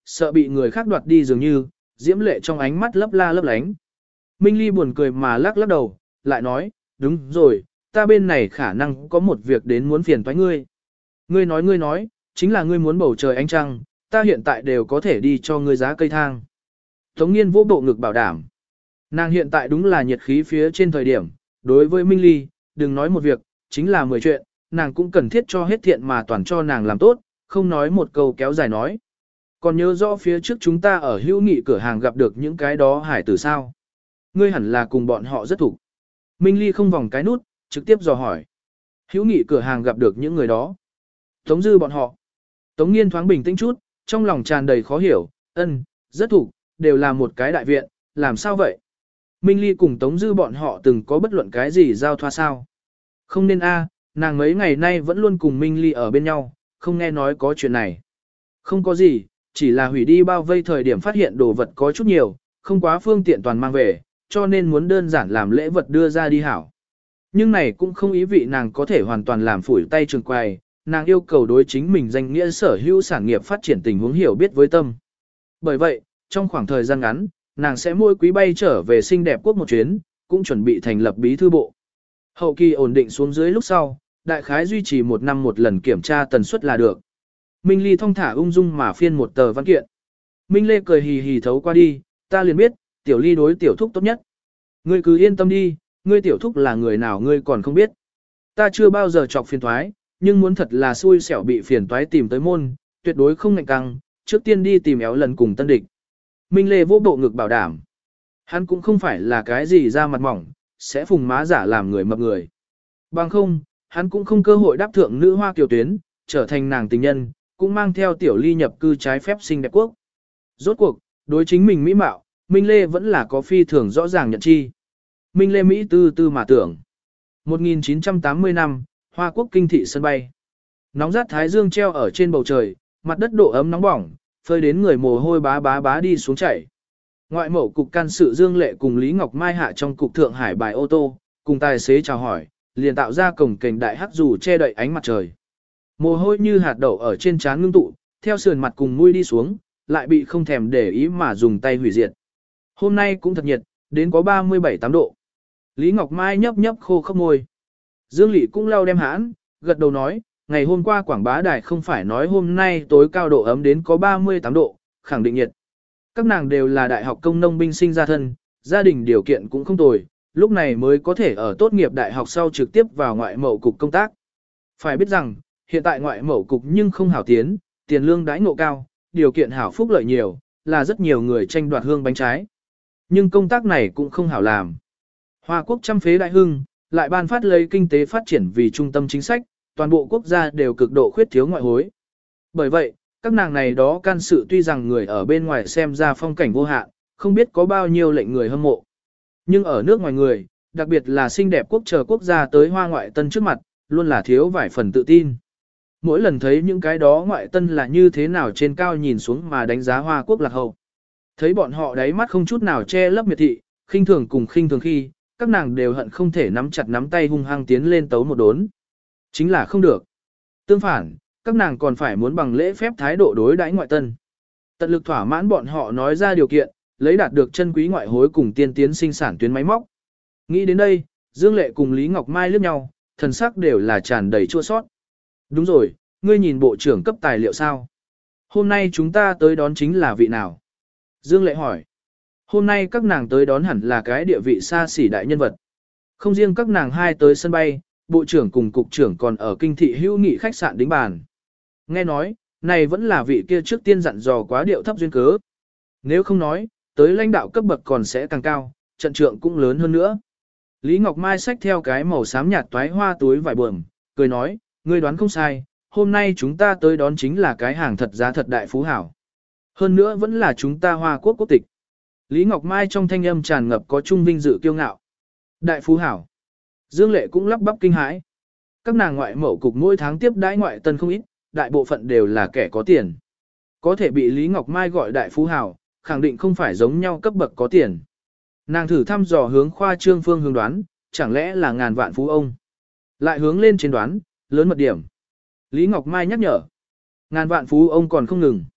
sợ bị người khác đoạt đi dường như, diễm lệ trong ánh mắt lấp la lấp lánh. Minh Ly buồn cười mà lắc lắc đầu, lại nói, đúng rồi, ta bên này khả năng có một việc đến muốn phiền toái ngươi. Ngươi nói ngươi nói, chính là ngươi muốn bầu trời ánh trăng, ta hiện tại đều có thể đi cho ngươi giá cây thang. Tống Nghiên vỗ bộ ngực bảo đảm. Nàng hiện tại đúng là nhiệt khí phía trên thời điểm, đối với Minh Ly, đừng nói một việc, chính là mười chuyện, nàng cũng cần thiết cho hết thiện mà toàn cho nàng làm tốt, không nói một câu kéo dài nói. Còn nhớ rõ phía trước chúng ta ở hữu nghị cửa hàng gặp được những cái đó hải tử sao? Ngươi hẳn là cùng bọn họ rất thủ. Minh Ly không vòng cái nút, trực tiếp dò hỏi. Hữu nghị cửa hàng gặp được những người đó. Tống Dư bọn họ. Tống Nghiên thoáng bình tĩnh chút, trong lòng tràn đầy khó hiểu, ân, rất thủ, đều là một cái đại viện, làm sao vậy? Minh Ly cùng Tống Dư bọn họ từng có bất luận cái gì giao thoa sao? Không nên a, nàng mấy ngày nay vẫn luôn cùng Minh Ly ở bên nhau, không nghe nói có chuyện này. Không có gì, chỉ là hủy đi bao vây thời điểm phát hiện đồ vật có chút nhiều, không quá phương tiện toàn mang về, cho nên muốn đơn giản làm lễ vật đưa ra đi hảo. Nhưng này cũng không ý vị nàng có thể hoàn toàn làm phủi tay trường quài, nàng yêu cầu đối chính mình danh nghĩa sở hữu sản nghiệp phát triển tình huống hiểu biết với tâm. Bởi vậy, trong khoảng thời gian ngắn, nàng sẽ mỗi quý bay trở về xinh đẹp quốc một chuyến, cũng chuẩn bị thành lập bí thư bộ. Hậu kỳ ổn định xuống dưới lúc sau, đại khái duy trì một năm một lần kiểm tra tần suất là được. Minh Ly thong thả ung dung mà phiên một tờ văn kiện. Minh Lê cười hì hì thấu qua đi, ta liền biết, tiểu Ly đối tiểu thúc tốt nhất. Ngươi cứ yên tâm đi, ngươi tiểu thúc là người nào ngươi còn không biết. Ta chưa bao giờ chọc phiền toái, nhưng muốn thật là xui xẻo bị phiền toái tìm tới môn, tuyệt đối không ngạnh căng, trước tiên đi tìm éo lần cùng tân địch. Minh Lê vô bộ ngực bảo đảm. Hắn cũng không phải là cái gì ra mặt mỏng, sẽ phùng má giả làm người mập người. Bằng không, hắn cũng không cơ hội đáp thượng nữ hoa kiều tuyến, trở thành nàng tình nhân, cũng mang theo tiểu Ly nhập cư trái phép xinh đẹp quốc. Rốt cuộc, đối chính mình mỹ mạo, Minh Lê vẫn là có phi thường rõ ràng nhận chi. Minh Lê Mỹ tư tư mà tưởng. một nghìn chín trăm tám mươi năm, Hoa Quốc kinh thị sân bay. Nóng rát thái dương treo ở trên bầu trời, mặt đất độ ấm nóng bỏng, phơi đến người mồ hôi bá bá bá đi xuống chảy. Ngoại mẫu cục can sự Dương Lệ cùng Lý Ngọc Mai hạ trong cục Thượng Hải bài ô tô, cùng tài xế chào hỏi, liền tạo ra cổng kềnh đại hắc dù che đậy ánh mặt trời. Mồ hôi như hạt đậu ở trên trán ngưng tụ, theo sườn mặt cùng mũi đi xuống, lại bị không thèm để ý mà dùng tay hủy diệt. Hôm nay cũng thật nhiệt, đến có ba mươi bảy tám độ. Lý Ngọc Mai nhấp nhấp khô khốc môi. Dương Lệ cũng lau đem hãn, gật đầu nói, ngày hôm qua Quảng Bá Đài không phải nói hôm nay tối cao độ ấm đến có ba mươi tám độ, khẳng định nhiệt. Các nàng đều là đại học công nông binh sinh ra thân, gia đình điều kiện cũng không tồi, lúc này mới có thể ở tốt nghiệp đại học sau trực tiếp vào ngoại mậu cục công tác. Phải biết rằng, hiện tại ngoại mậu cục nhưng không hảo tiến, tiền lương đãi ngộ cao, điều kiện hảo phúc lợi nhiều, là rất nhiều người tranh đoạt hương bánh trái. Nhưng công tác này cũng không hảo làm. Hoa Quốc trăm phế đại hưng, lại ban phát lấy kinh tế phát triển vì trung tâm chính sách, toàn bộ quốc gia đều cực độ khuyết thiếu ngoại hối. Bởi vậy, các nàng này đó can sự tuy rằng người ở bên ngoài xem ra phong cảnh vô hạn, không biết có bao nhiêu lệnh người hâm mộ. Nhưng ở nước ngoài người, đặc biệt là xinh đẹp quốc chờ quốc gia tới hoa ngoại tân trước mặt, luôn là thiếu vài phần tự tin. Mỗi lần thấy những cái đó ngoại tân là như thế nào trên cao nhìn xuống mà đánh giá Hoa Quốc lạc hậu. Thấy bọn họ đáy mắt không chút nào che lấp miệt thị, khinh thường cùng khinh thường khi, các nàng đều hận không thể nắm chặt nắm tay hung hăng tiến lên tấu một đốn. Chính là không được. Tương phản, các nàng còn phải muốn bằng lễ phép thái độ đối đãi ngoại tân. Tận lực thỏa mãn bọn họ nói ra điều kiện, lấy đạt được chân quý ngoại hối cùng tiên tiến sinh sản tuyến máy móc. Nghĩ đến đây, Dương Lệ cùng Lý Ngọc Mai liếc nhau, thần sắc đều là tràn đầy chua sót. Đúng rồi, ngươi nhìn bộ trưởng cấp tài liệu sao? Hôm nay chúng ta tới đón chính là vị nào? Dương Lệ hỏi. Hôm nay các nàng tới đón hẳn là cái địa vị xa xỉ đại nhân vật. Không riêng các nàng hai tới sân bay, bộ trưởng cùng cục trưởng còn ở kinh thị hữu nghị khách sạn đính bàn. Nghe nói, này vẫn là vị kia trước tiên dặn dò quá điệu thấp duyên cớ. Nếu không nói, tới lãnh đạo cấp bậc còn sẽ càng cao, trận trượng cũng lớn hơn nữa. Lý Ngọc Mai xách theo cái màu xám nhạt toái hoa túi vải buồm, cười nói, ngươi đoán không sai, hôm nay chúng ta tới đón chính là cái hàng thật giá thật đại phú hảo. Hơn nữa vẫn là chúng ta Hoa Quốc quốc tịch. Lý Ngọc Mai trong thanh âm tràn ngập có trung vinh dự kiêu ngạo. Đại phú hảo. Dương Lệ cũng lắp bắp kinh hãi. Các nàng ngoại mậu cục mỗi tháng tiếp đãi ngoại tân không ít, đại bộ phận đều là kẻ có tiền. Có thể bị Lý Ngọc Mai gọi đại phú hảo, khẳng định không phải giống nhau cấp bậc có tiền. Nàng thử thăm dò hướng khoa trương phương hướng đoán, chẳng lẽ là ngàn vạn phú ông. Lại hướng lên trên đoán, lớn mật điểm. Lý Ngọc Mai nhắc nhở. Ngàn vạn phú ông còn không ngừng.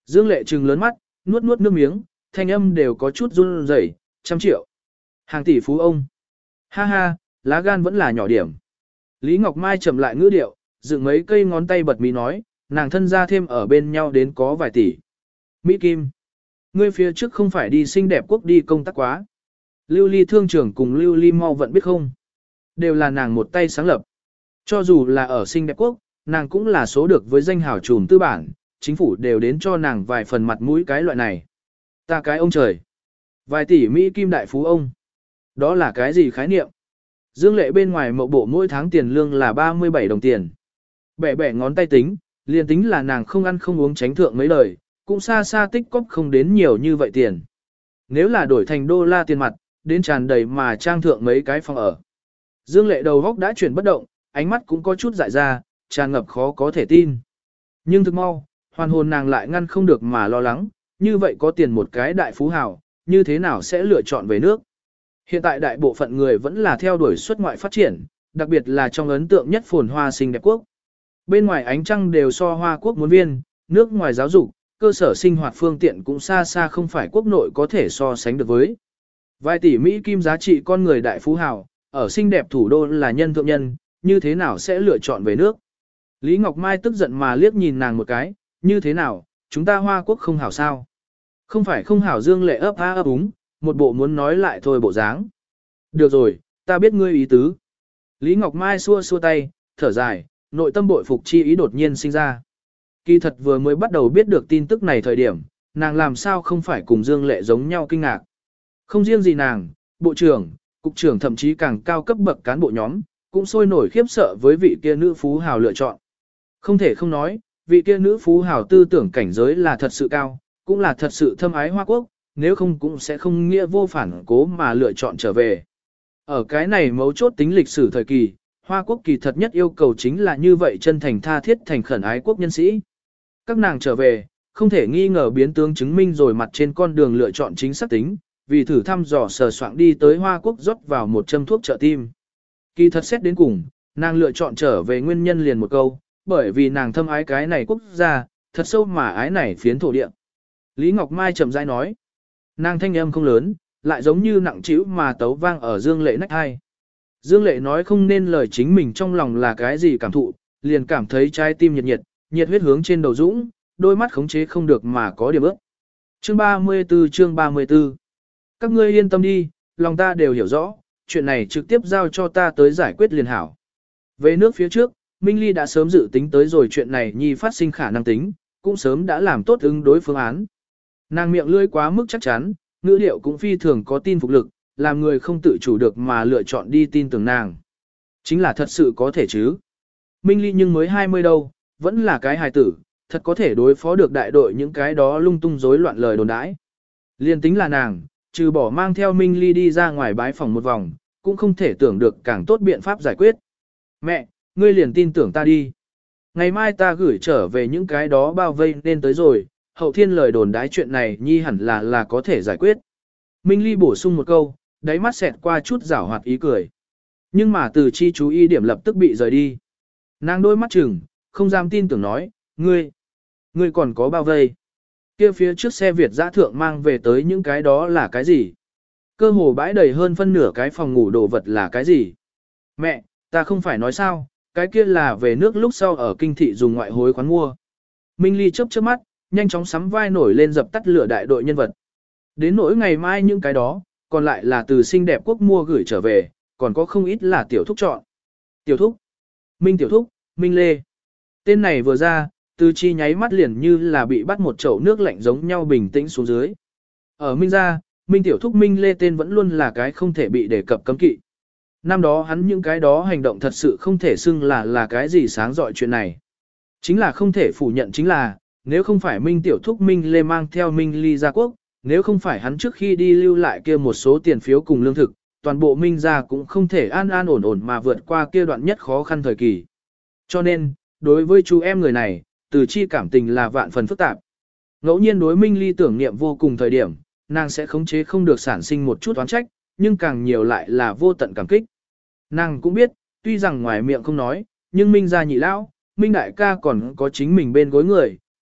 Dương Lệ trừng lớn mắt, nuốt nuốt nước miếng, thanh âm đều có chút run rẩy, trăm triệu. Hàng tỷ phú ông. Ha ha, lá gan vẫn là nhỏ điểm. Lý Ngọc Mai chậm lại ngữ điệu, dựng mấy cây ngón tay bật mí nói, nàng thân ra thêm ở bên nhau đến có vài tỷ. Mỹ Kim. Ngươi phía trước không phải đi xinh đẹp quốc đi công tác quá. Lưu Ly thương trưởng cùng Lưu Ly mau vận biết không? Đều là nàng một tay sáng lập. Cho dù là ở xinh đẹp quốc, nàng cũng là số được với danh hào trùm tư bản, chính phủ đều đến cho nàng vài phần mặt mũi cái loại này. Ta cái ông trời. Vài tỷ Mỹ Kim đại phú ông. Đó là cái gì khái niệm? Dương Lệ bên ngoài mậu bộ mỗi tháng tiền lương là ba mươi bảy đồng tiền. Bẻ bẻ ngón tay tính, liền tính là nàng không ăn không uống tránh thượng mấy lời, cũng xa xa tích cóp không đến nhiều như vậy tiền. Nếu là đổi thành đô la tiền mặt, đến tràn đầy mà trang thượng mấy cái phòng ở. Dương Lệ đầu góc đã chuyển bất động, ánh mắt cũng có chút dại ra, tràn ngập khó có thể tin. Nhưng thực mau, hoàn hồn nàng lại ngăn không được mà lo lắng, như vậy có tiền một cái đại phú hào, như thế nào sẽ lựa chọn về nước. Hiện tại đại bộ phận người vẫn là theo đuổi xuất ngoại phát triển, đặc biệt là trong ấn tượng nhất phồn hoa xinh đẹp quốc. Bên ngoài ánh trăng đều so hoa quốc muốn viên, nước ngoài giáo dục, cơ sở sinh hoạt phương tiện cũng xa xa không phải quốc nội có thể so sánh được với. Vài tỷ Mỹ Kim giá trị con người đại phú hào, ở xinh đẹp thủ đô là nhân thượng nhân, như thế nào sẽ lựa chọn về nước. Lý Ngọc Mai tức giận mà liếc nhìn nàng một cái, như thế nào, chúng ta hoa quốc không hảo sao. Không phải không hảo. Dương Lệ ấp á ấp úng, một bộ muốn nói lại thôi bộ dáng. Được rồi, ta biết ngươi ý tứ. Lý Ngọc Mai xua xua tay, thở dài, nội tâm bội phục chi ý đột nhiên sinh ra. Kỳ thật vừa mới bắt đầu biết được tin tức này thời điểm, nàng làm sao không phải cùng Dương Lệ giống nhau kinh ngạc. Không riêng gì nàng, bộ trưởng, cục trưởng thậm chí càng cao cấp bậc cán bộ nhóm, cũng sôi nổi khiếp sợ với vị kia nữ phú hào lựa chọn. Không thể không nói, vị kia nữ phú hào tư tưởng cảnh giới là thật sự cao, cũng là thật sự thâm ái Hoa Quốc, nếu không cũng sẽ không nghĩa vô phản cố mà lựa chọn trở về. Ở cái này mấu chốt tính lịch sử thời kỳ, Hoa Quốc kỳ thật nhất yêu cầu chính là như vậy chân thành tha thiết thành khẩn ái quốc nhân sĩ. Các nàng trở về, không thể nghi ngờ biến tướng chứng minh rồi mặt trên con đường lựa chọn chính xác tính, vì thử thăm dò sờ soạn đi tới Hoa Quốc rót vào một châm thuốc trợ tim. Kỳ thật xét đến cùng, nàng lựa chọn trở về nguyên nhân liền một câu, bởi vì nàng thâm ái cái này quốc gia, thật sâu mà ái này phiến thổ địa. Lý Ngọc Mai chậm rãi nói, nàng thanh âm không lớn, lại giống như nặng trĩu mà tấu vang ở Dương Lệ nách hai. Dương Lệ nói không nên lời chính mình trong lòng là cái gì cảm thụ, liền cảm thấy trái tim nhiệt nhiệt, nhiệt huyết hướng trên đầu dũng, đôi mắt khống chế không được mà có điểm ước. Chương ba mươi tư chương ba mươi tư. Các ngươi yên tâm đi, lòng ta đều hiểu rõ, chuyện này trực tiếp giao cho ta tới giải quyết liền hảo. Về nước phía trước, Minh Ly đã sớm dự tính tới rồi chuyện này nhi phát sinh khả năng tính, cũng sớm đã làm tốt ứng đối phương án. Nàng miệng lưỡi quá mức chắc chắn, ngữ liệu cũng phi thường có tin phục lực, làm người không tự chủ được mà lựa chọn đi tin tưởng nàng. Chính là thật sự có thể chứ. Minh Ly nhưng mới hai mươi đâu, vẫn là cái hài tử, thật có thể đối phó được đại đội những cái đó lung tung rối loạn lời đồn đãi. Liên tính là nàng, trừ bỏ mang theo Minh Ly đi ra ngoài bái phòng một vòng, cũng không thể tưởng được càng tốt biện pháp giải quyết. Mẹ, ngươi liền tin tưởng ta đi. Ngày mai ta gửi trở về những cái đó bao vây nên tới rồi, hậu thiên lời đồn đái chuyện này nhi hẳn là là có thể giải quyết. Minh Ly bổ sung một câu, đáy mắt xẹt qua chút giảo hoạt ý cười. Nhưng mà từ chi chú ý điểm lập tức bị rời đi. Nàng đôi mắt chừng, không dám tin tưởng nói, ngươi, ngươi còn có bao vây. Kia phía trước xe Việt dã thượng mang về tới những cái đó là cái gì? Cơ hồ bãi đầy hơn phân nửa cái phòng ngủ đồ vật là cái gì? Mẹ, ta không phải nói sao, cái kia là về nước lúc sau ở kinh thị dùng ngoại hối khoán mua. Minh Ly chớp chớp mắt, nhanh chóng sắm vai nổi lên dập tắt lửa đại đội nhân vật. Đến nỗi ngày mai những cái đó, còn lại là từ xinh đẹp quốc mua gửi trở về, còn có không ít là tiểu thúc chọn. Tiểu thúc, Minh tiểu thúc, Minh Lê. Tên này vừa ra, từ chi nháy mắt liền như là bị bắt một chậu nước lạnh giống nhau bình tĩnh xuống dưới. Ở Minh gia, Minh tiểu thúc Minh Lê tên vẫn luôn là cái không thể bị đề cập cấm kỵ. Năm đó hắn những cái đó hành động thật sự không thể xưng là là cái gì sáng dọi chuyện này. Chính là không thể phủ nhận chính là, nếu không phải Minh tiểu thúc Minh Lê mang theo Minh Ly ra quốc, nếu không phải hắn trước khi đi lưu lại kia một số tiền phiếu cùng lương thực, toàn bộ Minh gia cũng không thể an an ổn ổn mà vượt qua kia đoạn nhất khó khăn thời kỳ. Cho nên, đối với chú em người này, từ chi cảm tình là vạn phần phức tạp. Ngẫu nhiên đối Minh Ly tưởng niệm vô cùng thời điểm, nàng sẽ khống chế không được sản sinh một chút oán trách, nhưng càng nhiều lại là vô tận cảm kích. Nàng cũng biết, tuy rằng ngoài miệng không nói, nhưng Minh gia nhị lão, Minh đại ca còn có chính mình bên gối người,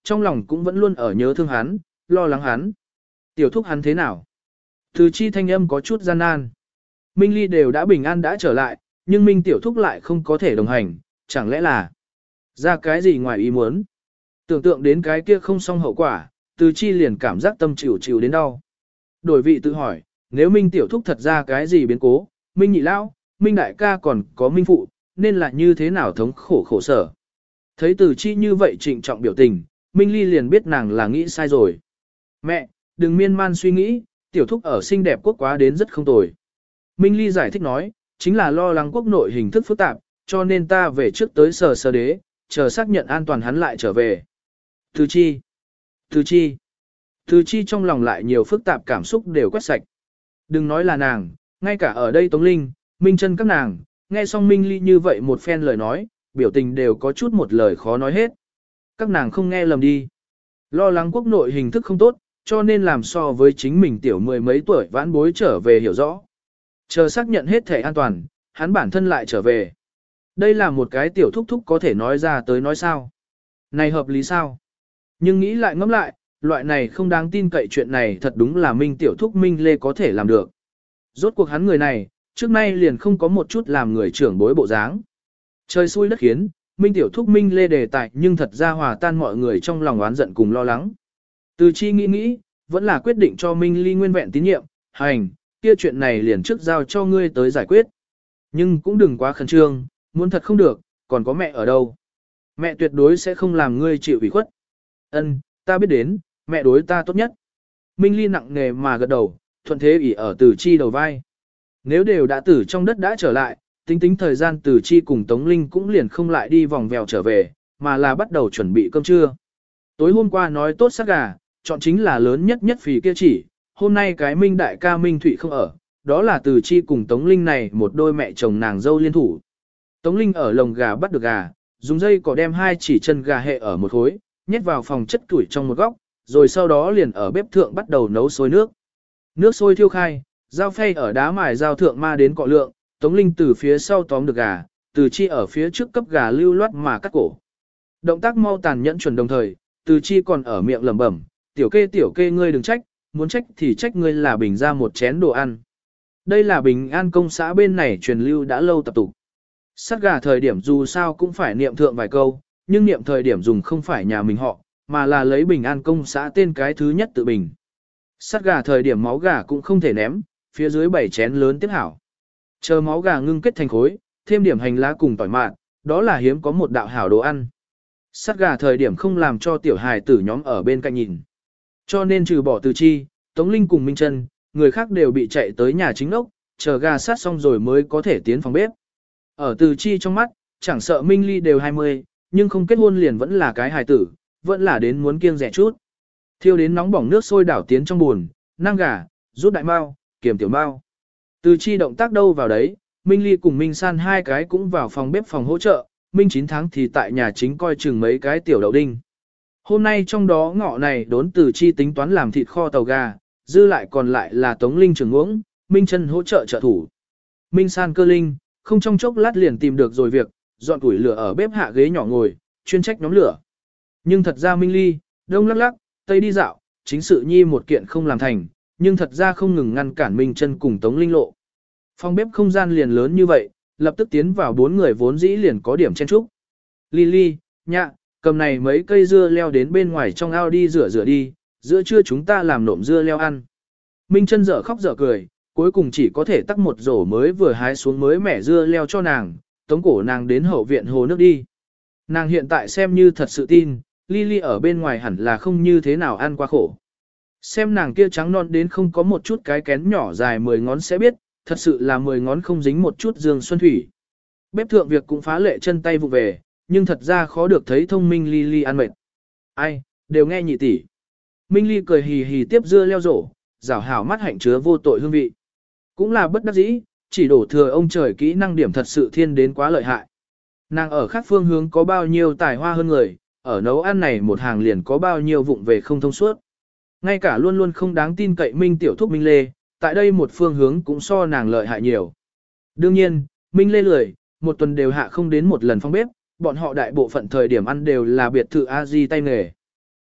trong lòng cũng vẫn luôn ở nhớ thương hắn, lo lắng hắn. Tiểu thúc hắn thế nào? Từ chi thanh âm có chút gian nan. Minh Ly đều đã bình an đã trở lại, nhưng Minh tiểu thúc lại không có thể đồng hành, chẳng lẽ là ra cái gì ngoài ý muốn? Tưởng tượng đến cái kia không xong hậu quả, từ chi liền cảm giác tâm chịu chịu đến đau. Đổi vị tự hỏi, nếu Minh tiểu thúc thật ra cái gì biến cố, Minh nhị lão, Minh đại ca còn có Minh phụ, nên là như thế nào thống khổ khổ sở. Thấy từ chi như vậy trịnh trọng biểu tình, Minh Ly liền biết nàng là nghĩ sai rồi. Mẹ, đừng miên man suy nghĩ, tiểu thúc ở xinh đẹp quốc quá đến rất không tồi. Minh Ly giải thích nói, chính là lo lắng quốc nội hình thức phức tạp, cho nên ta về trước tới sờ sờ đế, chờ xác nhận an toàn hắn lại trở về. Từ chi, từ chi, từ chi trong lòng lại nhiều phức tạp cảm xúc đều quét sạch. Đừng nói là nàng, ngay cả ở đây Tống Linh, Minh Chân các nàng, nghe xong Minh Ly như vậy một phen lời nói, biểu tình đều có chút một lời khó nói hết. Các nàng không nghe lầm đi. Lo lắng quốc nội hình thức không tốt, cho nên làm so với chính mình tiểu mười mấy tuổi vãn bối trở về hiểu rõ. Chờ xác nhận hết thể an toàn, hắn bản thân lại trở về. Đây là một cái tiểu thúc thúc có thể nói ra tới nói sao. Này hợp lý sao? Nhưng nghĩ lại ngẫm lại, loại này không đáng tin cậy chuyện này thật đúng là Minh tiểu thúc Minh Lê có thể làm được. Rốt cuộc hắn người này, trước nay liền không có một chút làm người trưởng bối bộ dáng. Trời xui đất khiến, Minh tiểu thúc Minh Lê đề tài nhưng thật ra hòa tan mọi người trong lòng oán giận cùng lo lắng. Từ chi nghĩ nghĩ, vẫn là quyết định cho Minh Ly nguyên vẹn tín nhiệm, hành, kia chuyện này liền trước giao cho ngươi tới giải quyết. Nhưng cũng đừng quá khẩn trương, muốn thật không được, còn có mẹ ở đâu. Mẹ tuyệt đối sẽ không làm ngươi chịu ủy khuất. Ân, ta biết đến, mẹ đối ta tốt nhất. Minh Ly nặng nề mà gật đầu, thuận thế ỉ ở Từ chi đầu vai. Nếu đều đã tử trong đất đã trở lại, tính tính thời gian Từ chi cùng Tống Linh cũng liền không lại đi vòng vèo trở về, mà là bắt đầu chuẩn bị cơm trưa. Tối hôm qua nói tốt sát gà, chọn chính là lớn nhất nhất phì kia chỉ, hôm nay cái Minh đại ca Minh Thụy không ở, đó là Từ chi cùng Tống Linh này một đôi mẹ chồng nàng dâu liên thủ. Tống Linh ở lồng gà bắt được gà, dùng dây cỏ đem hai chỉ chân gà hệ ở một khối, nhét vào phòng chất củi trong một góc, rồi sau đó liền ở bếp thượng bắt đầu nấu sôi nước. Nước sôi thiêu khai, dao phay ở đá mài dao thượng ma đến cọ lượng, Tống Linh từ phía sau tóm được gà, Từ chi ở phía trước cấp gà lưu loát mà cắt cổ. Động tác mau tàn nhẫn chuẩn đồng thời, Từ chi còn ở miệng lẩm bẩm, tiểu kê tiểu kê ngươi đừng trách, muốn trách thì trách ngươi là bình ra một chén đồ ăn. Đây là bình an công xã bên này truyền lưu đã lâu tập tục. Sát gà thời điểm dù sao cũng phải niệm thượng vài câu, nhưng niệm thời điểm dùng không phải nhà mình họ, mà là lấy bình an công xã tên cái thứ nhất tự bình. Sát gà thời điểm máu gà cũng không thể ném, phía dưới bảy chén lớn tiếp hảo. Chờ máu gà ngưng kết thành khối, thêm điểm hành lá cùng tỏi mạn, đó là hiếm có một đạo hảo đồ ăn. Sát gà thời điểm không làm cho tiểu hài tử nhóm ở bên cạnh nhìn. Cho nên trừ bỏ Từ chi, Tống Linh cùng Minh Chân, người khác đều bị chạy tới nhà chính ốc, chờ gà sát xong rồi mới có thể tiến phòng bếp. Ở Từ chi trong mắt, chẳng sợ Minh Ly đều hai mươi, nhưng không kết hôn liền vẫn là cái hài tử, vẫn là đến muốn kiêng rẻ chút. Thiêu đến nóng bỏng nước sôi đảo tiến trong buồn, năng gà, rút đại mao, kiềm tiểu mao. Từ chi động tác đâu vào đấy, Minh Ly cùng Minh San hai cái cũng vào phòng bếp phòng hỗ trợ, Minh chín tháng thì tại nhà chính coi chừng mấy cái tiểu đậu đinh. Hôm nay trong đó ngọ này đốn Từ chi tính toán làm thịt kho tàu gà, dư lại còn lại là Tống Linh trường uống, Minh Chân hỗ trợ trợ thủ. Minh San cơ linh, không trong chốc lát liền tìm được rồi việc, dọn củi lửa ở bếp hạ ghế nhỏ ngồi, chuyên trách nhóm lửa. Nhưng thật ra Minh Ly, đông lắc lắc, tây đi dạo, chính sự nhi một kiện không làm thành, nhưng thật ra không ngừng ngăn cản Minh Chân cùng Tống Linh lộ. Phòng bếp không gian liền lớn như vậy, lập tức tiến vào bốn người vốn dĩ liền có điểm chen chúc. Ly Ly, nhạ, cầm này mấy cây dưa leo đến bên ngoài trong ao đi rửa rửa đi, giữa trưa chúng ta làm nộm dưa leo ăn. Minh Chân dở khóc dở cười, cuối cùng chỉ có thể tắc một rổ mới vừa hái xuống mới mẻ dưa leo cho nàng, tống cổ nàng đến hậu viện hồ nước đi. Nàng hiện tại xem như thật sự tin, Lily ở bên ngoài hẳn là không như thế nào ăn qua khổ. Xem nàng kia trắng non đến không có một chút cái kén nhỏ dài mười ngón sẽ biết, thật sự là mười ngón không dính một chút dương xuân thủy. Bếp thượng việc cũng phá lệ chân tay vụ về, nhưng thật ra khó được thấy thông minh Lily ăn mệt. Ai, đều nghe nhị tỷ. Minh Ly cười hì hì tiếp dưa leo rổ, rảo hảo mắt hạnh chứa vô tội hương vị. Cũng là bất đắc dĩ, chỉ đổ thừa ông trời kỹ năng điểm thật sự thiên đến quá lợi hại. Nàng ở khác phương hướng có bao nhiêu tài hoa hơn người, ở nấu ăn này một hàng liền có bao nhiêu vụng về không thông suốt. Ngay cả luôn luôn không đáng tin cậy Minh tiểu thúc Minh Lê, tại đây một phương hướng cũng so nàng lợi hại nhiều. Đương nhiên, Minh Lê lười, một tuần đều hạ không đến một lần phong bếp, bọn họ đại bộ phận thời điểm ăn đều là biệt thự A-di tay nghề.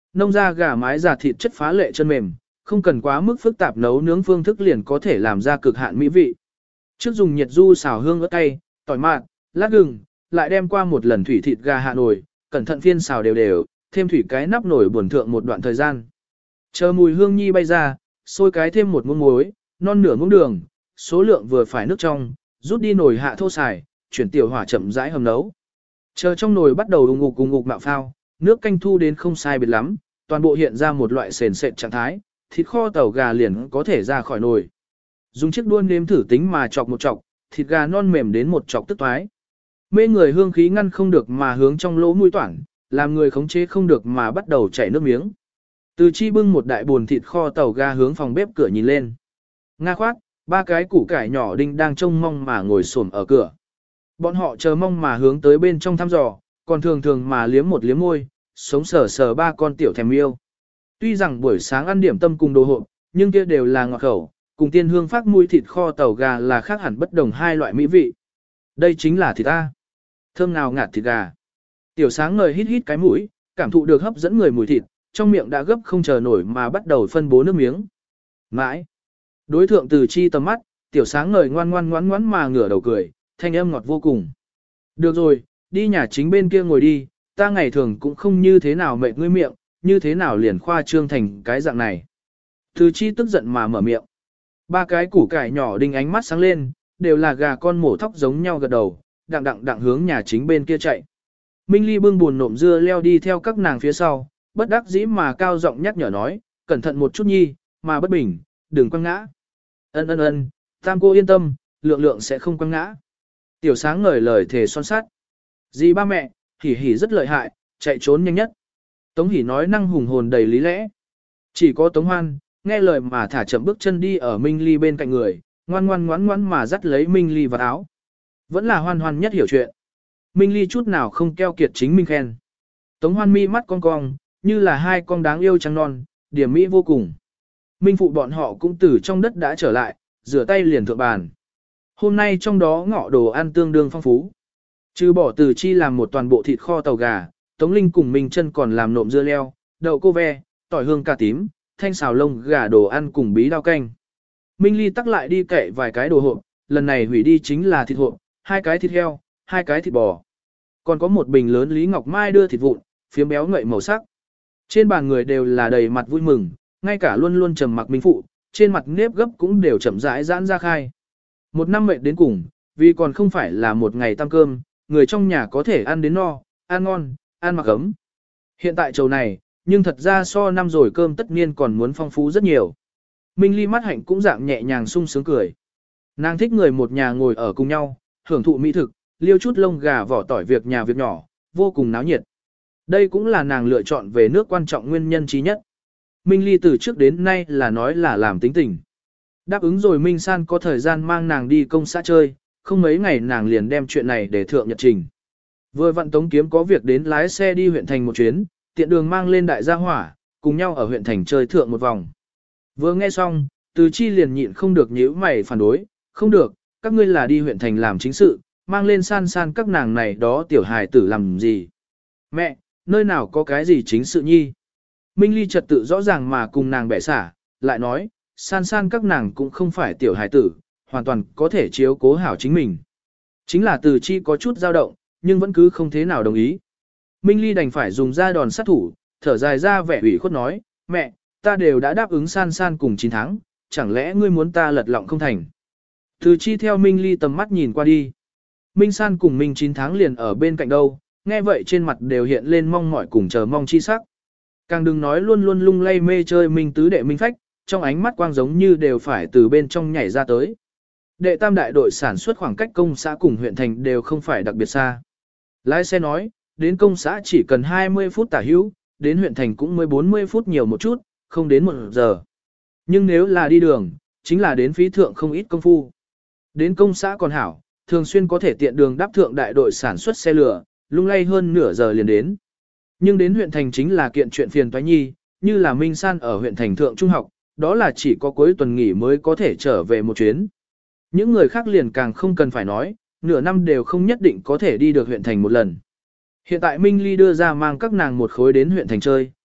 Nông ra gà mái già thịt chất phá lệ chân mềm, không cần quá mức phức tạp nấu nướng phương thức liền có thể làm ra cực hạn mỹ vị. Trước dùng nhiệt du xào hương ớt cay, tỏi mạt, lát gừng, lại đem qua một lần thủy thịt gà hạ nồi, cẩn thận phiên xào đều đều, thêm thủy cái nắp nồi buồn thượng một đoạn thời gian. Chờ mùi hương nhi bay ra, sôi cái thêm một muỗng muối, non nửa muỗng đường, số lượng vừa phải nước trong, rút đi nồi hạ thô xài, chuyển tiểu hỏa chậm rãi hầm nấu. Chờ trong nồi bắt đầu ùng ngục ùng ngục mạo phao, nước canh thu đến không sai biệt lắm, toàn bộ hiện ra một loại sền sệt trạng thái, thịt kho tàu gà liền có thể ra khỏi nồi. Dùng chiếc đuôn nếm thử tính mà chọc một chọc, thịt gà non mềm đến một chọc tức toái. Mê người hương khí ngăn không được mà hướng trong lỗ mũi toản, làm người khống chế không được mà bắt đầu chảy nước miếng. Từ chi bưng một đại buồn thịt kho tàu gà hướng phòng bếp cửa nhìn lên. Nga khoát, ba cái củ cải nhỏ đinh đang trông mong mà ngồi xổm ở cửa. Bọn họ chờ mong mà hướng tới bên trong thăm dò, còn thường thường mà liếm một liếm môi, sống sờ sờ ba con tiểu thèm yêu. Tuy rằng buổi sáng ăn điểm tâm cùng đồ hộp, nhưng kia đều là ngọt khẩu, cùng tiên hương phát mũi thịt kho tàu gà là khác hẳn bất đồng hai loại mỹ vị. Đây chính là thịt ta. Thơm nào ngạt thịt gà. Tiểu sáng ngời hít hít cái mũi, cảm thụ được hấp dẫn người mùi thịt, trong miệng đã gấp không chờ nổi mà bắt đầu phân bố nước miếng. Mãi. Đối thượng từ chi tầm mắt, tiểu sáng ngời ngoan ngoan ngoan ngoãn mà ngửa đầu cười, thanh âm ngọt vô cùng. Được rồi, đi nhà chính bên kia ngồi đi, ta ngày thường cũng không như thế nào mệt ngươi miệng, như thế nào liền khoa trương thành cái dạng này. Từ chi tức giận mà mở miệng. Ba cái củ cải nhỏ đinh ánh mắt sáng lên, đều là gà con mổ thóc giống nhau gật đầu, đặng đặng đặng hướng nhà chính bên kia chạy. Minh Ly bưng buồn nộm dưa leo đi theo các nàng phía sau, bất đắc dĩ mà cao giọng nhắc nhở nói, cẩn thận một chút nhi, mà bất bình, đừng quăng ngã. Ân ân ân, tam cô yên tâm, lượng lượng sẽ không quăng ngã. Tiểu sáng ngời lời thề son sắt. Dì ba mẹ, hỉ hỉ rất lợi hại, chạy trốn nhanh nhất. Tống hỉ nói năng hùng hồn đầy lý lẽ. Chỉ có Tống Hoan, nghe lời mà thả chậm bước chân đi ở Minh Ly bên cạnh người, ngoan ngoan ngoan ngoan mà dắt lấy Minh Ly vào áo. Vẫn là Hoan Hoan nhất hiểu chuyện. Minh Ly chút nào không keo kiệt chính mình khen. Tống Hoan mi mắt cong cong, như là hai con đáng yêu trắng non, điểm mỹ vô cùng. Minh phụ bọn họ cũng từ trong đất đã trở lại, rửa tay liền thượng bàn. Hôm nay trong đó ngọ đồ ăn tương đương phong phú. Trừ bỏ từ chi làm một toàn bộ thịt kho tàu gà, Tống Linh cùng Minh Chân còn làm nộm dưa leo, đậu cô ve, tỏi hương cà tím, thanh xào lông gà đồ ăn cùng bí đao canh. Minh Ly tắc lại đi kệ vài cái đồ hộp, lần này hủy đi chính là thịt hộp, hai cái thịt heo, hai cái thịt bò. Còn có một bình lớn Lý Ngọc Mai đưa thịt vụn, phiếm béo ngậy màu sắc. Trên bàn người đều là đầy mặt vui mừng, ngay cả luôn luôn trầm mặc Minh phụ, trên mặt nếp gấp cũng đều chậm rãi giãn ra khai. Một năm mệt đến cùng, vì còn không phải là một ngày tam cơm, người trong nhà có thể ăn đến no, ăn ngon, ăn mặc ấm. Hiện tại chầu này, nhưng thật ra so năm rồi cơm tất niên còn muốn phong phú rất nhiều. Minh Ly mắt hạnh cũng dạng nhẹ nhàng sung sướng cười. Nàng thích người một nhà ngồi ở cùng nhau, hưởng thụ mỹ thực, liêu chút lông gà vỏ tỏi việc nhà việc nhỏ, vô cùng náo nhiệt. Đây cũng là nàng lựa chọn về nước quan trọng nguyên nhân trí nhất. Minh Ly từ trước đến nay là nói là làm tính tình. Đáp ứng rồi Minh San có thời gian mang nàng đi công xã chơi, không mấy ngày nàng liền đem chuyện này để thượng nhật trình. Vừa vặn Tống Kiếm có việc đến lái xe đi huyện thành một chuyến, tiện đường mang lên đại gia hỏa, cùng nhau ở huyện thành chơi thượng một vòng. Vừa nghe xong, Từ Chi liền nhịn không được nhíu mày phản đối, không được, các ngươi là đi huyện thành làm chính sự, mang lên San San các nàng này đó tiểu hài tử làm gì. Mẹ, nơi nào có cái gì chính sự nhi. Minh Ly trật tự rõ ràng mà cùng nàng bẻ xả, lại nói, San San các nàng cũng không phải tiểu hài tử, hoàn toàn có thể chiếu cố hảo chính mình. Chính là Từ Chi có chút dao động, nhưng vẫn cứ không thế nào đồng ý. Minh Ly đành phải dùng ra đòn sát thủ, thở dài ra vẻ ủy khuất nói, mẹ, ta đều đã đáp ứng San San cùng chín tháng, chẳng lẽ ngươi muốn ta lật lọng không thành. Từ Chi theo Minh Ly tầm mắt nhìn qua đi. Minh San cùng Minh chín tháng liền ở bên cạnh đâu, nghe vậy trên mặt đều hiện lên mong mỏi cùng chờ mong chi sắc. Càng đừng nói luôn luôn lung lay mê chơi Minh tứ đệ Minh phách, trong ánh mắt quang giống như đều phải từ bên trong nhảy ra tới. Đệ tam đại đội sản xuất khoảng cách công xã cùng huyện thành đều không phải đặc biệt xa. Lái xe nói, đến công xã chỉ cần hai mươi phút tả hữu, đến huyện thành cũng mới bốn mươi phút nhiều một chút, không đến một giờ. Nhưng nếu là đi đường, chính là đến phí thượng không ít công phu. Đến công xã còn hảo, thường xuyên có thể tiện đường đáp thượng đại đội sản xuất xe lửa, lung lay hơn nửa giờ liền đến. Nhưng đến huyện thành chính là kiện chuyện phiền toái nhi, như là Minh San ở huyện thành thượng trung học, đó là chỉ có cuối tuần nghỉ mới có thể trở về một chuyến. Những người khác liền càng không cần phải nói, nửa năm đều không nhất định có thể đi được huyện thành một lần. Hiện tại Minh Ly đưa ra mang các nàng một khối đến huyện thành chơi,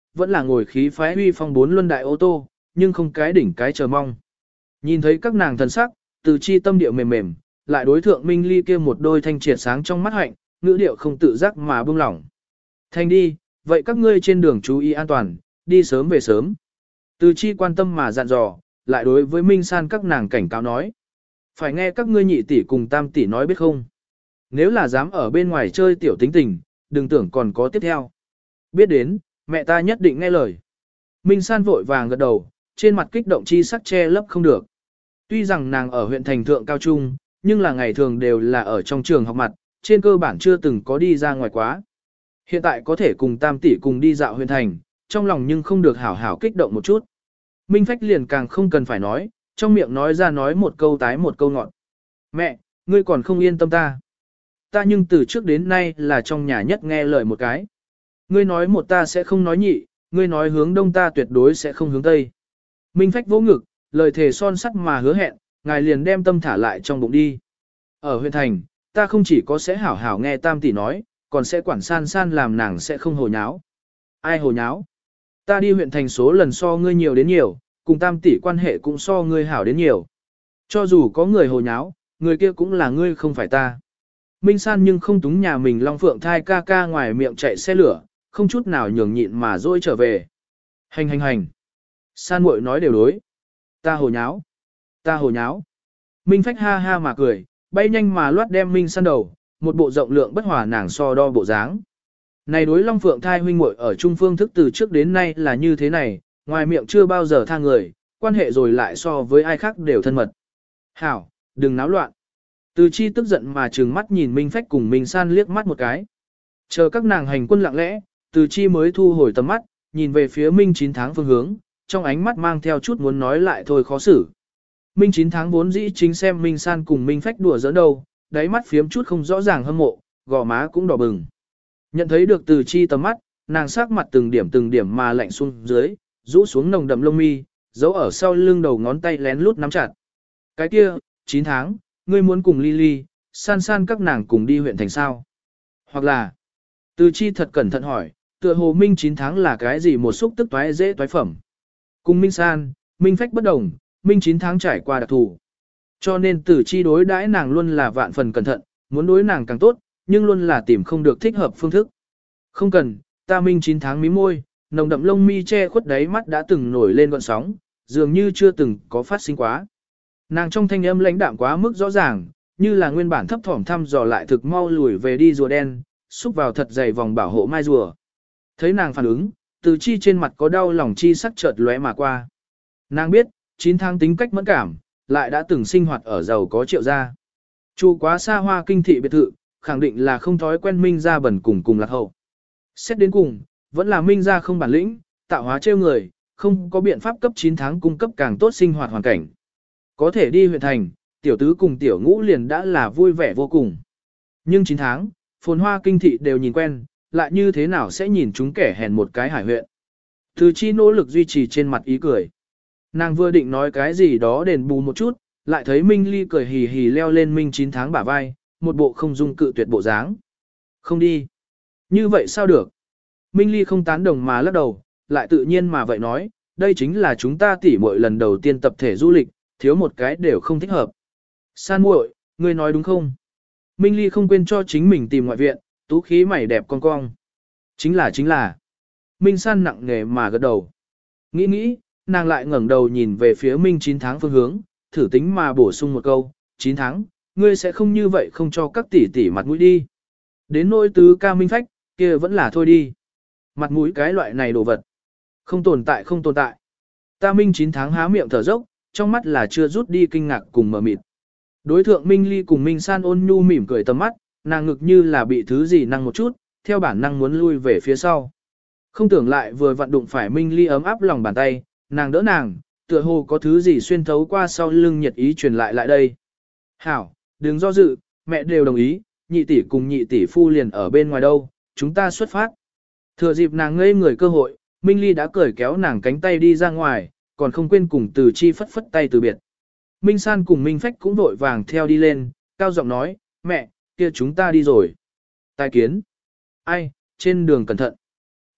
vẫn là ngồi khí phái huy phong bốn luân đại ô tô, nhưng không cái đỉnh cái chờ mong. Nhìn thấy các nàng thần sắc, từ chi tâm điệu mềm mềm, lại đối thượng Minh Ly kia một đôi thanh triệt sáng trong mắt hạnh, ngữ điệu không tự giác mà buông lỏng. Thanh đi, vậy các ngươi trên đường chú ý an toàn, đi sớm về sớm. Từ chi quan tâm mà dặn dò, lại đối với Minh San các nàng cảnh cáo nói. Phải nghe các ngươi nhị tỷ cùng tam tỷ nói biết không? Nếu là dám ở bên ngoài chơi tiểu tính tình, đừng tưởng còn có tiếp theo. Biết đến, mẹ ta nhất định nghe lời. Minh San vội vàng gật đầu, trên mặt kích động chi sắc che lấp không được. Tuy rằng nàng ở huyện thành thượng cao trung, nhưng là ngày thường đều là ở trong trường học mặt, trên cơ bản chưa từng có đi ra ngoài quá. Hiện tại có thể cùng tam tỷ cùng đi dạo huyện thành, trong lòng nhưng không được hảo hảo kích động một chút. Minh Phách liền càng không cần phải nói, trong miệng nói ra nói một câu tái một câu ngọn. Mẹ, ngươi còn không yên tâm ta. Ta nhưng từ trước đến nay là trong nhà nhất nghe lời một cái. Ngươi nói một ta sẽ không nói nhị, ngươi nói hướng đông ta tuyệt đối sẽ không hướng tây. Minh Phách vỗ ngực, lời thề son sắt mà hứa hẹn, ngài liền đem tâm thả lại trong bụng đi. Ở huyện thành, ta không chỉ có sẽ hảo hảo nghe tam tỷ nói, còn sẽ quản san san làm nàng sẽ không hồ nháo. Ai hồ nháo? Ta đi huyện thành số lần so ngươi nhiều đến nhiều, cùng tam tỷ quan hệ cũng so ngươi hảo đến nhiều. Cho dù có người hồ nháo, người kia cũng là ngươi không phải ta. Minh San nhưng không túng nhà mình Long Phượng thai ca ca ngoài miệng chạy xe lửa, không chút nào nhường nhịn mà dỗi trở về. Hành hành hành. San muội nói đều đối. Ta hồ nháo. Ta hồ nháo. Minh Phách ha ha mà cười, bay nhanh mà loát đem Minh San đầu, một bộ rộng lượng bất hòa nàng so đo bộ dáng. Này đối Long Phượng thai huynh muội ở Trung Phương thức từ trước đến nay là như thế này, ngoài miệng chưa bao giờ tha người, quan hệ rồi lại so với ai khác đều thân mật. Hảo, đừng náo loạn. Từ chi tức giận mà trừng mắt nhìn Minh Phách cùng Minh San liếc mắt một cái. Chờ các nàng hành quân lặng lẽ, từ chi mới thu hồi tầm mắt, nhìn về phía Minh chín tháng phương hướng, trong ánh mắt mang theo chút muốn nói lại thôi khó xử. Minh chín tháng vốn dĩ chính xem Minh San cùng Minh Phách đùa giỡn đâu, đáy mắt phiếm chút không rõ ràng hâm mộ, gò má cũng đỏ bừng. Nhận thấy được từ chi tầm mắt, nàng sắc mặt từng điểm từng điểm mà lạnh xuống dưới, rũ xuống nồng đậm lông mi, giấu ở sau lưng đầu ngón tay lén lút nắm chặt. Cái kia, chín tháng, ngươi muốn cùng Lily, San San các nàng cùng đi huyện thành sao? Hoặc là, từ chi thật cẩn thận hỏi, tựa hồ Minh chín tháng là cái gì một xúc tức toái dễ toái phẩm. Cùng Minh San, Minh Phách bất đồng, Minh chín tháng trải qua đặc thù. Cho nên từ chi đối đãi nàng luôn là vạn phần cẩn thận, muốn đối nàng càng tốt, nhưng luôn là tìm không được thích hợp phương thức. Không cần, ta Minh chín tháng mí môi, nồng đậm lông mi che khuất đáy mắt đã từng nổi lên gọn sóng, dường như chưa từng có phát sinh quá. Nàng trong thanh âm lãnh đạm quá mức rõ ràng, như là nguyên bản thấp thỏm thăm dò lại thực mau lùi về đi rùa đen, xúc vào thật dày vòng bảo hộ mai rùa. Thấy nàng phản ứng, từ chi trên mặt có đau lòng chi sắc chợt lóe mà qua. Nàng biết, chín tháng tính cách mẫn cảm, lại đã từng sinh hoạt ở giàu có triệu gia. Chu quá xa hoa kinh thị biệt thự, khẳng định là không thói quen Minh gia bẩn cùng cùng lạc hậu. Xét đến cùng, vẫn là Minh gia không bản lĩnh, tạo hóa trêu người, không có biện pháp cấp chín tháng cung cấp càng tốt sinh hoạt hoàn cảnh. Có thể đi huyện thành, tiểu tứ cùng tiểu ngũ liền đã là vui vẻ vô cùng. Nhưng chín tháng, phồn hoa kinh thị đều nhìn quen, lại như thế nào sẽ nhìn chúng kẻ hèn một cái hải huyện. Từ chi nỗ lực duy trì trên mặt ý cười. Nàng vừa định nói cái gì đó đền bù một chút, lại thấy Minh Ly cười hì hì leo lên Minh chín tháng bả vai, một bộ không dung cự tuyệt bộ dáng. Không đi. Như vậy sao được? Minh Ly không tán đồng mà lắc đầu, lại tự nhiên mà vậy nói, đây chính là chúng ta tỉ muội lần đầu tiên tập thể du lịch, thiếu một cái đều không thích hợp. San muội, ngươi nói đúng không? Minh Ly không quên cho chính mình tìm ngoại viện, tú khí mày đẹp con cong. Chính là chính là. Minh San nặng nề mà gật đầu. Nghĩ nghĩ, nàng lại ngẩng đầu nhìn về phía Minh chín tháng phương hướng, thử tính mà bổ sung một câu, chín tháng, ngươi sẽ không như vậy không cho các tỷ tỷ mặt mũi đi. Đến nỗi tứ ca Minh Phách, kia vẫn là thôi đi. Mặt mũi cái loại này đồ vật. Không tồn tại không tồn tại. Ta Minh chín tháng há miệng thở dốc, trong mắt là chưa rút đi kinh ngạc cùng mờ mịt. Đối thượng Minh Ly cùng Minh San ôn nhu mỉm cười tầm mắt, nàng ngực như là bị thứ gì năng một chút, theo bản năng muốn lui về phía sau. Không tưởng lại vừa vặn đụng phải Minh Ly ấm áp lòng bàn tay, nàng đỡ nàng, tựa hồ có thứ gì xuyên thấu qua sau lưng nhiệt ý truyền lại lại đây. Hảo, đừng do dự, mẹ đều đồng ý, nhị tỷ cùng nhị tỷ phu liền ở bên ngoài đâu, chúng ta xuất phát. Thừa dịp nàng ngây người cơ hội, Minh Ly đã cởi kéo nàng cánh tay đi ra ngoài, còn không quên cùng Từ Chi phất phất tay từ biệt. Minh San cùng Minh Phách cũng vội vàng theo đi lên, cao giọng nói, mẹ, kia chúng ta đi rồi. Tài kiến. Ai, trên đường cẩn thận.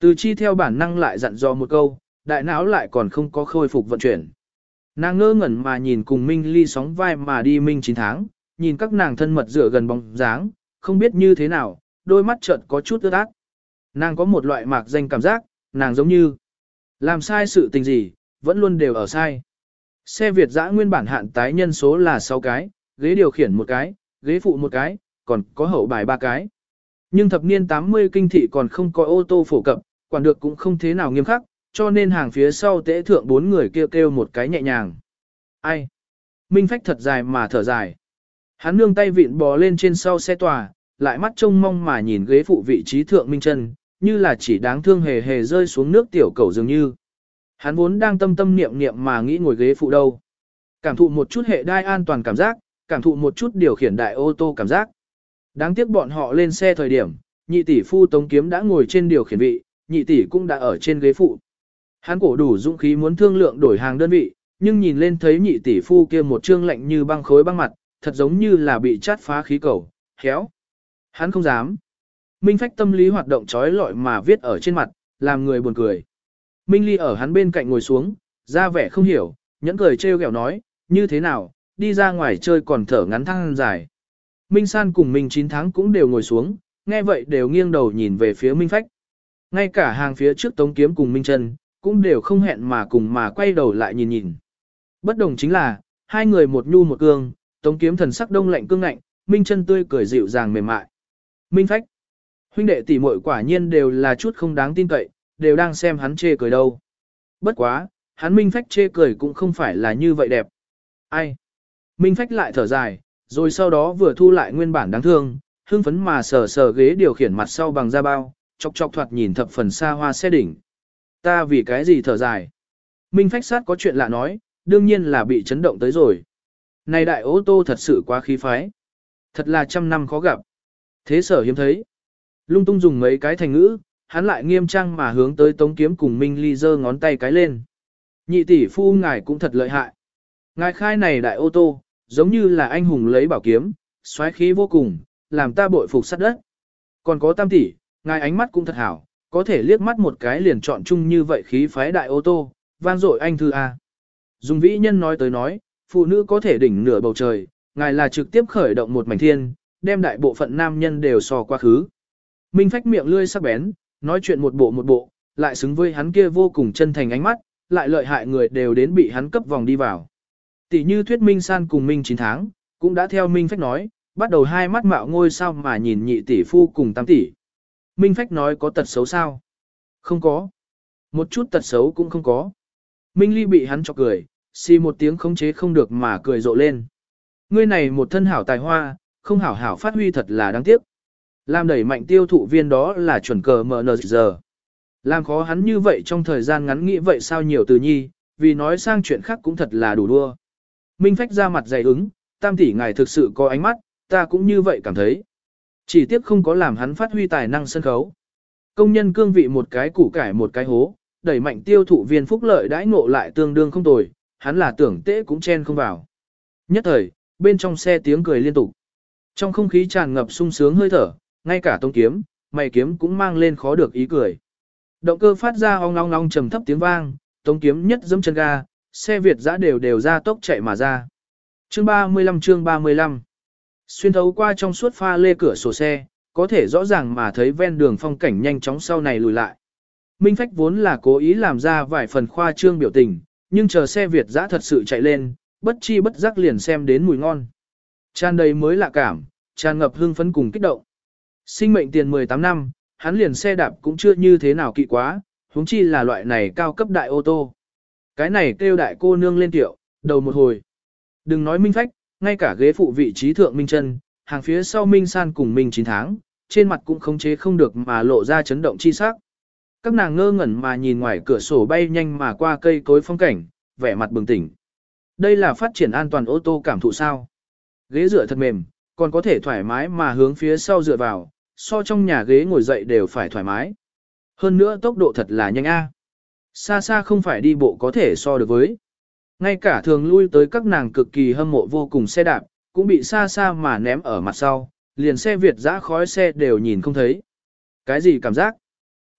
Từ chi theo bản năng lại dặn dò một câu, đại não lại còn không có khôi phục vận chuyển. Nàng ngơ ngẩn mà nhìn cùng Minh Ly sóng vai mà đi Minh chín tháng, nhìn các nàng thân mật dựa gần bóng dáng, không biết như thế nào, đôi mắt chợt có chút ướt át. Nàng có một loại mạc danh cảm giác, nàng giống như làm sai sự tình gì, vẫn luôn đều ở sai. Xe Việt dã nguyên bản hạn tái nhân số là sáu cái, ghế điều khiển một cái, ghế phụ một cái, còn có hậu bài ba cái. Nhưng thập niên tám mươi kinh thị còn không có ô tô phổ cập, quản được cũng không thế nào nghiêm khắc, cho nên hàng phía sau tễ thượng bốn người kêu kêu một cái nhẹ nhàng. Ai? Minh Phách thật dài mà thở dài. Hắn nương tay vịn bò lên trên sau xe tòa, lại mắt trông mong mà nhìn ghế phụ vị trí thượng Minh Chân, như là chỉ đáng thương hề hề rơi xuống nước tiểu cầu dường như. Hắn vốn đang tâm tâm niệm niệm mà nghĩ ngồi ghế phụ đâu. Cảm thụ một chút hệ đai an toàn cảm giác, cảm thụ một chút điều khiển đại ô tô cảm giác. Đáng tiếc bọn họ lên xe thời điểm, nhị tỷ phu Tống Kiếm đã ngồi trên điều khiển vị, nhị tỷ cũng đã ở trên ghế phụ. Hắn cổ đủ dũng khí muốn thương lượng đổi hàng đơn vị, nhưng nhìn lên thấy nhị tỷ phu kia một trương lạnh như băng khối băng mặt, thật giống như là bị chát phá khí cầu, khéo. Hắn không dám. Minh Phách tâm lý hoạt động trói lọi mà viết ở trên mặt, làm người buồn cười. Minh Ly ở hắn bên cạnh ngồi xuống, ra vẻ không hiểu, nhẫn cười trêu ghẹo nói, như thế nào, đi ra ngoài chơi còn thở ngắn thăng dài. Minh San cùng Minh chín tháng cũng đều ngồi xuống, nghe vậy đều nghiêng đầu nhìn về phía Minh Phách. Ngay cả hàng phía trước Tống Kiếm cùng Minh Trân, cũng đều không hẹn mà cùng mà quay đầu lại nhìn nhìn. Bất đồng chính là, hai người một nhu một cương, Tống Kiếm thần sắc đông lạnh cương ngạnh, Minh Trân tươi cười dịu dàng mềm mại. Minh Phách, huynh đệ tỷ muội quả nhiên đều là chút không đáng tin cậy, đều đang xem hắn chê cười đâu. Bất quá, hắn Minh Phách chê cười cũng không phải là như vậy đẹp. Ai? Minh Phách lại thở dài, rồi sau đó vừa thu lại nguyên bản đáng thương, hưng phấn mà sờ sờ ghế điều khiển mặt sau bằng da bao, chọc chọc thoạt nhìn thập phần xa hoa xe đỉnh. Ta vì cái gì thở dài? Minh Phách sát có chuyện lạ nói, đương nhiên là bị chấn động tới rồi. Này đại ô tô thật sự quá khí phái. Thật là trăm năm khó gặp. Thế sở hiếm thấy. Lung tung dùng mấy cái thành ngữ, hắn lại nghiêm trang mà hướng tới Tống Kiếm cùng Minh Ly giơ ngón tay cái lên. Nhị tỷ phu ngài cũng thật lợi hại. Ngài khai này đại ô tô, giống như là anh hùng lấy bảo kiếm, xoáy khí vô cùng, làm ta bội phục sắt đất. Còn có tam tỷ, ngài ánh mắt cũng thật hảo, có thể liếc mắt một cái liền chọn chung như vậy khí phái đại ô tô, vang dội anh thư A. Dùng vĩ nhân nói tới nói, phụ nữ có thể đỉnh nửa bầu trời, ngài là trực tiếp khởi động một mảnh thiên, đem đại bộ phận nam nhân đều sò quá khứ. Minh Phách miệng lươi sắc bén, nói chuyện một bộ một bộ, lại xứng với hắn kia vô cùng chân thành ánh mắt, lại lợi hại người đều đến bị hắn cấp vòng đi vào. Tỷ như thuyết Minh San cùng Minh chín tháng, cũng đã theo Minh Phách nói, bắt đầu hai mắt mạo ngôi sao mà nhìn nhị tỷ phu cùng tam tỷ. Minh Phách nói có tật xấu sao? Không có. Một chút tật xấu cũng không có. Minh Ly bị hắn chọc cười, xì một tiếng khống chế không được mà cười rộ lên. Ngươi này một thân hảo tài hoa, không hảo hảo phát huy thật là đáng tiếc. Làm đẩy mạnh tiêu thụ viên đó là chuẩn cờ em en giờ. Làm khó hắn như vậy trong thời gian ngắn nghĩ vậy sao nhiều từ nhi, vì nói sang chuyện khác cũng thật là đủ đua. Minh Phách ra mặt dày ứng, tam tỷ ngài thực sự có ánh mắt, ta cũng như vậy cảm thấy. Chỉ tiếc không có làm hắn phát huy tài năng sân khấu. Công nhân cương vị một cái củ cải một cái hố, đẩy mạnh tiêu thụ viên phúc lợi đãi ngộ lại tương đương không tồi, hắn là tưởng tế cũng chen không vào. Nhất thời, bên trong xe tiếng cười liên tục. Trong không khí tràn ngập sung sướng hơi thở, ngay cả Tống Kiếm, mày kiếm cũng mang lên khó được ý cười. Động cơ phát ra ong ong ong trầm thấp tiếng vang, Tống Kiếm nhất giẫm chân ga, xe Việt dã đều đều ra tốc chạy mà ra. Chương ba mươi lăm chương ba mươi lăm. Xuyên thấu qua trong suốt pha lê cửa sổ xe, có thể rõ ràng mà thấy ven đường phong cảnh nhanh chóng sau này lùi lại. Minh Phách vốn là cố ý làm ra vài phần khoa trương biểu tình, nhưng chờ xe Việt dã thật sự chạy lên, bất chi bất giác liền xem đến mùi ngon. Tràn đầy mới lạ cảm, tràn ngập hương phấn cùng kích động. Sinh mệnh tiền mười tám năm, hắn liền xe đạp cũng chưa như thế nào kỵ quá, huống chi là loại này cao cấp đại ô tô. Cái này kêu đại cô nương lên tiệu, đầu một hồi. Đừng nói Minh Phách, ngay cả ghế phụ vị trí thượng Minh Trân, hàng phía sau Minh San cùng Minh chín tháng, trên mặt cũng khống chế không được mà lộ ra chấn động chi sắc. Các nàng ngơ ngẩn mà nhìn ngoài cửa sổ bay nhanh mà qua cây cối phong cảnh, vẻ mặt bừng tỉnh. Đây là phát triển an toàn ô tô cảm thụ sao? Ghế dựa thật mềm, còn có thể thoải mái mà hướng phía sau dựa vào, so trong nhà ghế ngồi dậy đều phải thoải mái. Hơn nữa tốc độ thật là nhanh a. Xa xa không phải đi bộ có thể so được với. Ngay cả thường lui tới các nàng cực kỳ hâm mộ vô cùng xe đạp, cũng bị xa xa mà ném ở mặt sau, liền xe Việt dã khói xe đều nhìn không thấy. Cái gì cảm giác?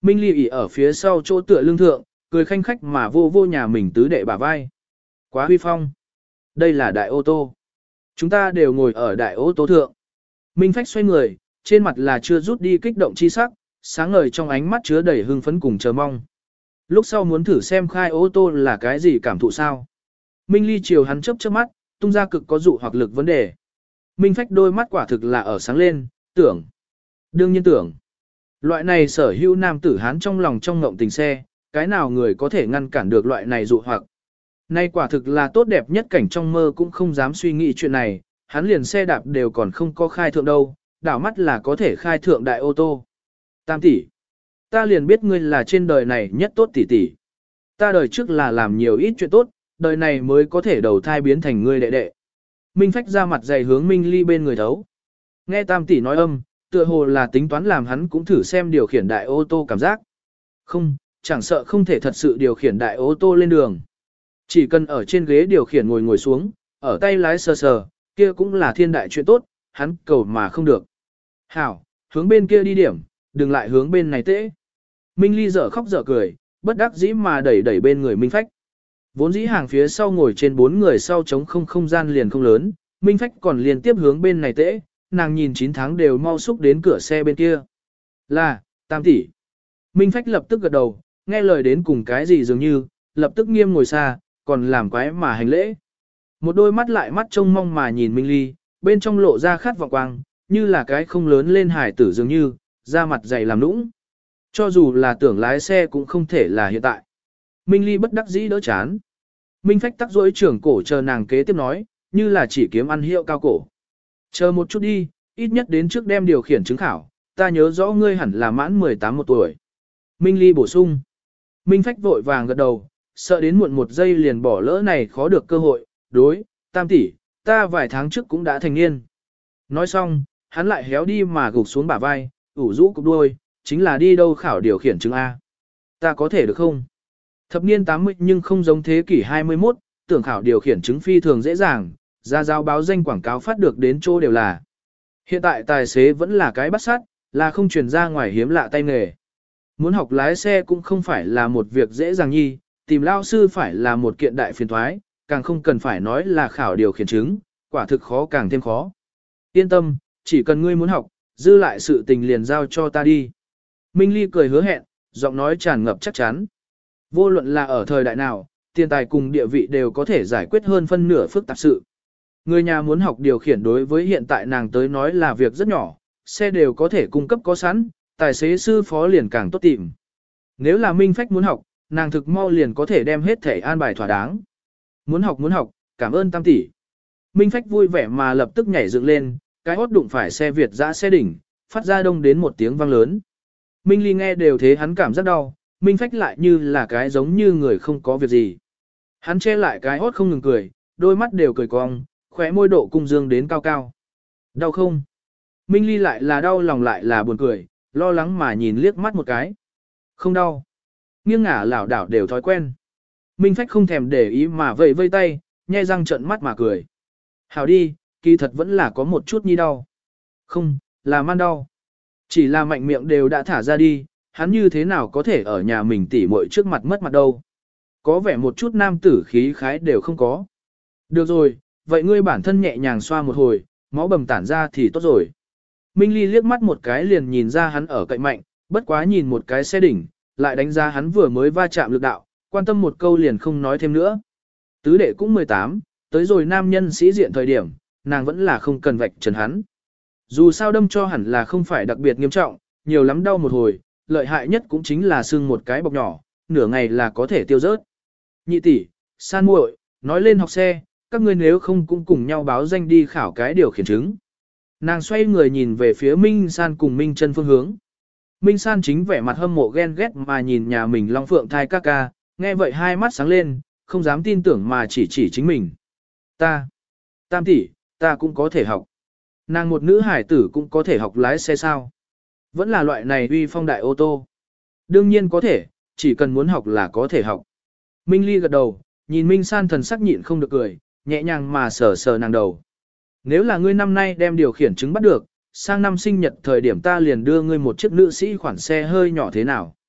Minh Ly ỉ ở phía sau chỗ tựa lưng thượng, cười khanh khách mà vô vô nhà mình tứ đệ bả vai. Quá huy phong. Đây là đại ô tô. Chúng ta đều ngồi ở đại ô tô thượng. Minh Phách xoay người, trên mặt là chưa rút đi kích động chi sắc, sáng ngời trong ánh mắt chứa đầy hưng phấn cùng chờ mong. Lúc sau muốn thử xem khai ô tô là cái gì cảm thụ sao. Minh Ly chiều hắn chớp chớp mắt, tung ra cực có dụ hoặc lực vấn đề. Minh Phách đôi mắt quả thực là ở sáng lên, tưởng. Đương nhiên tưởng. Loại này sở hữu nam tử hán trong lòng trong ngộng tình xe, cái nào người có thể ngăn cản được loại này dụ hoặc. Nay quả thực là tốt đẹp nhất cảnh trong mơ cũng không dám suy nghĩ chuyện này, hắn liền xe đạp đều còn không có khai thượng đâu, đảo mắt là có thể khai thượng đại ô tô. Tam tỷ, ta liền biết ngươi là trên đời này nhất tốt tỷ tỷ. Ta đời trước là làm nhiều ít chuyện tốt, đời này mới có thể đầu thai biến thành ngươi đệ đệ. Minh Phách ra mặt dày hướng Minh Ly bên người thấu. Nghe Tam tỷ nói âm, tựa hồ là tính toán làm hắn cũng thử xem điều khiển đại ô tô cảm giác. Không, chẳng sợ không thể thật sự điều khiển đại ô tô lên đường. Chỉ cần ở trên ghế điều khiển ngồi ngồi xuống, ở tay lái sờ sờ, kia cũng là thiên đại chuyện tốt, hắn cầu mà không được. Hảo, hướng bên kia đi điểm, đừng lại hướng bên này tễ. Minh Ly dở khóc dở cười, bất đắc dĩ mà đẩy đẩy bên người Minh Phách. Vốn dĩ hàng phía sau ngồi trên bốn người sau trống không không gian liền không lớn, Minh Phách còn liên tiếp hướng bên này tễ, nàng nhìn chín tháng đều mau xúc đến cửa xe bên kia. Là, Tam tỷ. Minh Phách lập tức gật đầu, nghe lời đến cùng cái gì dường như, lập tức nghiêm ngồi xa, còn làm quái mà hành lễ. Một đôi mắt lại mắt trông mong mà nhìn Minh Ly, bên trong lộ ra khát vọng quang, như là cái không lớn lên hải tử dường như, da mặt dày làm nũng. Cho dù là tưởng lái xe cũng không thể là hiện tại. Minh Ly bất đắc dĩ đỡ chán. Minh Phách tắc rỗi trưởng cổ chờ nàng kế tiếp nói, như là chỉ kiếm ăn hiệu cao cổ. Chờ một chút đi, ít nhất đến trước đem điều khiển chứng khảo, ta nhớ rõ ngươi hẳn là mãn mười tám một tuổi. Minh Ly bổ sung. Minh Phách vội vàng gật đầu, sợ đến muộn một giây liền bỏ lỡ này khó được cơ hội, đối, Tam tỷ, ta vài tháng trước cũng đã thành niên. Nói xong, hắn lại héo đi mà gục xuống bả vai, ủ rũ cục đuôi, chính là đi đâu khảo điều khiển chứng A. Ta có thể được không? Thập niên tám mươi nhưng không giống thế kỷ hai mươi mốt, tưởng khảo điều khiển chứng phi thường dễ dàng, ra giao báo danh quảng cáo phát được đến chỗ đều là. Hiện tại tài xế vẫn là cái bắt sát, là không truyền ra ngoài hiếm lạ tay nghề. Muốn học lái xe cũng không phải là một việc dễ dàng nhi, tìm lao sư phải là một kiện đại phiền thoái, càng không cần phải nói là khảo điều khiển chứng, quả thực khó càng thêm khó. Yên tâm, chỉ cần ngươi muốn học, dư lại sự tình liền giao cho ta đi. Minh Ly cười hứa hẹn, giọng nói tràn ngập chắc chắn. Vô luận là ở thời đại nào, tiền tài cùng địa vị đều có thể giải quyết hơn phân nửa phức tạp sự. Người nhà muốn học điều khiển đối với hiện tại nàng tới nói là việc rất nhỏ, xe đều có thể cung cấp có sẵn, tài xế sư phó liền càng tốt tìm. Nếu là Minh Phách muốn học, nàng thực mau liền có thể đem hết thể an bài thỏa đáng. Muốn học muốn học, cảm ơn Tam tỷ. Minh Phách vui vẻ mà lập tức nhảy dựng lên, cái hốt đụng phải xe Việt dã xe đỉnh, phát ra đông đến một tiếng vang lớn. Minh Ly nghe đều thế hắn cảm rất đau, Minh Phách lại như là cái giống như người không có việc gì. Hắn che lại cái hốt không ngừng cười, đôi mắt đều cười cong, khóe môi độ cung dương đến cao cao. Đau không? Minh Ly lại là đau lòng lại là buồn cười, lo lắng mà nhìn liếc mắt một cái. Không đau. Nghiêng ngả lảo đảo đều thói quen. Minh Phách không thèm để ý mà vẫy vây tay, nhe răng trợn mắt mà cười. Hảo đi, kỳ thật vẫn là có một chút nhi đau. Không, là man đau. Chỉ là mạnh miệng đều đã thả ra đi, hắn như thế nào có thể ở nhà mình tỉ muội trước mặt mất mặt đâu. Có vẻ một chút nam tử khí khái đều không có. Được rồi, vậy ngươi bản thân nhẹ nhàng xoa một hồi, máu bầm tản ra thì tốt rồi. Minh Ly liếc mắt một cái liền nhìn ra hắn ở cạnh mạnh, bất quá nhìn một cái xe đỉnh, lại đánh giá hắn vừa mới va chạm lực đạo, quan tâm một câu liền không nói thêm nữa. Tứ đệ cũng mười tám, tới rồi nam nhân sĩ diện thời điểm, nàng vẫn là không cần vạch trần hắn. Dù sao đâm cho hẳn là không phải đặc biệt nghiêm trọng, nhiều lắm đau một hồi, lợi hại nhất cũng chính là sưng một cái bọc nhỏ, nửa ngày là có thể tiêu rớt. Nhị tỷ, san muội, nói lên học xe, các ngươi nếu không cũng cùng nhau báo danh đi khảo cái điều khiển chứng. Nàng xoay người nhìn về phía Minh San cùng Minh Chân phương hướng. Minh San chính vẻ mặt hâm mộ ghen ghét mà nhìn nhà mình Long Phượng thai ca ca, nghe vậy hai mắt sáng lên, không dám tin tưởng mà chỉ chỉ chính mình. Ta, Tam tỷ, ta cũng có thể học. Nàng một nữ hải tử cũng có thể học lái xe sao? Vẫn là loại này uy phong đại ô tô. Đương nhiên có thể, chỉ cần muốn học là có thể học. Minh Ly gật đầu, nhìn Minh San thần sắc nhịn không được cười, nhẹ nhàng mà sờ sờ nàng đầu. Nếu là ngươi năm nay đem điều khiển chứng bắt được, sang năm sinh nhật thời điểm ta liền đưa ngươi một chiếc nữ sĩ khoản xe hơi nhỏ thế nào.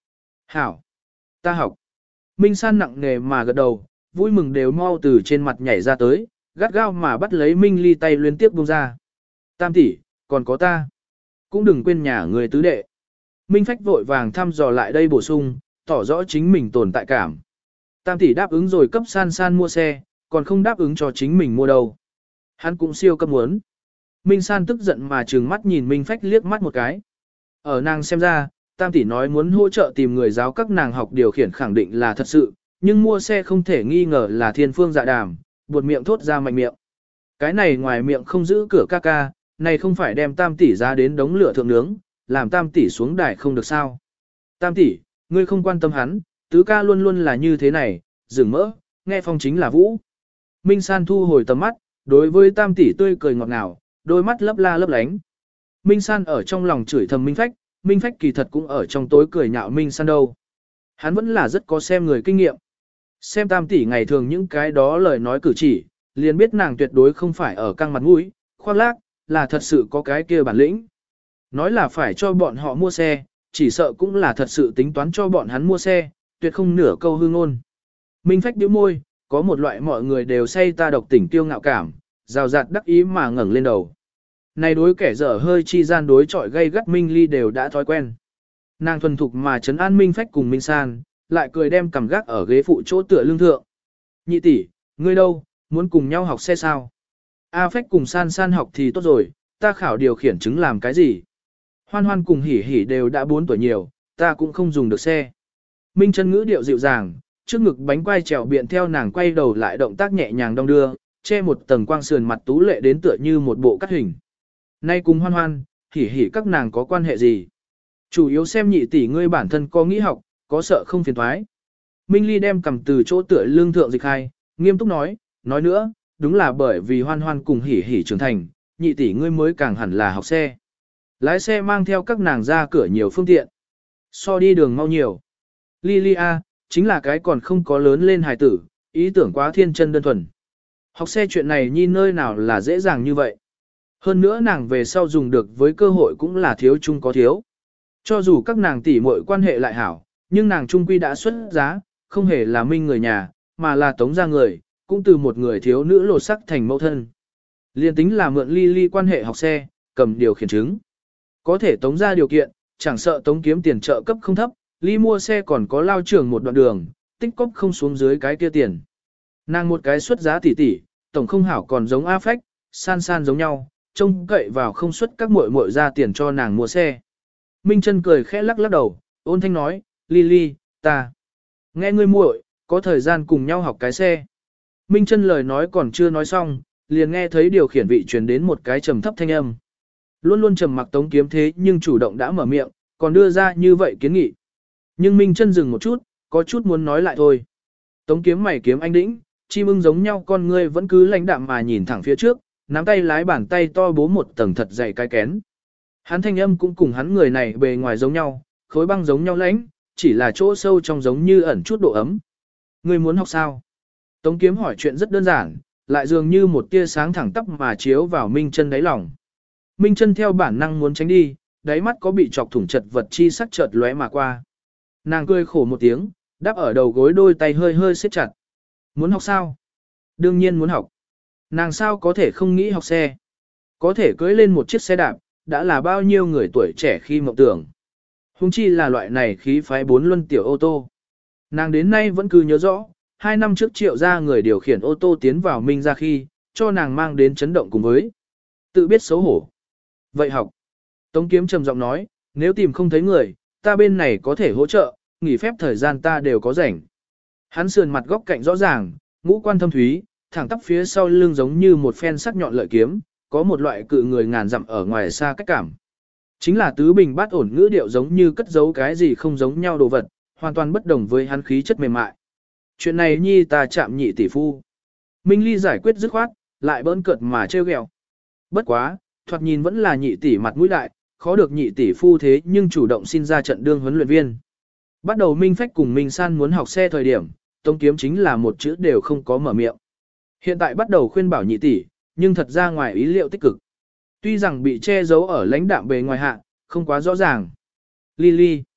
Hảo. Ta học. Minh San nặng nề mà gật đầu, vui mừng đều mau từ trên mặt nhảy ra tới, gắt gao mà bắt lấy Minh Ly tay liên tiếp buông ra. Tam tỷ, còn có ta. Cũng đừng quên nhà người tứ đệ. Minh Phách vội vàng thăm dò lại đây bổ sung, tỏ rõ chính mình tồn tại cảm. Tam tỷ đáp ứng rồi cấp San San mua xe, còn không đáp ứng cho chính mình mua đâu. Hắn cũng siêu cấp muốn. Minh San tức giận mà trừng mắt nhìn Minh Phách liếc mắt một cái. Ở nàng xem ra, Tam tỷ nói muốn hỗ trợ tìm người giáo các nàng học điều khiển khẳng định là thật sự, nhưng mua xe không thể nghi ngờ là thiên phương dạ đàm, buột miệng thốt ra mạnh miệng. Cái này ngoài miệng không giữ cửa ca ca, này không phải đem Tam tỷ ra đến đống lửa thượng nướng, làm Tam tỷ xuống đài không được sao. Tam tỷ, ngươi không quan tâm hắn, tứ ca luôn luôn là như thế này, dừng mỡ, nghe phong chính là vũ. Minh San thu hồi tầm mắt, đối với Tam tỷ tươi cười ngọt ngào, đôi mắt lấp la lấp lánh. Minh San ở trong lòng chửi thầm Minh Phách, Minh Phách kỳ thật cũng ở trong tối cười nhạo Minh San đâu. Hắn vẫn là rất có xem người kinh nghiệm. Xem Tam tỷ ngày thường những cái đó lời nói cử chỉ, liền biết nàng tuyệt đối không phải ở căng mặt mũi, khoác lác, là thật sự có cái kia bản lĩnh. Nói là phải cho bọn họ mua xe, chỉ sợ cũng là thật sự tính toán cho bọn hắn mua xe, tuyệt không nửa câu hư ngôn. Minh Phách bĩu môi, có một loại mọi người đều say ta độc tỉnh tiêu ngạo cảm, rào rạt đắc ý mà ngẩng lên đầu. Này đối kẻ dở hơi chi gian đối chọi gây gắt Minh Ly đều đã thói quen. Nàng thuần thục mà trấn an Minh Phách cùng Minh San, lại cười đem cầm gác ở ghế phụ chỗ tựa lưng thượng. Nhị tỷ, ngươi đâu, muốn cùng nhau học xe sao? A Phách cùng San San học thì tốt rồi, ta khảo điều khiển chứng làm cái gì? Hoan Hoan cùng Hỉ Hỉ đều đã bốn tuổi nhiều, ta cũng không dùng được xe. Minh chân ngữ điệu dịu dàng, trước ngực bánh quai trèo biện theo nàng quay đầu lại động tác nhẹ nhàng đong đưa, che một tầng quang sườn mặt tú lệ đến tựa như một bộ cắt hình. Nay cùng Hoan Hoan, Hỉ Hỉ các nàng có quan hệ gì? Chủ yếu xem nhị tỷ ngươi bản thân có nghĩ học, có sợ không phiền thoái. Minh Ly đem cầm từ chỗ tựa lưng thượng dịch hai, nghiêm túc nói, nói nữa, đúng là bởi vì Hoan Hoan cùng Hỉ Hỉ trưởng thành, nhị tỷ ngươi mới càng hẳn là học xe. Lái xe mang theo các nàng ra cửa nhiều phương tiện. So đi đường mau nhiều. Lilia, chính là cái còn không có lớn lên hài tử, ý tưởng quá thiên chân đơn thuần. Học xe chuyện này nhi nơi nào là dễ dàng như vậy. Hơn nữa nàng về sau dùng được với cơ hội cũng là thiếu chung có thiếu. Cho dù các nàng tỷ muội quan hệ lại hảo, nhưng nàng trung quy đã xuất giá, không hề là Minh người nhà, mà là tống gia người, cũng từ một người thiếu nữ lột sắc thành mẫu thân. Liên tính là mượn ly ly quan hệ học xe, cầm điều khiển chứng. Có thể tống ra điều kiện, chẳng sợ tống kiếm tiền trợ cấp không thấp, ly mua xe còn có lao trường một đoạn đường, tích cóp không xuống dưới cái kia tiền. Nàng một cái xuất giá tỷ tỷ, tổng không hảo còn giống A Phách, San San giống nhau, trông cậy vào không xuất các muội muội ra tiền cho nàng mua xe. Minh Chân cười khẽ lắc lắc đầu, ôn thanh nói, Lily, ta nghe ngươi muội, có thời gian cùng nhau học cái xe. Minh Chân lời nói còn chưa nói xong, liền nghe thấy điều khiển vị truyền đến một cái trầm thấp thanh âm. Luôn luôn trầm mặc Tống Kiếm thế nhưng chủ động đã mở miệng, còn đưa ra như vậy kiến nghị. Nhưng Minh Chân dừng một chút, có chút muốn nói lại thôi. Tống Kiếm mày kiếm anh đĩnh, chim ưng giống nhau con ngươi vẫn cứ lãnh đạm mà nhìn thẳng phía trước, nắm tay lái bàn tay to bố một tầng thật dày cái kén. Hắn thanh âm cũng cùng hắn người này bề ngoài giống nhau, khối băng giống nhau lãnh, chỉ là chỗ sâu trong giống như ẩn chút độ ấm. Ngươi muốn học sao? Tống Kiếm hỏi chuyện rất đơn giản, lại dường như một tia sáng thẳng tắp mà chiếu vào Minh Chân đáy lòng. Minh Chân theo bản năng muốn tránh đi, đáy mắt có bị chọc thủng chật vật chi sắc chợt lóe mà qua. Nàng cười khổ một tiếng, đáp ở đầu gối đôi tay hơi hơi siết chặt. Muốn học sao? Đương nhiên muốn học. Nàng sao có thể không nghĩ học xe? Có thể cưỡi lên một chiếc xe đạp, đã là bao nhiêu người tuổi trẻ khi mộng tưởng. Hùng chi là loại này khí phái bốn luân tiểu ô tô. Nàng đến nay vẫn cứ nhớ rõ, hai năm trước Triệu gia người điều khiển ô tô tiến vào Minh gia khi, cho nàng mang đến chấn động cùng với tự biết xấu hổ. Vậy học. Tống Kiếm trầm giọng nói, nếu tìm không thấy người, ta bên này có thể hỗ trợ, nghỉ phép thời gian ta đều có rảnh. Hắn sườn mặt góc cạnh rõ ràng, ngũ quan thâm thúy, thẳng tắp phía sau lưng giống như một phen sắc nhọn lợi kiếm, có một loại cự người ngàn dặm ở ngoài xa cách cảm. Chính là tứ bình bát ổn ngữ điệu giống như cất giấu cái gì không giống nhau đồ vật, hoàn toàn bất đồng với hắn khí chất mềm mại. Chuyện này nhi ta chạm nhị tỷ phu. Minh Ly giải quyết dứt khoát, lại bỡn cợt mà trêu ghẹo. Bất quá, thoạt nhìn vẫn là nhị tỷ mặt mũi đại, khó được nhị tỷ phu thế nhưng chủ động xin ra trận đương huấn luyện viên. Bắt đầu Minh Phách cùng Minh San muốn học xe thời điểm, Tống Kiếm chính là một chữ đều không có mở miệng. Hiện tại bắt đầu khuyên bảo nhị tỷ, nhưng thật ra ngoài ý liệu tích cực. Tuy rằng bị che giấu ở lãnh đạm bề ngoài hạ, không quá rõ ràng. Lily,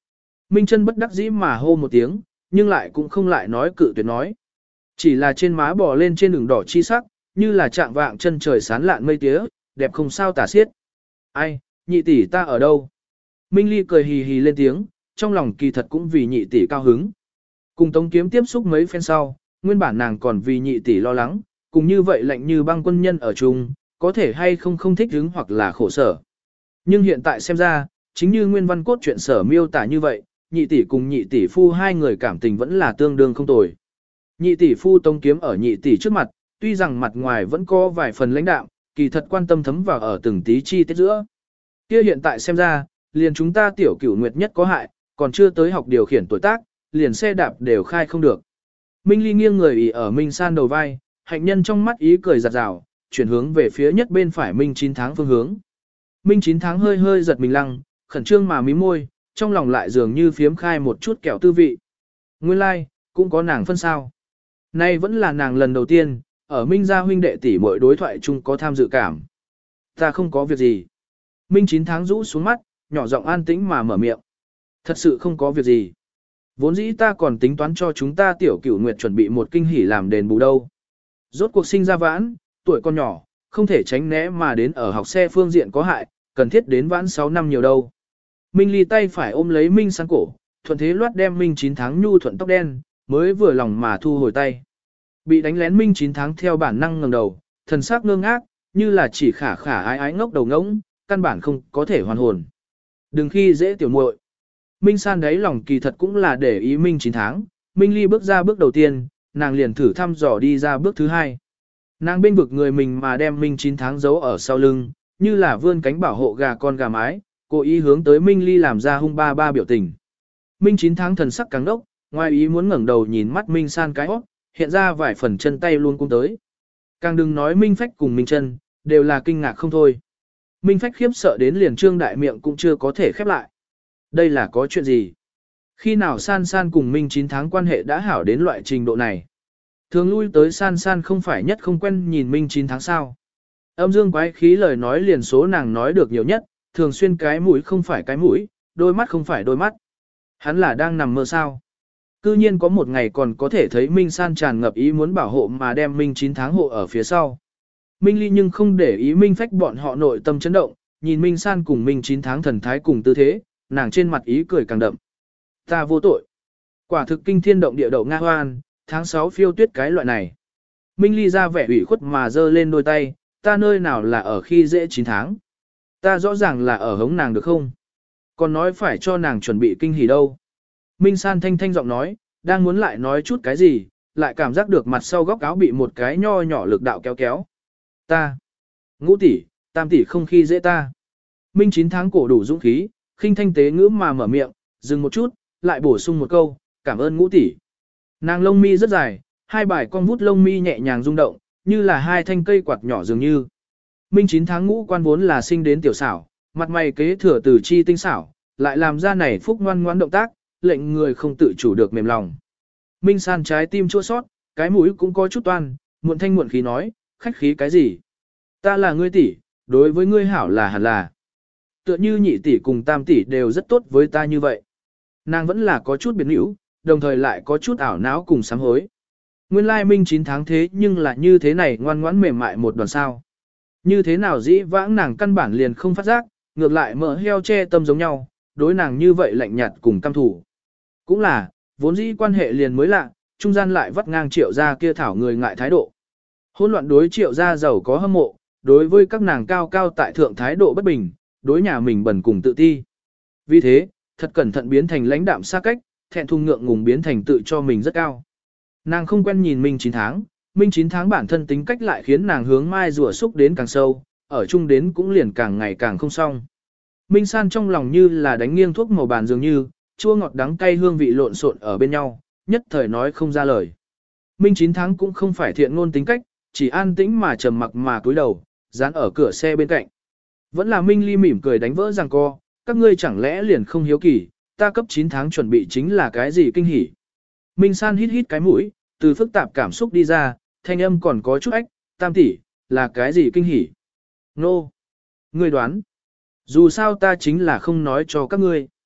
Minh chân bất đắc dĩ mà hô một tiếng, nhưng lại cũng không lại nói cự tuyệt nói. Chỉ là trên má bò lên trên đường đỏ chi sắc, như là trạng vạng chân trời sán lạn mây tía, đẹp không sao tả xiết. Ai, nhị tỷ ta ở đâu? Minh Ly cười hì hì lên tiếng, trong lòng kỳ thật cũng vì nhị tỷ cao hứng. Cùng Tống Kiếm tiếp xúc mấy phen sau, nguyên bản nàng còn vì nhị tỷ lo lắng, cùng như vậy lạnh như băng quân nhân ở chung, có thể hay không không thích hứng hoặc là khổ sở. Nhưng hiện tại xem ra, chính như nguyên văn cốt truyện sở miêu tả như vậy, nhị tỷ cùng nhị tỷ phu hai người cảm tình vẫn là tương đương không tồi. Nhị tỷ phu Tống Kiếm ở nhị tỷ trước mặt, tuy rằng mặt ngoài vẫn có vài phần lãnh đạm, kỳ thật quan tâm thấm vào ở từng tí chi tiết giữa. Kia hiện tại xem ra, liền chúng ta tiểu cửu nguyệt nhất có hại, còn chưa tới học điều khiển tuổi tác, liền xe đạp đều khai không được. Minh Ly nghiêng người ỉ ở Minh San đầu vai, hạnh nhân trong mắt ý cười giặt rào, chuyển hướng về phía nhất bên phải Minh chín tháng phương hướng. Minh chín tháng hơi hơi giật mình lăng, khẩn trương mà mím môi, trong lòng lại dường như phiếm khai một chút kẹo tư vị. Nguyên lai, like, cũng có nàng phân sao. Nay vẫn là nàng lần đầu tiên, ở Minh gia huynh đệ tỷ muội đối thoại chung có tham dự cảm. Ta không có việc gì. Minh chín tháng rũ xuống mắt, nhỏ giọng an tĩnh mà mở miệng. Thật sự không có việc gì. Vốn dĩ ta còn tính toán cho chúng ta tiểu cửu nguyệt chuẩn bị một kinh hỉ làm đền bù đâu. Rốt cuộc sinh ra vãn, tuổi con nhỏ, không thể tránh né mà đến ở học xe phương diện có hại, cần thiết đến vãn sáu năm nhiều đâu. Minh Ly tay phải ôm lấy Minh San cổ, thuận thế loát đem Minh chín tháng nhu thuận tóc đen, mới vừa lòng mà thu hồi tay. Bị đánh lén Minh chín tháng theo bản năng ngẩng đầu, thần sắc ngơ ngác, như là chỉ khả khả ái ái ngốc đầu ngỗng, căn bản không có thể hoàn hồn. Đừng khi dễ tiểu muội. Minh San đấy lòng kỳ thật cũng là để ý Minh chín tháng, Minh Ly bước ra bước đầu tiên, nàng liền thử thăm dò đi ra bước thứ hai. Nàng bên vực người mình mà đem Minh chín tháng giấu ở sau lưng, như là vươn cánh bảo hộ gà con gà mái, cố ý hướng tới Minh Ly làm ra hung ba ba biểu tình. Minh chín tháng thần sắc càng đốc, ngoài ý muốn ngẩng đầu nhìn mắt Minh San cái hót, hiện ra vài phần chân tay luôn cung tới. Càng đừng nói Minh Phách cùng Minh Chân, đều là kinh ngạc không thôi. Minh Phách khiếp sợ đến liền trương đại miệng cũng chưa có thể khép lại. Đây là có chuyện gì? Khi nào San San cùng Minh chín tháng quan hệ đã hảo đến loại trình độ này? Thường lui tới San San không phải nhất không quen nhìn Minh chín tháng sao? Âm dương quái khí lời nói liền số nàng nói được nhiều nhất, thường xuyên cái mũi không phải cái mũi, đôi mắt không phải đôi mắt. Hắn là đang nằm mơ sao? Cư nhiên có một ngày còn có thể thấy Minh San tràn ngập ý muốn bảo hộ mà đem Minh chín tháng hộ ở phía sau. Minh Ly nhưng không để ý Minh Phách bọn họ nội tâm chấn động, nhìn Minh San cùng Minh chín tháng thần thái cùng tư thế, nàng trên mặt ý cười càng đậm. Ta vô tội. Quả thực kinh thiên động địa đậu Nga hoan, tháng sáu phiêu tuyết cái loại này. Minh Ly ra vẻ ủy khuất mà giơ lên đôi tay, ta nơi nào là ở khi dễ chín tháng. Ta rõ ràng là ở hống nàng được không? Còn nói phải cho nàng chuẩn bị kinh hỉ đâu. Minh San thanh thanh giọng nói, đang muốn lại nói chút cái gì, lại cảm giác được mặt sau góc áo bị một cái nho nhỏ lực đạo kéo kéo. Ta, ngũ tỷ, tam tỷ không khi dễ ta. Minh chín tháng cổ đủ dũng khí, khinh thanh tế ngữ mà mở miệng, dừng một chút, lại bổ sung một câu, cảm ơn ngũ tỷ. Nàng lông mi rất dài, hai bài con vút lông mi nhẹ nhàng rung động, như là hai thanh cây quạt nhỏ dường như. Minh chín tháng ngũ quan vốn là sinh đến tiểu xảo, mặt mày kế thừa từ chi tinh xảo, lại làm ra này phúc ngoan ngoãn động tác, lệnh người không tự chủ được mềm lòng. Minh San trái tim chua sót, cái mũi cũng có chút toan, muộn thanh muộn khí nói, khách khí cái gì? Ta là ngươi tỷ, đối với ngươi hảo là hẳn là. Tựa như nhị tỷ cùng tam tỷ đều rất tốt với ta như vậy. Nàng vẫn là có chút biến hữu, đồng thời lại có chút ảo não cùng sám hối. Nguyên lai Minh chín tháng thế nhưng là như thế này ngoan ngoãn mềm mại một đoàn sao. Như thế nào dĩ vãng nàng căn bản liền không phát giác, ngược lại mỡ heo che tâm giống nhau, đối nàng như vậy lạnh nhạt cùng căm thủ. Cũng là, vốn dĩ quan hệ liền mới lạ, trung gian lại vắt ngang triệu gia kia thảo người ngại thái độ. Hỗn loạn đối triệu gia giàu có hâm mộ, đối với các nàng cao cao tại thượng thái độ bất bình, đối nhà mình bẩn cùng tự ti. Vì thế, thật cẩn thận biến thành lãnh đạm xa cách, thẹn thùng ngượng ngùng biến thành tự cho mình rất cao. Nàng không quen nhìn Minh chín tháng, Minh chín tháng bản thân tính cách lại khiến nàng hướng mai rùa xúc đến càng sâu, ở chung đến cũng liền càng ngày càng không xong. Minh San trong lòng như là đánh nghiêng thuốc màu bàn dường như, chua ngọt đắng cay hương vị lộn xộn ở bên nhau, nhất thời nói không ra lời. Minh chín tháng cũng không phải thiện ngôn tính cách, chỉ an tĩnh mà trầm mặc mà cúi đầu, dán ở cửa xe bên cạnh. Vẫn là Minh Ly mỉm cười đánh vỡ rằng co, các ngươi chẳng lẽ liền không hiếu kỳ, ta cấp chín tháng chuẩn bị chính là cái gì kinh hỉ. Minh San hít hít cái mũi, từ phức tạp cảm xúc đi ra, thanh âm còn có chút ách, tam tỷ, là cái gì kinh hỉ? Nô! No. Ngươi đoán. Dù sao ta chính là không nói cho các ngươi.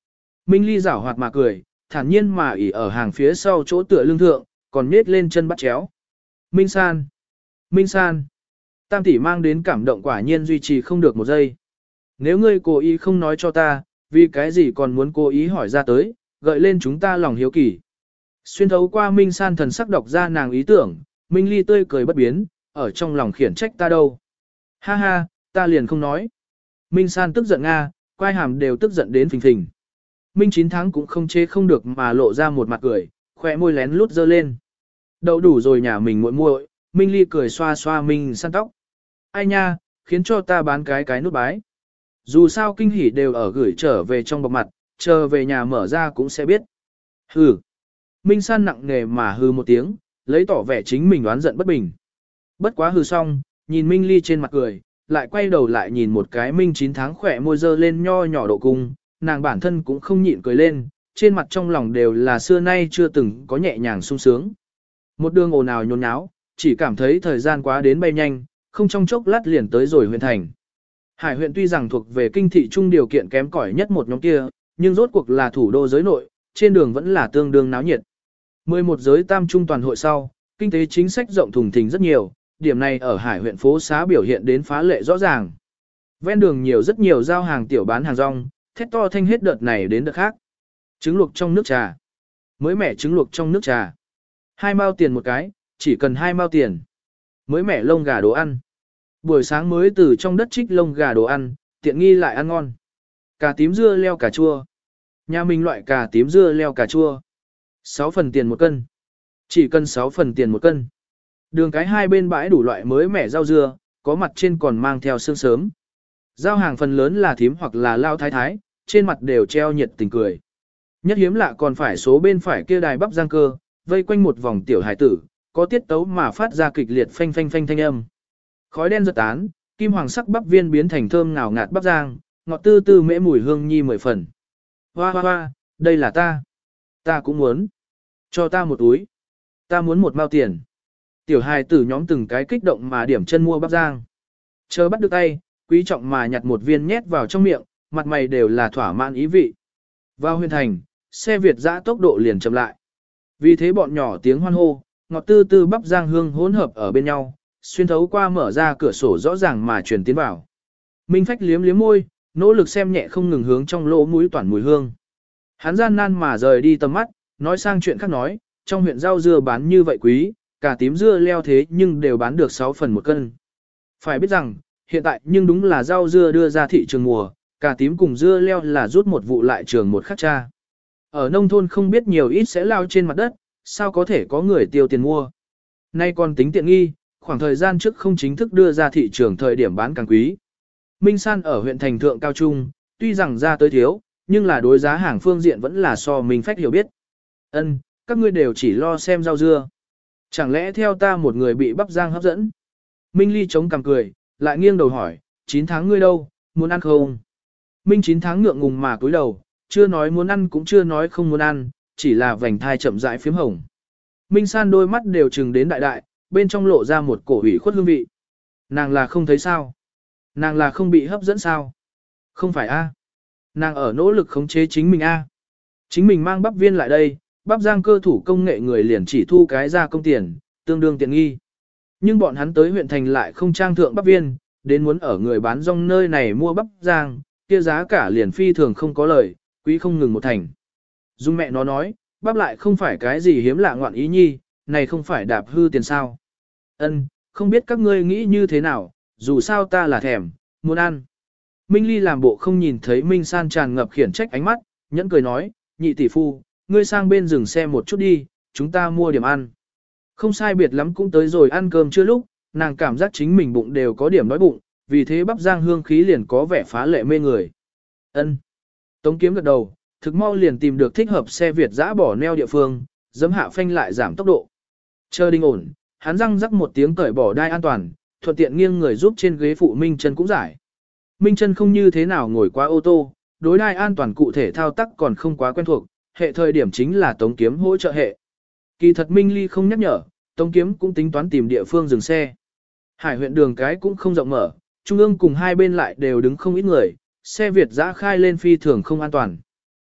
Minh Ly giảo hoạt mà cười, thản nhiên mà ỉ ở hàng phía sau chỗ tựa lưng thượng, còn nết lên chân bắt chéo. Minh San! Minh San! Tam tỷ mang đến cảm động quả nhiên duy trì không được một giây. Nếu ngươi cố ý không nói cho ta, vì cái gì còn muốn cố ý hỏi ra tới, gợi lên chúng ta lòng hiếu kỳ. Xuyên thấu qua Minh San thần sắc đọc ra nàng ý tưởng, Minh Ly tươi cười bất biến, ở trong lòng khiển trách ta đâu. Ha ha, ta liền không nói. Minh San tức giận Nga, quai hàm đều tức giận đến phình phình. Minh chín tháng cũng không chê không được mà lộ ra một mặt cười, khỏe môi lén lút dơ lên. Đậu đủ rồi nhà mình muội muội, Minh Ly cười xoa xoa Minh San tóc. Ai nha, khiến cho ta bán cái cái nút bái. Dù sao kinh hỉ đều ở gửi trở về trong bọc mặt, chờ về nhà mở ra cũng sẽ biết. Hừ. Minh San nặng nề mà hừ một tiếng, lấy tỏ vẻ chính mình oán giận bất bình. Bất quá hừ xong, nhìn Minh Ly trên mặt cười, lại quay đầu lại nhìn một cái Minh chín tháng khỏe môi dơ lên nho nhỏ độ cung, nàng bản thân cũng không nhịn cười lên, trên mặt trong lòng đều là xưa nay chưa từng có nhẹ nhàng sung sướng. Một đường ồn ào nhốn nháo, chỉ cảm thấy thời gian quá đến bay nhanh, không trong chốc lát liền tới rồi huyện thành. Hải huyện tuy rằng thuộc về kinh thị trung điều kiện kém cỏi nhất một nhóm kia, nhưng rốt cuộc là thủ đô giới nội, trên đường vẫn là tương đương náo nhiệt. mười một giới tam trung toàn hội sau, kinh tế chính sách rộng thùng thình rất nhiều, điểm này ở Hải huyện phố xá biểu hiện đến phá lệ rõ ràng. Ven đường nhiều rất nhiều giao hàng tiểu bán hàng rong, thét to thanh hết đợt này đến đợt khác. Trứng luộc trong nước trà. Mới mẻ trứng luộc trong nước trà. Hai mao tiền một cái, chỉ cần hai mao tiền. Mới mẻ lông gà đồ ăn. Buổi sáng mới từ trong đất trích lông gà đồ ăn, tiện nghi lại ăn ngon. Cà tím dưa leo cà chua. Nhà mình loại cà tím dưa leo cà chua. sáu phần tiền một cân. Chỉ cần sáu phần tiền một cân. Đường cái hai bên bãi đủ loại mới mẻ rau dưa, có mặt trên còn mang theo xương sớm. Giao hàng phần lớn là thím hoặc là lao thái thái, trên mặt đều treo nhiệt tình cười. Nhất hiếm lạ còn phải số bên phải kia đài bắp giang cơ, vây quanh một vòng tiểu hải tử, có tiết tấu mà phát ra kịch liệt phanh phanh phanh thanh âm. Khói đen giật tán, kim hoàng sắc bắp viên biến thành thơm ngào ngạt bắp giang, ngọt tư tư mễ mùi hương nhi mười phần. Hoa hoa hoa, đây là ta. Ta cũng muốn. Cho ta một túi. Ta muốn một mao tiền. Tiểu hài tử nhóm từng cái kích động mà điểm chân mua bắp giang. Chờ bắt được tay, quý trọng mà nhặt một viên nhét vào trong miệng, mặt mày đều là thỏa mãn ý vị. Vào huyện thành, xe Việt dã tốc độ liền chậm lại. Vì thế bọn nhỏ tiếng hoan hô, ngọt tư tư bắp giang hương hỗn hợp ở bên nhau, xuyên thấu qua mở ra cửa sổ rõ ràng mà truyền tiến vào. Minh Phách liếm liếm môi, nỗ lực xem nhẹ không ngừng hướng trong lỗ mũi toàn mùi hương. Hắn gian nan mà rời đi tầm mắt, nói sang chuyện khác nói, trong huyện rau dưa bán như vậy quý, cả tím dưa leo thế nhưng đều bán được sáu phần một cân. Phải biết rằng, hiện tại nhưng đúng là rau dưa đưa ra thị trường mùa, cả tím cùng dưa leo là rút một vụ lại trường một khắc cha. Ở nông thôn không biết nhiều ít sẽ lao trên mặt đất, sao có thể có người tiêu tiền mua. Nay còn tính tiện nghi, khoảng thời gian trước không chính thức đưa ra thị trường thời điểm bán càng quý. Minh San ở huyện thành thượng cao trung, tuy rằng ra tới thiếu, nhưng là đối giá hàng phương diện vẫn là so Minh Phách hiểu biết. Ân, các ngươi đều chỉ lo xem rau dưa. Chẳng lẽ theo ta một người bị bắp giang hấp dẫn? Minh Ly chống cằm cười, lại nghiêng đầu hỏi, chín tháng ngươi đâu, muốn ăn không? Minh chín tháng ngượng ngùng mà cúi đầu, chưa nói muốn ăn cũng chưa nói không muốn ăn, chỉ là vành thai chậm rãi phím hồng. Minh San đôi mắt đều trừng đến đại đại, bên trong lộ ra một cổ ủy khuất hương vị. Nàng là không thấy sao? Nàng là không bị hấp dẫn sao? Không phải a? Nàng ở nỗ lực khống chế chính mình a. Chính mình mang bắp viên lại đây, bắp giang cơ thủ công nghệ người liền chỉ thu cái ra công tiền, tương đương tiện nghi. Nhưng bọn hắn tới huyện thành lại không trang thượng bắp viên, đến muốn ở người bán rong nơi này mua bắp giang, kia giá cả liền phi thường không có lời, quý không ngừng một thành. Dung mẹ nó nói, bắp lại không phải cái gì hiếm lạ ngoạn ý nhi, này không phải đạp hư tiền sao. Ân, không biết các ngươi nghĩ như thế nào, dù sao ta là thèm, muốn ăn. Minh Ly làm bộ không nhìn thấy Minh San tràn ngập khiển trách ánh mắt, nhẫn cười nói, nhị tỷ phu, ngươi sang bên rừng xe một chút đi, chúng ta mua điểm ăn. Không sai biệt lắm cũng tới rồi ăn cơm chưa lúc, nàng cảm giác chính mình bụng đều có điểm đói bụng, vì thế bắp giang hương khí liền có vẻ phá lệ mê người. Ân. Tống Kiếm gật đầu, thực mau liền tìm được thích hợp xe Việt dã bỏ neo địa phương, giấm hạ phanh lại giảm tốc độ. Chờ đinh ổn, hắn răng rắc một tiếng cởi bỏ đai an toàn, thuận tiện nghiêng người giúp trên ghế phụ Minh Chân cũng giải. Minh Chân không như thế nào ngồi qua ô tô, đối đai an toàn cụ thể thao tác còn không quá quen thuộc, hệ thời điểm chính là Tống Kiếm hỗ trợ hệ. Kỳ thật Minh Ly không nhắc nhở, Tống Kiếm cũng tính toán tìm địa phương dừng xe. Hải huyện đường cái cũng không rộng mở, trung ương cùng hai bên lại đều đứng không ít người, xe Việt dã khai lên phi thường không an toàn.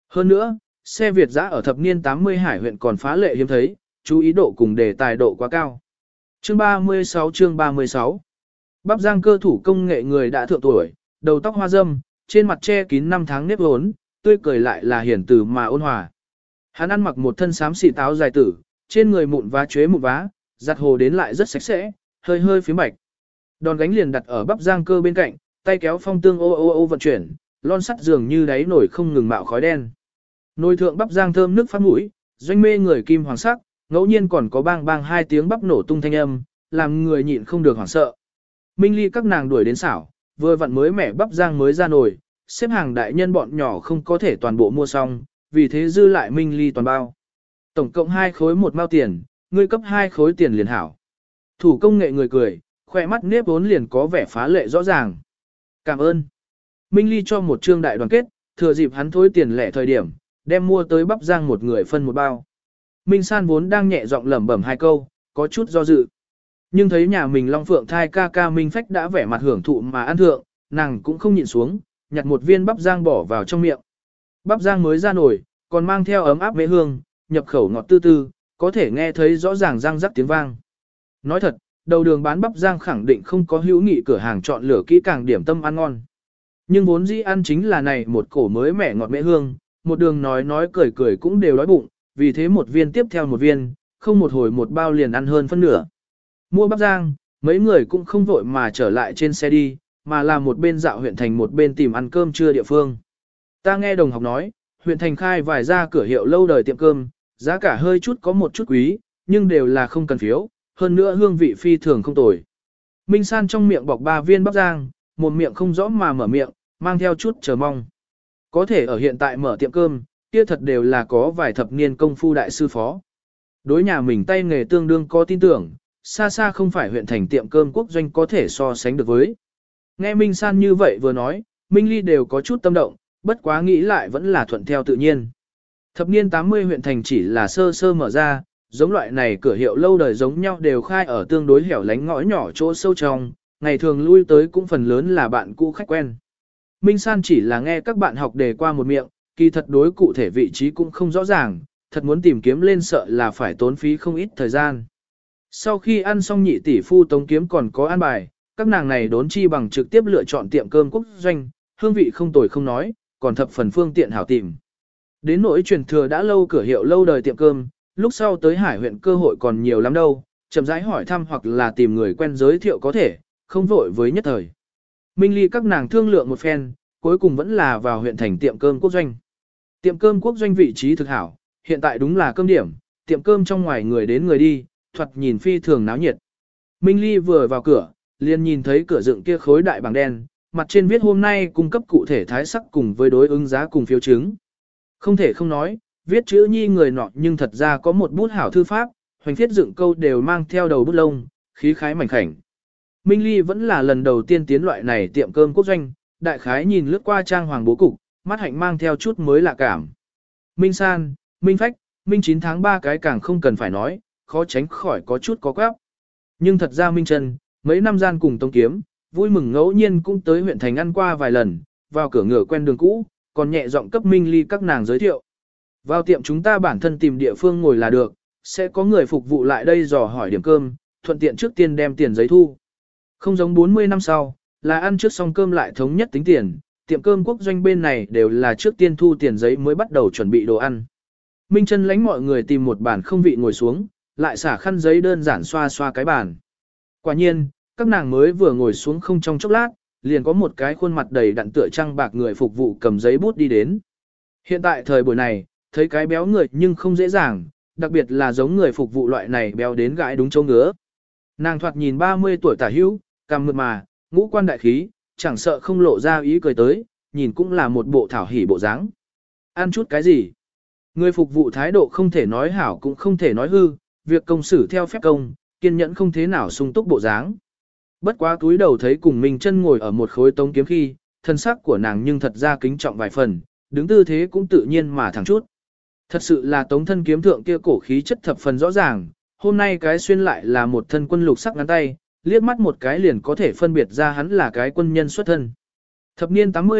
Hơn nữa, xe Việt dã ở thập niên tám mươi Hải huyện còn phá lệ hiếm thấy, chú ý độ cùng đề tài độ quá cao. Chương ba mươi sáu chương ba mươi sáu Bắp Giang cơ thủ công nghệ người đã thượng tuổi, đầu tóc hoa râm, trên mặt che kín năm tháng nếp hốn, tươi cười lại là hiển từ mà ôn hòa. Hắn ăn mặc một thân xám xị táo dài tử, trên người mụn vá chuế mụn vá, giặt hồ đến lại rất sạch sẽ, hơi hơi phía bạch. Đòn gánh liền đặt ở Bắp Giang cơ bên cạnh, tay kéo phong tương ô ô ô vận chuyển, lon sắt dường như đáy nổi không ngừng mạo khói đen. Nồi thượng Bắp Giang thơm nước phát mũi, doanh mê người kim hoàng sắc, ngẫu nhiên còn có bang bang hai tiếng bắp nổ tung thanh âm, làm người nhịn không được hoảng sợ. Minh Ly các nàng đuổi đến xảo, vừa vặn mới mẻ Bắp Giang mới ra nồi, xếp hàng đại nhân bọn nhỏ không có thể toàn bộ mua xong, vì thế dư lại Minh Ly toàn bao. Tổng cộng hai khối một mao tiền, ngươi cấp hai khối tiền liền hảo. Thủ công nghệ người cười, khoe mắt nếp vốn liền có vẻ phá lệ rõ ràng. Cảm ơn. Minh Ly cho một trương đại đoàn kết, thừa dịp hắn thối tiền lẻ thời điểm, đem mua tới Bắp Giang một người phân một bao. Minh San vốn đang nhẹ giọng lẩm bẩm hai câu, có chút do dự. Nhưng thấy nhà mình Long Phượng thai ca ca Minh Phách đã vẻ mặt hưởng thụ mà ăn thượng, nàng cũng không nhịn xuống, nhặt một viên Bắp Giang bỏ vào trong miệng. Bắp Giang mới ra nổi, còn mang theo ấm áp mễ hương, nhập khẩu ngọt tư tư, có thể nghe thấy rõ ràng răng rắc tiếng vang. Nói thật, đầu đường bán Bắp Giang khẳng định không có hữu nghị cửa hàng chọn lựa kỹ càng điểm tâm ăn ngon. Nhưng vốn dĩ ăn chính là này một cổ mới mẻ ngọt mễ hương, một đường nói nói cười cười cũng đều đói bụng, vì thế một viên tiếp theo một viên, không một hồi một bao liền ăn hơn phân nửa. Mua Bắp Giang, mấy người cũng không vội mà trở lại trên xe đi, mà là một bên dạo huyện thành một bên tìm ăn cơm trưa địa phương. Ta nghe đồng học nói, huyện thành khai vài ra cửa hiệu lâu đời tiệm cơm, giá cả hơi chút có một chút quý, nhưng đều là không cần phiếu, hơn nữa hương vị phi thường không tồi. Minh San trong miệng bọc ba viên Bắp Giang, một miệng không rõ mà mở miệng, mang theo chút chờ mong. Có thể ở hiện tại mở tiệm cơm, kia thật đều là có vài thập niên công phu đại sư phó. Đối nhà mình tay nghề tương đương có tin tưởng, xa xa không phải huyện thành tiệm cơm quốc doanh có thể so sánh được với. Nghe Minh San như vậy vừa nói, Minh Ly đều có chút tâm động, bất quá nghĩ lại vẫn là thuận theo tự nhiên. Thập niên tám mươi huyện thành chỉ là sơ sơ mở ra, giống loại này cửa hiệu lâu đời giống nhau đều khai ở tương đối hẻo lánh ngõ nhỏ chỗ sâu trong, ngày thường lui tới cũng phần lớn là bạn cũ khách quen. Minh San chỉ là nghe các bạn học đề qua một miệng, kỳ thật đối cụ thể vị trí cũng không rõ ràng, thật muốn tìm kiếm lên sợ là phải tốn phí không ít thời gian. Sau khi ăn xong nhị tỷ phu tống kiếm còn có ăn bài, các nàng này đốn chi bằng trực tiếp lựa chọn tiệm cơm quốc doanh, hương vị không tồi không nói, còn thập phần phương tiện hảo tìm. Đến nỗi truyền thừa đã lâu cửa hiệu lâu đời tiệm cơm, lúc sau tới Hải huyện cơ hội còn nhiều lắm đâu, chậm rãi hỏi thăm hoặc là tìm người quen giới thiệu có thể, không vội với nhất thời. Minh Ly các nàng thương lượng một phen, cuối cùng vẫn là vào huyện thành tiệm cơm quốc doanh. Tiệm cơm quốc doanh vị trí thực hảo, hiện tại đúng là cơm điểm, tiệm cơm trong ngoài người đến người đi, thoạt nhìn phi thường náo nhiệt. Minh Ly vừa vào cửa, liền nhìn thấy cửa dựng kia khối đại bảng đen, mặt trên viết hôm nay cung cấp cụ thể thái sắc cùng với đối ứng giá cùng phiếu chứng. Không thể không nói, viết chữ nhi người nọ nhưng thật ra có một bút hảo thư pháp, hoành thiết dựng câu đều mang theo đầu bút lông, khí khái mảnh khảnh. Minh Ly vẫn là lần đầu tiên tiến loại này tiệm cơm quốc doanh, đại khái nhìn lướt qua trang hoàng bố cục, mắt hạnh mang theo chút mới lạ cảm. Minh San, Minh Phách, Minh chín tháng ba cái càng không cần phải nói, khó tránh khỏi có chút có quáp. Nhưng thật ra Minh Trân, mấy năm gian cùng Tông Kiếm, vui mừng ngẫu nhiên cũng tới huyện thành ăn qua vài lần, vào cửa ngựa quen đường cũ, còn nhẹ giọng cấp Minh Ly các nàng giới thiệu. Vào tiệm chúng ta bản thân tìm địa phương ngồi là được, sẽ có người phục vụ lại đây dò hỏi điểm cơm, thuận tiện trước tiên đem tiền giấy thu. Không giống bốn mươi năm sau, là ăn trước xong cơm lại thống nhất tính tiền, tiệm cơm quốc doanh bên này đều là trước tiên thu tiền giấy mới bắt đầu chuẩn bị đồ ăn. Minh Trân lánh mọi người tìm một bàn không vị ngồi xuống, lại xả khăn giấy đơn giản xoa xoa cái bàn. Quả nhiên, các nàng mới vừa ngồi xuống không trong chốc lát, liền có một cái khuôn mặt đầy đặn tựa trăng bạc người phục vụ cầm giấy bút đi đến. Hiện tại thời buổi này, thấy cái béo người nhưng không dễ dàng, đặc biệt là giống người phục vụ loại này béo đến gãi đúng chỗ ngứa. Nàng thoạt nhìn ba mươi tuổi tả hữu, cằm mượt mà, ngũ quan đại khí, chẳng sợ không lộ ra ý cười tới, nhìn cũng là một bộ thảo hỉ bộ dáng. Ăn chút cái gì? Người phục vụ thái độ không thể nói hảo cũng không thể nói hư, việc công xử theo phép công, kiên nhẫn không thế nào sung túc bộ dáng. Bất quá túi đầu thấy cùng Minh Chân ngồi ở một khối Tống Kiếm khi, thân sắc của nàng nhưng thật ra kính trọng vài phần, đứng tư thế cũng tự nhiên mà thẳng chút. Thật sự là Tống Thân Kiếm thượng kia cổ khí chất thập phần rõ ràng, hôm nay cái xuyên lại là một thân quân lục sắc ngắn tay, liếc mắt một cái liền có thể phân biệt ra hắn là cái quân nhân xuất thân. Thập niên tám mươi,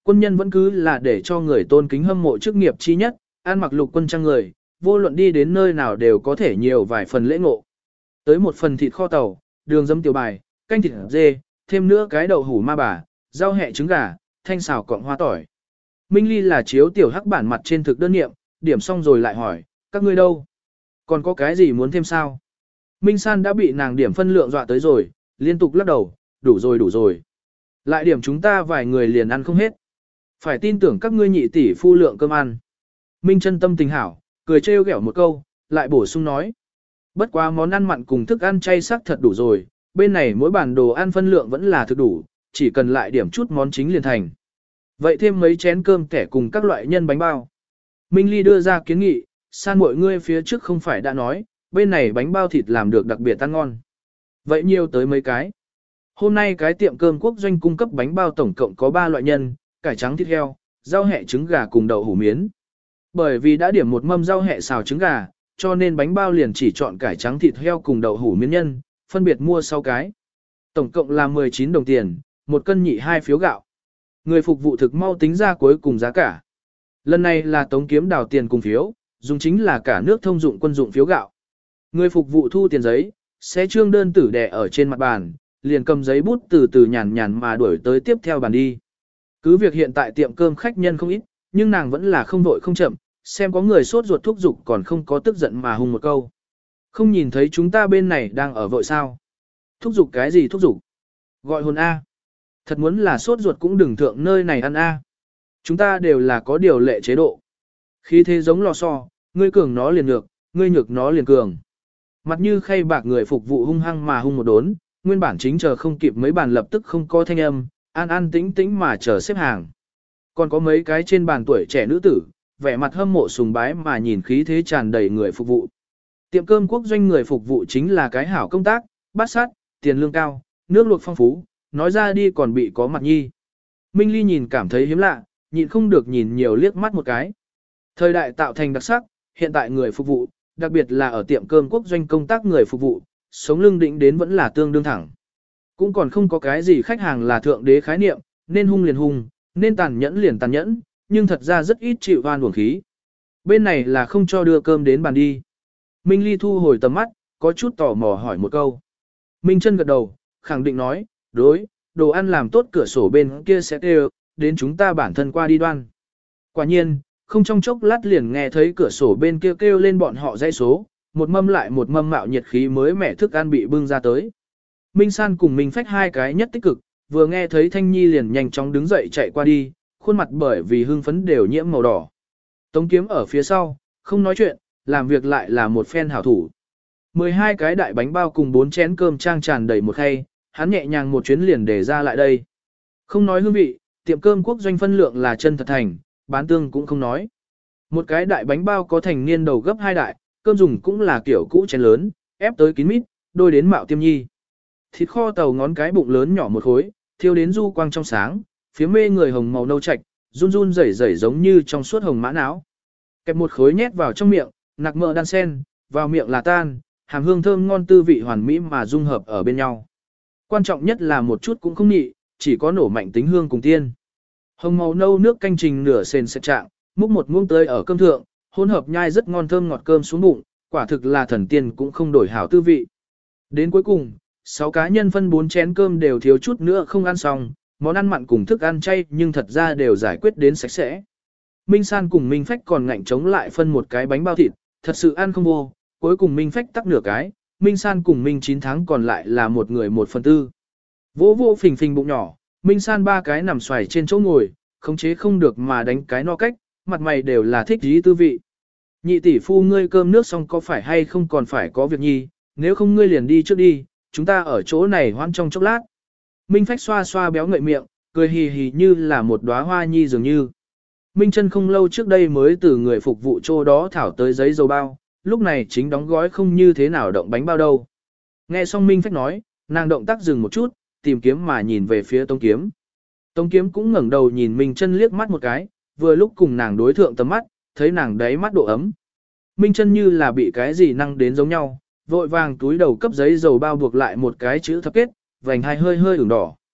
Quân nhân vẫn cứ là để cho người tôn kính hâm mộ chức nghiệp chi nhất, ăn mặc lục quân trang người, vô luận đi đến nơi nào đều có thể nhiều vài phần lễ ngộ. Tới một phần thịt kho tàu, đường dấm tiểu bài, canh thịt dê, thêm nữa cái đậu hủ ma bà, rau hẹ trứng gà, thanh xào cọng hoa tỏi. Minh Ly là chiếu tiểu hắc bản mặt trên thực đơn nghiệm, điểm xong rồi lại hỏi, các ngươi đâu? Còn có cái gì muốn thêm sao? Minh San đã bị nàng điểm phân lượng dọa tới rồi, liên tục lắc đầu, đủ rồi đủ rồi. Lại điểm chúng ta vài người liền ăn không hết. Phải tin tưởng các ngươi nhị tỷ phu lượng cơm ăn. Minh chân tâm tình hảo, cười trêu ghẹo một câu, lại bổ sung nói. Bất quá món ăn mặn cùng thức ăn chay sắc thật đủ rồi, bên này mỗi bản đồ ăn phân lượng vẫn là thực đủ, chỉ cần lại điểm chút món chính liền thành. Vậy thêm mấy chén cơm kẻ cùng các loại nhân bánh bao. Minh Ly đưa ra kiến nghị, San mọi ngươi phía trước không phải đã nói, bên này bánh bao thịt làm được đặc biệt ăn ngon. Vậy nhiều tới mấy cái. Hôm nay cái tiệm cơm quốc doanh cung cấp bánh bao tổng cộng có ba loại nhân, cải trắng thịt heo, rau hẹ trứng gà cùng đậu hủ miến. Bởi vì đã điểm một mâm rau hẹ xào trứng gà, cho nên bánh bao liền chỉ chọn cải trắng thịt heo cùng đậu hủ miến nhân, phân biệt mua sáu cái. Tổng cộng là mười chín đồng tiền, một cân nhị hai phiếu gạo. Người phục vụ thực mau tính ra cuối cùng giá cả. Lần này là Tống Kiếm đào tiền cùng phiếu, dùng chính là cả nước thông dụng quân dụng phiếu gạo. Người phục vụ thu tiền giấy, sẽ trương đơn tử đè ở trên mặt bàn, liền cầm giấy bút từ từ nhàn nhàn mà đuổi tới tiếp theo bàn đi. Cứ việc hiện tại tiệm cơm khách nhân không ít, nhưng nàng vẫn là không vội không chậm, xem có người sốt ruột thúc giục còn không có tức giận mà hung một câu. Không nhìn thấy chúng ta bên này đang ở vội sao? Thúc giục cái gì thúc giục? Gọi hồn A. Thật muốn là sốt ruột cũng đừng thượng nơi này ăn A. Chúng ta đều là có điều lệ chế độ. Khi thế giống lò xo, ngươi cường nó liền nhược, ngươi nhược nó liền cường. Mặt như khay bạc người phục vụ hung hăng mà hung một đốn, nguyên bản chính chờ không kịp mấy bàn lập tức không có thanh âm, an an tĩnh tĩnh mà chờ xếp hàng. Còn có mấy cái trên bàn tuổi trẻ nữ tử, vẻ mặt hâm mộ sùng bái mà nhìn khí thế tràn đầy người phục vụ. Tiệm cơm quốc doanh người phục vụ chính là cái hảo công tác, bát sát, tiền lương cao, nước luộc phong phú, nói ra đi còn bị có mặt nhi. Minh Ly nhìn cảm thấy hiếm lạ, nhịn không được nhìn nhiều liếc mắt một cái. Thời đại tạo thành đặc sắc, hiện tại người phục vụ, đặc biệt là ở tiệm cơm quốc doanh công tác người phục vụ, sống lưng định đến vẫn là tương đương thẳng. Cũng còn không có cái gì khách hàng là thượng đế khái niệm, nên hung liền hung, nên tàn nhẫn liền tàn nhẫn, nhưng thật ra rất ít chịu oan uổng khí. Bên này là không cho đưa cơm đến bàn đi. Minh Ly thu hồi tầm mắt, có chút tò mò hỏi một câu. Minh Chân gật đầu, khẳng định nói, đối, đồ ăn làm tốt cửa sổ bên kia sẽ kêu, đến chúng ta bản thân qua đi đoan. Quả nhiên, không trong chốc lát liền nghe thấy cửa sổ bên kia kêu, kêu lên bọn họ dãy số, một mâm lại một mâm mạo nhiệt khí mới mẻ thức ăn bị bưng ra tới. Minh San cùng Minh Phách hai cái nhất tích cực, vừa nghe thấy Thanh Nhi liền nhanh chóng đứng dậy chạy qua đi, khuôn mặt bởi vì hưng phấn đều nhiễm màu đỏ. Tống Kiếm ở phía sau, không nói chuyện, làm việc lại là một phen hảo thủ. mười hai cái đại bánh bao cùng bốn chén cơm trang tràn đầy một khay, hắn nhẹ nhàng một chuyến liền để ra lại đây. Không nói hương vị, tiệm cơm quốc doanh phân lượng là chân thật thành, bán tương cũng không nói. Một cái đại bánh bao có thành niên đầu gấp hai đại, cơm dùng cũng là kiểu cũ chén lớn, ép tới kín mít, đôi đến mạo tiêm nhi. Thịt kho tàu ngón cái bụng lớn nhỏ một khối, thiêu đến du quang trong sáng, phía mê người hồng màu nâu trạch, run run rẩy rẩy giống như trong suốt hồng mã não. Kẹp một khối nhét vào trong miệng, nạc mỡ đan sen, vào miệng là tan, hàm hương thơm ngon tư vị hoàn mỹ mà dung hợp ở bên nhau. Quan trọng nhất là một chút cũng không nhị, chỉ có nổ mạnh tính hương cùng tiên. Hồng màu nâu nước canh trình nửa sền sệt trạng, múc một muỗng tơi ở cơm thượng, hỗn hợp nhai rất ngon thơm ngọt cơm xuống bụng, quả thực là thần tiên cũng không đổi hảo tư vị. Đến cuối cùng, sáu cá nhân phân bốn chén cơm đều thiếu chút nữa không ăn xong, món ăn mặn cùng thức ăn chay nhưng thật ra đều giải quyết đến sạch sẽ. Minh San cùng Minh Phách còn ngạnh chống lại phân một cái bánh bao thịt, thật sự ăn không vô, cuối cùng Minh Phách tắc nửa cái, Minh San cùng Minh chín tháng còn lại là một người một phần tư. Vỗ vỗ phình phình bụng nhỏ, Minh San ba cái nằm xoài trên chỗ ngồi, khống chế không được mà đánh cái no cách, mặt mày đều là thích dí tư vị. Nhị tỷ phu ngươi cơm nước xong có phải hay không còn phải có việc nhi, nếu không ngươi liền đi trước đi, chúng ta ở chỗ này hoan trong chốc lát. Minh Phách xoa xoa béo ngậy miệng, cười hì hì như là một đóa hoa nhi dường như. Minh Chân không lâu trước đây mới từ người phục vụ chỗ đó thảo tới giấy dầu bao, lúc này chính đóng gói không như thế nào động bánh bao đâu. Nghe xong Minh Phách nói, nàng động tác dừng một chút, tìm kiếm mà nhìn về phía Tống Kiếm. Tống Kiếm cũng ngẩng đầu nhìn Minh Chân liếc mắt một cái, vừa lúc cùng nàng đối thượng tầm mắt, thấy nàng đáy mắt độ ấm. Minh Chân như là bị cái gì năng đến giống nhau, vội vàng túi đầu cấp giấy dầu bao buộc lại một cái chữ thập kết, vành hai hơi hơi ửng đỏ.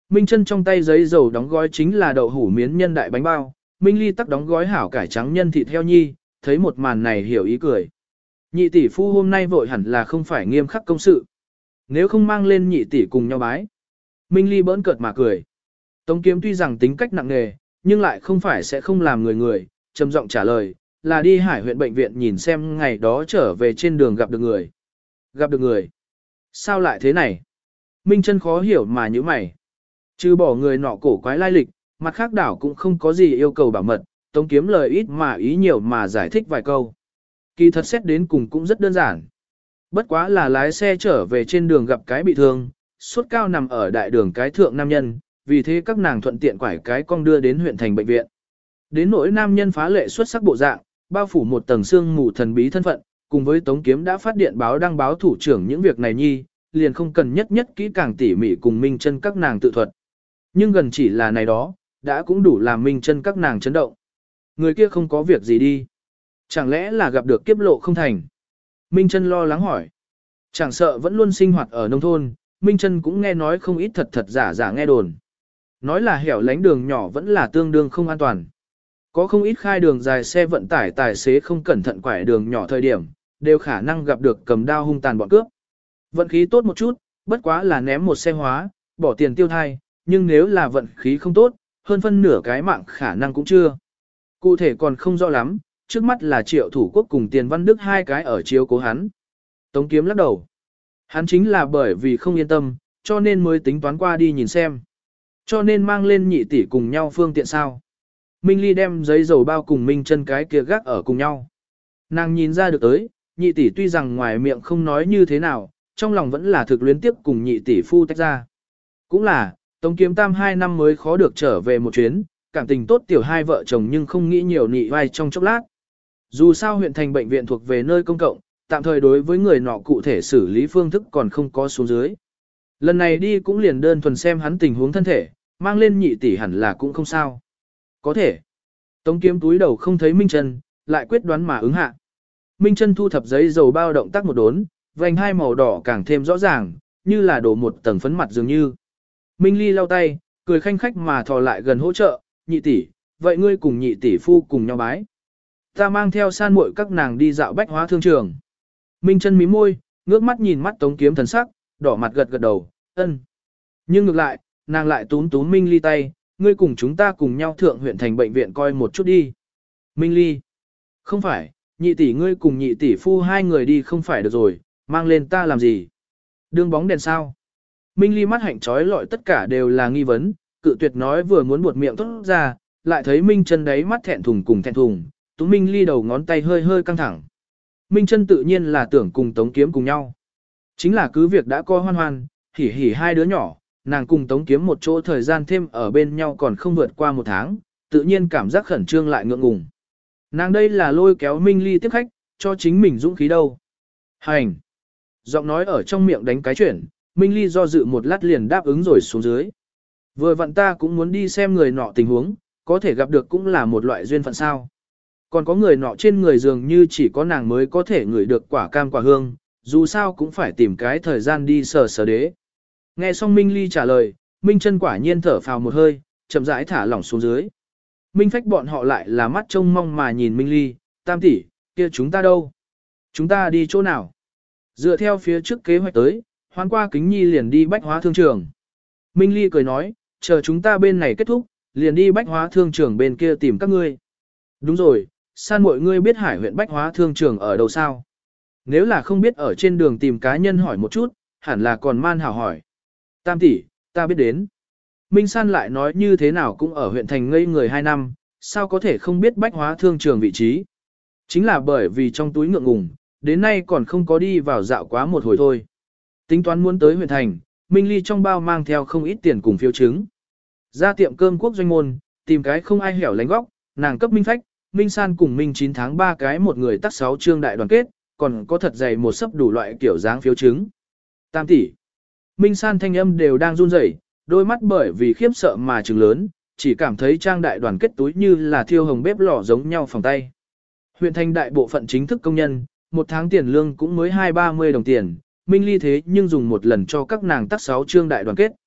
Minh Chân trong tay giấy dầu đóng gói chính là đậu hủ miến nhân đại bánh bao, Minh Ly tắc đóng gói hảo cải trắng nhân thịt heo nhi, thấy một màn này hiểu ý cười. Nhị tỷ phu hôm nay vội hẳn là không phải nghiêm khắc công sự. Nếu không mang lên nhị tỷ cùng nhau bái. Minh Ly bỡn cợt mà cười. Tống Kiếm tuy rằng tính cách nặng nề, nhưng lại không phải sẽ không làm người người, trầm giọng trả lời, là đi Hải huyện bệnh viện nhìn xem ngày đó trở về trên đường gặp được người. Gặp được người? Sao lại thế này? Minh Chân khó hiểu mà như mày. Trừ bỏ người nọ cổ quái lai lịch, mặt khác đảo cũng không có gì yêu cầu bảo mật, Tống Kiếm lời ít mà ý nhiều mà giải thích vài câu. Kỳ thật xét đến cùng cũng rất đơn giản. Bất quá là lái xe trở về trên đường gặp cái bị thương, sốt cao nằm ở đại đường cái thượng nam nhân, vì thế các nàng thuận tiện quải cái cong đưa đến huyện thành bệnh viện. Đến nỗi nam nhân phá lệ xuất sắc bộ dạng, bao phủ một tầng xương mù thần bí thân phận, cùng với Tống Kiếm đã phát điện báo đăng báo thủ trưởng những việc này nhi, liền không cần nhất nhất kỹ càng tỉ mỉ cùng Minh Chân các nàng tự thuật. Nhưng gần chỉ là này đó, đã cũng đủ làm Minh Chân các nàng chấn động. Người kia không có việc gì đi. Chẳng lẽ là gặp được kiếp lộ không thành? Minh Chân lo lắng hỏi. Chẳng sợ vẫn luôn sinh hoạt ở nông thôn, Minh Chân cũng nghe nói không ít thật thật giả giả nghe đồn. Nói là hẻo lánh đường nhỏ vẫn là tương đương không an toàn. Có không ít khai đường dài xe vận tải tài xế không cẩn thận quải đường nhỏ thời điểm, đều khả năng gặp được cầm đao hung tàn bọn cướp. Vận khí tốt một chút, bất quá là ném một xe hóa, bỏ tiền tiêu thai, nhưng nếu là vận khí không tốt, hơn phân nửa cái mạng khả năng cũng chưa. Cụ thể còn không rõ lắm, trước mắt là Triệu Thủ Quốc cùng Tiền Văn Đức hai cái ở chiếu cố hắn. Tống Kiếm lắc đầu. Hắn chính là bởi vì không yên tâm, cho nên mới tính toán qua đi nhìn xem. Cho nên mang lên nhị tỷ cùng nhau phương tiện sao. Minh Ly đem giấy dầu bao cùng Minh Chân cái kia gác ở cùng nhau. Nàng nhìn ra được tới, nhị tỷ tuy rằng ngoài miệng không nói như thế nào, trong lòng vẫn là thực luyến tiếp cùng nhị tỷ phu tách ra. Cũng là, Tống Kiếm Tam hai năm mới khó được trở về một chuyến, cảm tình tốt tiểu hai vợ chồng nhưng không nghĩ nhiều nị vai trong chốc lát. Dù sao huyện thành bệnh viện thuộc về nơi công cộng, tạm thời đối với người nọ cụ thể xử lý phương thức còn không có xuống dưới. Lần này đi cũng liền đơn thuần xem hắn tình huống thân thể, mang lên nhị tỷ hẳn là cũng không sao. Có thể. Tống Kiếm túi đầu không thấy Minh Chân, lại quyết đoán mà ứng hạ. Minh Chân thu thập giấy dầu bao động tác một đốn, vành hai màu đỏ càng thêm rõ ràng, như là đổ một tầng phấn mặt dường như. Minh Ly lau tay, cười khanh khách mà thò lại gần hỗ trợ, nhị tỷ, vậy ngươi cùng nhị tỷ phu cùng nhau bái. Ta mang theo san muội các nàng đi dạo bách hóa thương trường. Minh Chân mím môi, ngước mắt nhìn mắt Tống Kiếm thần sắc, đỏ mặt gật gật đầu, ân. Nhưng ngược lại, nàng lại túm túm Minh Ly tay, ngươi cùng chúng ta cùng nhau thượng huyện thành bệnh viện coi một chút đi. Minh Ly, không phải, nhị tỷ ngươi cùng nhị tỷ phu hai người đi không phải được rồi, mang lên ta làm gì? Đương bóng đèn sao? Minh Ly mắt hạnh trói lọi tất cả đều là nghi vấn, cự tuyệt nói vừa muốn buột miệng thốt ra, lại thấy Minh Chân đấy mắt thẹn thùng cùng thẹn thùng, túm Minh Ly đầu ngón tay hơi hơi căng thẳng. Minh Chân tự nhiên là tưởng cùng Tống Kiếm cùng nhau. Chính là cứ việc đã coi hoan hoan, hỉ hỉ hai đứa nhỏ, nàng cùng Tống Kiếm một chỗ thời gian thêm ở bên nhau còn không vượt qua một tháng, tự nhiên cảm giác khẩn trương lại ngượng ngùng. Nàng đây là lôi kéo Minh Ly tiếp khách, cho chính mình dũng khí đâu. Hành! Giọng nói ở trong miệng đánh cái chuyển, Minh Ly do dự một lát liền đáp ứng rồi xuống dưới. Vừa vặn ta cũng muốn đi xem người nọ tình huống, có thể gặp được cũng là một loại duyên phận sao. Còn có người nọ trên người dường như chỉ có nàng mới có thể ngửi được quả cam quả hương, dù sao cũng phải tìm cái thời gian đi sờ sờ đế. Nghe xong Minh Ly trả lời, Minh Chân quả nhiên thở phào một hơi, chậm rãi thả lỏng xuống dưới. Minh Phách bọn họ lại là mắt trông mong mà nhìn Minh Ly, tam tỷ, kia chúng ta đâu? Chúng ta đi chỗ nào? Dựa theo phía trước kế hoạch tới, hoán qua kính nhi liền đi bách hóa thương trường. Minh Ly cười nói, chờ chúng ta bên này kết thúc, liền đi bách hóa thương trường bên kia tìm các ngươi. Đúng rồi, san mọi ngươi biết Hải huyện bách hóa thương trường ở đâu sao? Nếu là không biết ở trên đường tìm cá nhân hỏi một chút, hẳn là còn man hảo hỏi. Tam tỷ, ta biết đến. Minh San lại nói như thế nào cũng ở huyện thành ngây người hai năm, sao có thể không biết bách hóa thương trường vị trí. Chính là bởi vì trong túi ngượng ngùng, đến nay còn không có đi vào dạo quá một hồi thôi. Tính toán muốn tới huyện thành, Minh Ly trong bao mang theo không ít tiền cùng phiếu chứng. Ra tiệm cơm quốc doanh môn, tìm cái không ai hẻo lánh góc, nàng cấp Minh Phách, Minh San cùng Minh chín tháng ba cái một người tắc sáu trương đại đoàn kết, còn có thật dày một sấp đủ loại kiểu dáng phiếu chứng. Tam tỷ. Minh San thanh âm đều đang run rẩy, đôi mắt bởi vì khiếp sợ mà trừng lớn, chỉ cảm thấy trang đại đoàn kết túi như là thiêu hồng bếp lò giống nhau phòng tay. Huyện thành đại bộ phận chính thức công nhân, một tháng tiền lương cũng mới hai ba mươi đồng tiền, Minh Ly thế nhưng dùng một lần cho các nàng tắc sáu trương đại đoàn kết.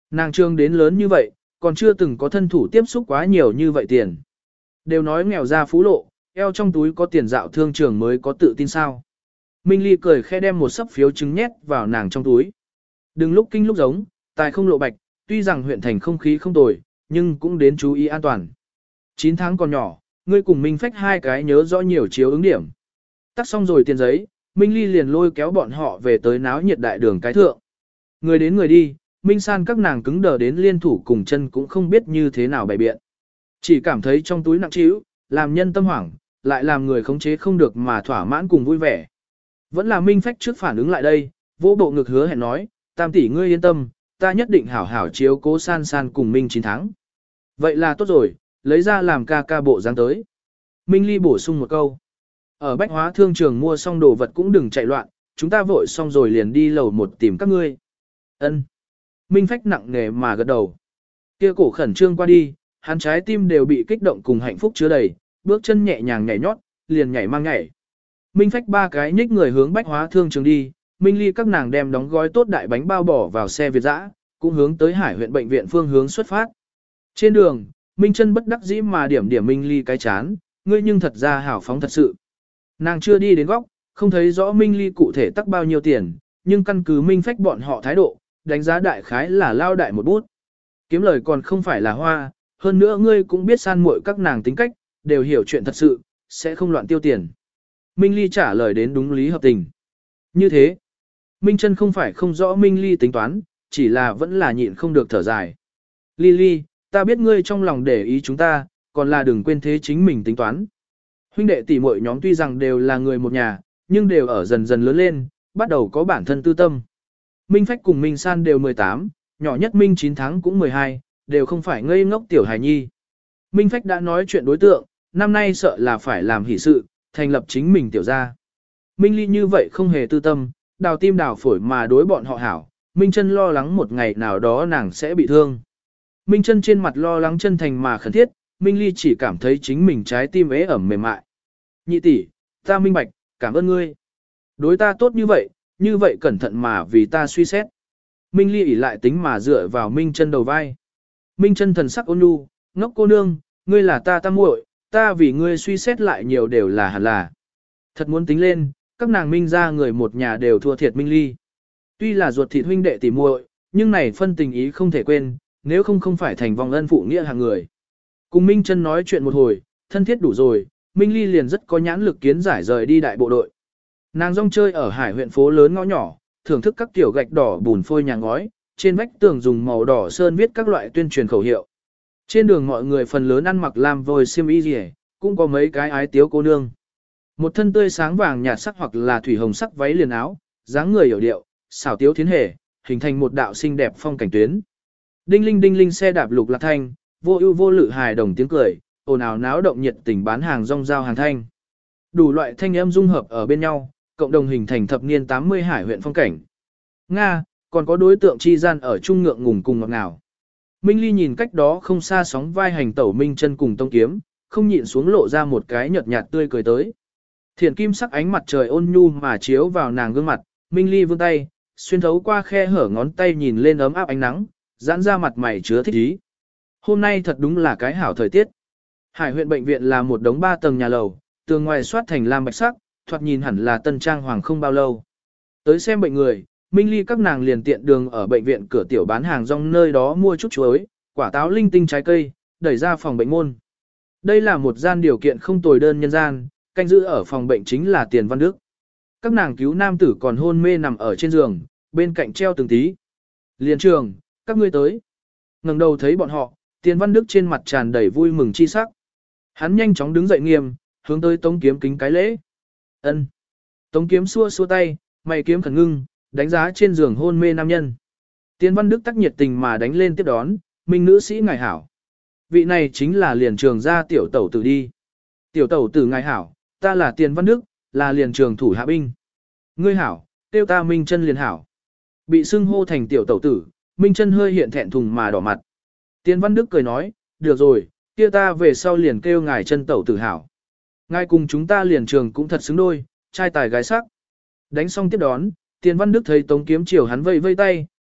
Nàng trương đến lớn như vậy, còn chưa từng có thân thủ tiếp xúc quá nhiều như vậy tiền. Đều nói nghèo ra phú lộ, eo trong túi có tiền dạo thương trường mới có tự tin sao. Minh Ly cười khẽ đem một sấp phiếu chứng nhét vào nàng trong túi. Đừng lúc kinh lúc giống, tài không lộ bạch, tuy rằng huyện thành không khí không tồi, nhưng cũng đến chú ý an toàn. chín tháng còn nhỏ, ngươi cùng Minh Phách hai cái nhớ rõ nhiều chiếu ứng điểm. Tắt xong rồi tiền giấy, Minh Ly liền lôi kéo bọn họ về tới náo nhiệt đại đường cái thượng. Người đến người đi, Minh San các nàng cứng đờ đến liên thủ cùng chân cũng không biết như thế nào bày biện. Chỉ cảm thấy trong túi nặng trĩu, làm nhân tâm hoảng, lại làm người khống chế không được mà thỏa mãn cùng vui vẻ. Vẫn là Minh Phách trước phản ứng lại đây, vỗ bộ ngực hứa hẹn nói, tam tỷ ngươi yên tâm, ta nhất định hảo hảo chiếu cố San San cùng Minh chín tháng. Vậy là tốt rồi, lấy ra làm ca ca bộ dáng tới. Minh Ly bổ sung một câu. Ở bách hóa thương trường mua xong đồ vật cũng đừng chạy loạn, chúng ta vội xong rồi liền đi lầu một tìm các ngươi. Ân. Minh Phách nặng nề mà gật đầu. Kia cổ khẩn trương qua đi, hắn trái tim đều bị kích động cùng hạnh phúc chứa đầy, bước chân nhẹ nhàng nhảy nhót, liền nhảy mang nhảy. Minh Phách ba cái nhích người hướng bách hóa thương trường đi, Minh Ly các nàng đem đóng gói tốt đại bánh bao bỏ vào xe Việt dã, cũng hướng tới Hải huyện bệnh viện phương hướng xuất phát. Trên đường, Minh Chân bất đắc dĩ mà điểm điểm Minh Ly cái chán, ngươi nhưng thật ra hảo phóng thật sự. Nàng chưa đi đến góc, không thấy rõ Minh Ly cụ thể tắc bao nhiêu tiền, nhưng căn cứ Minh Phách bọn họ thái độ, đánh giá đại khái là lao đại một bút. Kiếm lời còn không phải là hoa, hơn nữa ngươi cũng biết san muội các nàng tính cách, đều hiểu chuyện thật sự, sẽ không loạn tiêu tiền. Minh Ly trả lời đến đúng lý hợp tình. Như thế, Minh Chân không phải không rõ Minh Ly tính toán, chỉ là vẫn là nhịn không được thở dài. Ly Ly, ta biết ngươi trong lòng để ý chúng ta, còn là đừng quên thế chính mình tính toán. Huynh đệ tỷ muội nhóm tuy rằng đều là người một nhà, nhưng đều ở dần dần lớn lên, bắt đầu có bản thân tư tâm. Minh Phách cùng Minh San đều mười tám, nhỏ nhất Minh chín tháng cũng mười hai, đều không phải ngây ngốc tiểu hài nhi. Minh Phách đã nói chuyện đối tượng, năm nay sợ là phải làm hỷ sự, thành lập chính mình tiểu gia. Minh Ly như vậy không hề tư tâm, đào tim đào phổi mà đối bọn họ hảo, Minh Chân lo lắng một ngày nào đó nàng sẽ bị thương. Minh Chân trên mặt lo lắng chân thành mà khẩn thiết, Minh Ly chỉ cảm thấy chính mình trái tim ế ẩm mềm mại. Nhị tỷ, ta minh bạch, cảm ơn ngươi. Đối ta tốt như vậy, như vậy cẩn thận mà vì ta suy xét. Minh Ly ỉ lại tính mà dựa vào Minh Chân đầu vai. Minh Chân thần sắc ôn nhu, ngốc cô nương, ngươi là ta tam muội, ta vì ngươi suy xét lại nhiều đều là hẳn là. Thật muốn tính lên, các nàng Minh gia người một nhà đều thua thiệt Minh Ly. Tuy là ruột thịt huynh đệ tỉ muội, nhưng này phân tình ý không thể quên, nếu không không phải thành vòng ân phụ nghĩa hàng người. Cùng Minh Chân nói chuyện một hồi, thân thiết đủ rồi, Minh Ly liền rất có nhãn lực kiến giải rời đi đại bộ đội. Nàng rong chơi ở Hải huyện phố lớn ngõ nhỏ, thưởng thức các tiểu gạch đỏ bùn phôi nhà ngói, trên vách tường dùng màu đỏ sơn viết các loại tuyên truyền khẩu hiệu. Trên đường mọi người phần lớn ăn mặc làm vôi xiêm y rỉ, cũng có mấy cái ái tiếu cô nương. Một thân tươi sáng vàng nhạt sắc hoặc là thủy hồng sắc váy liền áo, dáng người hiểu điệu, xảo tiếu thiến hề, hình thành một đạo xinh đẹp phong cảnh tuyến. Đinh linh đinh linh xe đạp lục lạc thanh, vô ưu vô lự hài đồng tiếng cười, ồn ào náo động nhiệt tình bán hàng rong giao hàng thanh. Đủ loại thanh âm dung hợp ở bên nhau, cộng đồng hình thành thập niên tám mươi Hải huyện phong cảnh. Nga, còn có đối tượng chi gian ở trung ngượng ngùng cùng ngọt ngào. Minh Ly nhìn cách đó không xa sóng vai hành tẩu Minh Chân cùng Tông Kiếm, không nhịn xuống lộ ra một cái nhợt nhạt tươi cười tới. Thiện kim sắc ánh mặt trời ôn nhu mà chiếu vào nàng gương mặt, Minh Ly vươn tay, xuyên thấu qua khe hở ngón tay nhìn lên ấm áp ánh nắng, giãn ra mặt mày chứa thích ý. Hôm nay thật đúng là cái hảo thời tiết. Hải huyện bệnh viện là một đống ba tầng nhà lầu, tường ngoài soát thành lam bạch sắc, thoạt nhìn hẳn là tân trang hoàng không bao lâu. Tới xem bệnh người, Minh Ly các nàng liền tiện đường ở bệnh viện cửa tiểu bán hàng rong nơi đó mua chút chuối, quả táo linh tinh trái cây, đẩy ra phòng bệnh môn. Đây là một gian điều kiện không tồi đơn nhân gian, canh giữ ở phòng bệnh chính là Tiền Văn Đức. Các nàng cứu nam tử còn hôn mê nằm ở trên giường, bên cạnh treo từng tí. Liên trường, các ngươi tới. Ngẩng đầu thấy bọn họ, Tiền Văn Đức trên mặt tràn đầy vui mừng chi sắc. Hắn nhanh chóng đứng dậy nghiêm, hướng tới Tống Kiếm kính cái lễ. Ân. Tống Kiếm xua xua tay, mày kiếm khẩn ngưng, đánh giá trên giường hôn mê nam nhân. Tiền Văn Đức tắc nhiệt tình mà đánh lên tiếp đón, Minh nữ sĩ ngài hảo. Vị này chính là liền trường gia tiểu tẩu tử đi. Tiểu tẩu tử ngài hảo, ta là Tiền Văn Đức, là liền trường thủ hạ binh. Ngươi hảo, tiêu ta Minh Chân liền hảo. Bị xưng hô thành tiểu tẩu tử, Minh Chân hơi hiện thẹn thùng mà đỏ mặt. Tiền Văn Đức cười nói, được rồi, kia ta về sau liền kêu ngài Chân tẩu tử hảo. Ngài cùng chúng ta liền trường cũng thật xứng đôi, trai tài gái sắc. Đánh xong tiếp đón, Tiền Văn Đức thấy Tống Kiếm chiều hắn vây vây tay,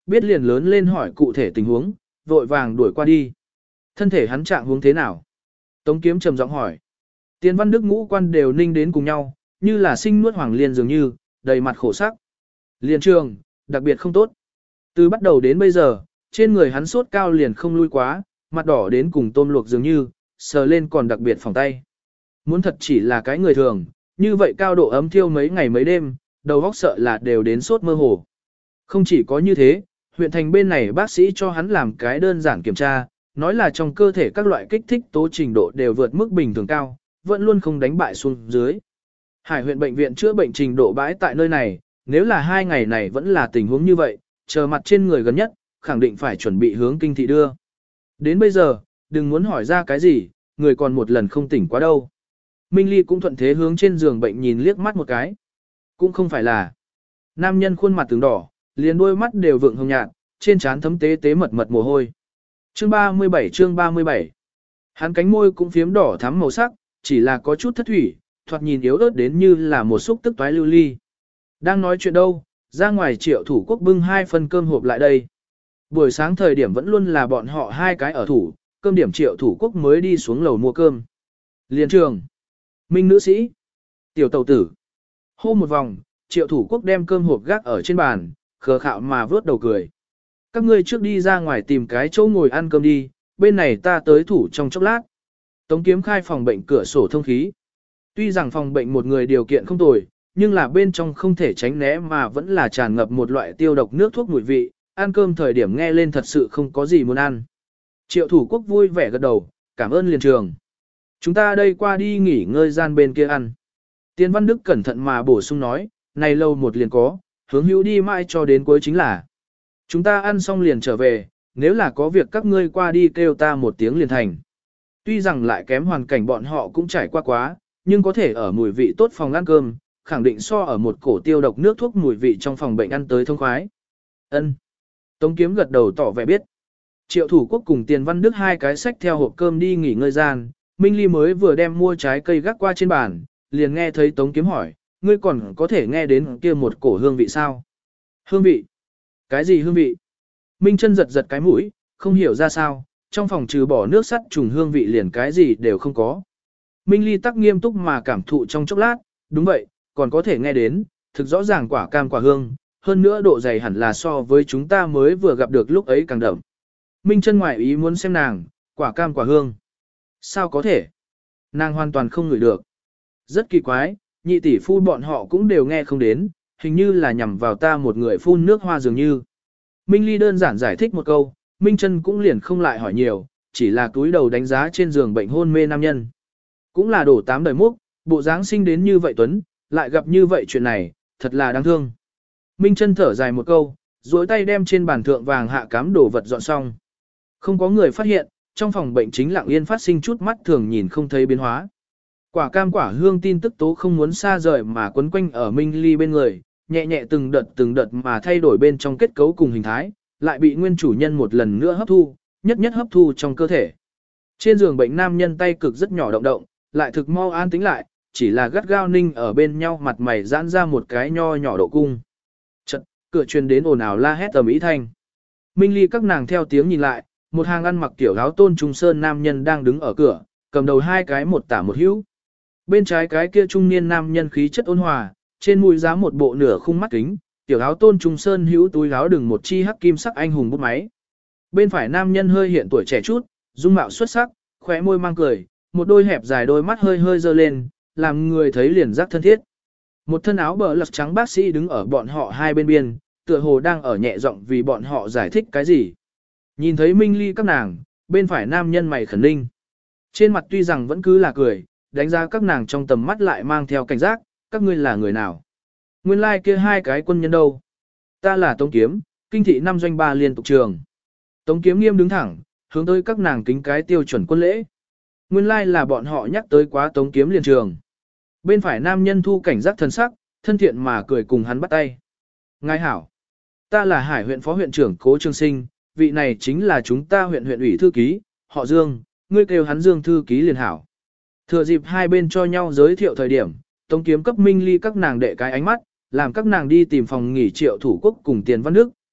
biết liền lớn lên hỏi cụ thể tình huống, vội vàng đuổi qua đi. Thân thể hắn trạng huống thế nào? Tống Kiếm trầm giọng hỏi. Tiền Văn Đức ngũ quan đều ninh đến cùng nhau, như là sinh nuốt hoàng liên dường như, đầy mặt khổ sắc. Liên trường, đặc biệt không tốt. Từ bắt đầu đến bây giờ, trên người hắn sốt cao liền không lui quá, mặt đỏ đến cùng tôm luộc dường như, sờ lên còn đặc biệt phòng tay. Muốn thật chỉ là cái người thường, như vậy cao độ ấm thiêu mấy ngày mấy đêm, đầu óc sợ là đều đến sốt mơ hồ. Không chỉ có như thế, huyện thành bên này bác sĩ cho hắn làm cái đơn giản kiểm tra, nói là trong cơ thể các loại kích thích tố trình độ đều vượt mức bình thường cao, vẫn luôn không đánh bại xuống dưới. Hải huyện bệnh viện chữa bệnh trình độ bãi tại nơi này, nếu là hai ngày này vẫn là tình huống như vậy, chờ mặt trên người gần nhất, khẳng định phải chuẩn bị hướng kinh thị đưa. Đến bây giờ, đừng muốn hỏi ra cái gì, người còn một lần không tỉnh quá đâu. Minh Ly cũng thuận thế hướng trên giường bệnh nhìn liếc mắt một cái. Cũng không phải là. Nam nhân khuôn mặt tướng đỏ, liền đôi mắt đều vượng hồng nhạt, trên trán thấm tế tế mật mật mồ hôi. Chương ba mươi bảy chương ba mươi bảy. Hắn cánh môi cũng phiếm đỏ thắm màu sắc, chỉ là có chút thất thủy, thoạt nhìn yếu ớt đến như là một xúc tức toái lưu ly. Đang nói chuyện đâu, ra ngoài Triệu Thủ Quốc bưng hai phần cơm hộp lại đây. Buổi sáng thời điểm vẫn luôn là bọn họ hai cái ở thủ, cơm điểm Triệu Thủ Quốc mới đi xuống lầu mua cơm. Liên trường, Minh nữ sĩ, tiểu tàu tử. Hô một vòng, Triệu Thủ Quốc đem cơm hộp gác ở trên bàn, khờ khạo mà vớt đầu cười. Các ngươi trước đi ra ngoài tìm cái chỗ ngồi ăn cơm đi, bên này ta tới thủ trong chốc lát. Tống Kiếm khai phòng bệnh cửa sổ thông khí. Tuy rằng phòng bệnh một người điều kiện không tồi, nhưng là bên trong không thể tránh né mà vẫn là tràn ngập một loại tiêu độc nước thuốc mùi vị, ăn cơm thời điểm nghe lên thật sự không có gì muốn ăn. Triệu Thủ Quốc vui vẻ gật đầu, cảm ơn liền trường. Chúng ta đây qua đi nghỉ ngơi gian bên kia ăn. Tiên Văn Đức cẩn thận mà bổ sung nói, này lâu một liền có, hướng hữu đi mãi cho đến cuối chính là. Chúng ta ăn xong liền trở về, nếu là có việc các ngươi qua đi kêu ta một tiếng liền thành. Tuy rằng lại kém hoàn cảnh bọn họ cũng trải qua quá, nhưng có thể ở mùi vị tốt phòng ăn cơm, khẳng định so ở một cổ tiêu độc nước thuốc mùi vị trong phòng bệnh ăn tới thông khoái. Ân. Tống Kiếm gật đầu tỏ vẻ biết. Triệu Thủ Quốc cùng Tiền Văn Đức hai cái sách theo hộp cơm đi nghỉ ngơi gian, Minh Ly mới vừa đem mua trái cây gác qua trên bàn, liền nghe thấy Tống Kiếm hỏi, ngươi còn có thể nghe đến kia một cổ hương vị sao? Hương vị? Cái gì hương vị? Minh Chân giật giật cái mũi, không hiểu ra sao, trong phòng trừ bỏ nước sắt trùng hương vị liền cái gì đều không có. Minh Ly tắc nghiêm túc mà cảm thụ trong chốc lát, đúng vậy, còn có thể nghe đến, thực rõ ràng quả cam quả hương, hơn nữa độ dày hẳn là so với chúng ta mới vừa gặp được lúc ấy càng đậm. Minh Chân ngoại ý muốn xem nàng, quả cam quả hương. Sao có thể? Nàng hoàn toàn không ngửi được. Rất kỳ quái, nhị tỷ phu bọn họ cũng đều nghe không đến, hình như là nhằm vào ta một người phun nước hoa dường như. Minh Ly đơn giản giải thích một câu, Minh Chân cũng liền không lại hỏi nhiều, chỉ là túi đầu đánh giá trên giường bệnh hôn mê nam nhân. Cũng là đổ tám đời múc, bộ dáng sinh đến như vậy Tuấn, lại gặp như vậy chuyện này, thật là đáng thương. Minh Chân thở dài một câu, duỗi tay đem trên bàn thượng vàng hạ cám đồ vật dọn xong. Không có người phát hiện, trong phòng bệnh chính lặng yên phát sinh chút mắt thường nhìn không thấy biến hóa. Quả cam quả hương tin tức tố không muốn xa rời mà quấn quanh ở Minh Ly bên người, nhẹ nhẹ từng đợt từng đợt mà thay đổi bên trong kết cấu cùng hình thái, lại bị nguyên chủ nhân một lần nữa hấp thu, nhất nhất hấp thu trong cơ thể. Trên giường bệnh nam nhân tay cực rất nhỏ động động, lại thực mau an tĩnh lại, chỉ là gắt gao ninh ở bên nhau mặt mày giãn ra một cái nho nhỏ độ cung. Chợt, cửa truyền đến ồn ào la hét ầm ĩ thanh. Minh Ly các nàng theo tiếng nhìn lại, một hàng ăn mặc tiểu áo tôn trung sơn nam nhân đang đứng ở cửa, cầm đầu hai cái một tả một hữu. Bên trái cái kia trung niên nam nhân khí chất ôn hòa, trên mũi giá một bộ nửa khung mắt kính, tiểu áo tôn trung sơn hữu túi áo đừng một chi hắc kim sắc anh hùng bút máy. Bên phải nam nhân hơi hiện tuổi trẻ chút, dung mạo xuất sắc, khóe môi mang cười, một đôi hẹp dài đôi mắt hơi hơi dơ lên, làm người thấy liền giác thân thiết. Một thân áo bờ lật trắng bác sĩ đứng ở bọn họ hai bên biên, tựa hồ đang ở nhẹ giọng vì bọn họ giải thích cái gì. Nhìn thấy Minh Ly các nàng, bên phải nam nhân mày khẩn ninh. Trên mặt tuy rằng vẫn cứ là cười, đánh giá các nàng trong tầm mắt lại mang theo cảnh giác, các ngươi là người nào? Nguyên lai like kia hai cái quân nhân đâu? Ta là Tống Kiếm, kinh thị năm doanh ba liên tục trường. Tống Kiếm nghiêm đứng thẳng, hướng tới các nàng kính cái tiêu chuẩn quân lễ. Nguyên lai like là bọn họ nhắc tới quá Tống Kiếm liền trường. Bên phải nam nhân thu cảnh giác thần sắc, thân thiện mà cười cùng hắn bắt tay. Ngài hảo, ta là Hải huyện phó huyện trưởng Cố Trương Sinh, vị này chính là chúng ta huyện huyện ủy thư ký, họ Dương, ngươi kêu hắn Dương thư ký liền hảo. Thừa dịp hai bên cho nhau giới thiệu thời điểm, Tống Kiếm cấp Minh Ly các nàng đệ cái ánh mắt, làm các nàng đi tìm phòng nghỉ Triệu Thủ Quốc cùng Tiền Văn Đức,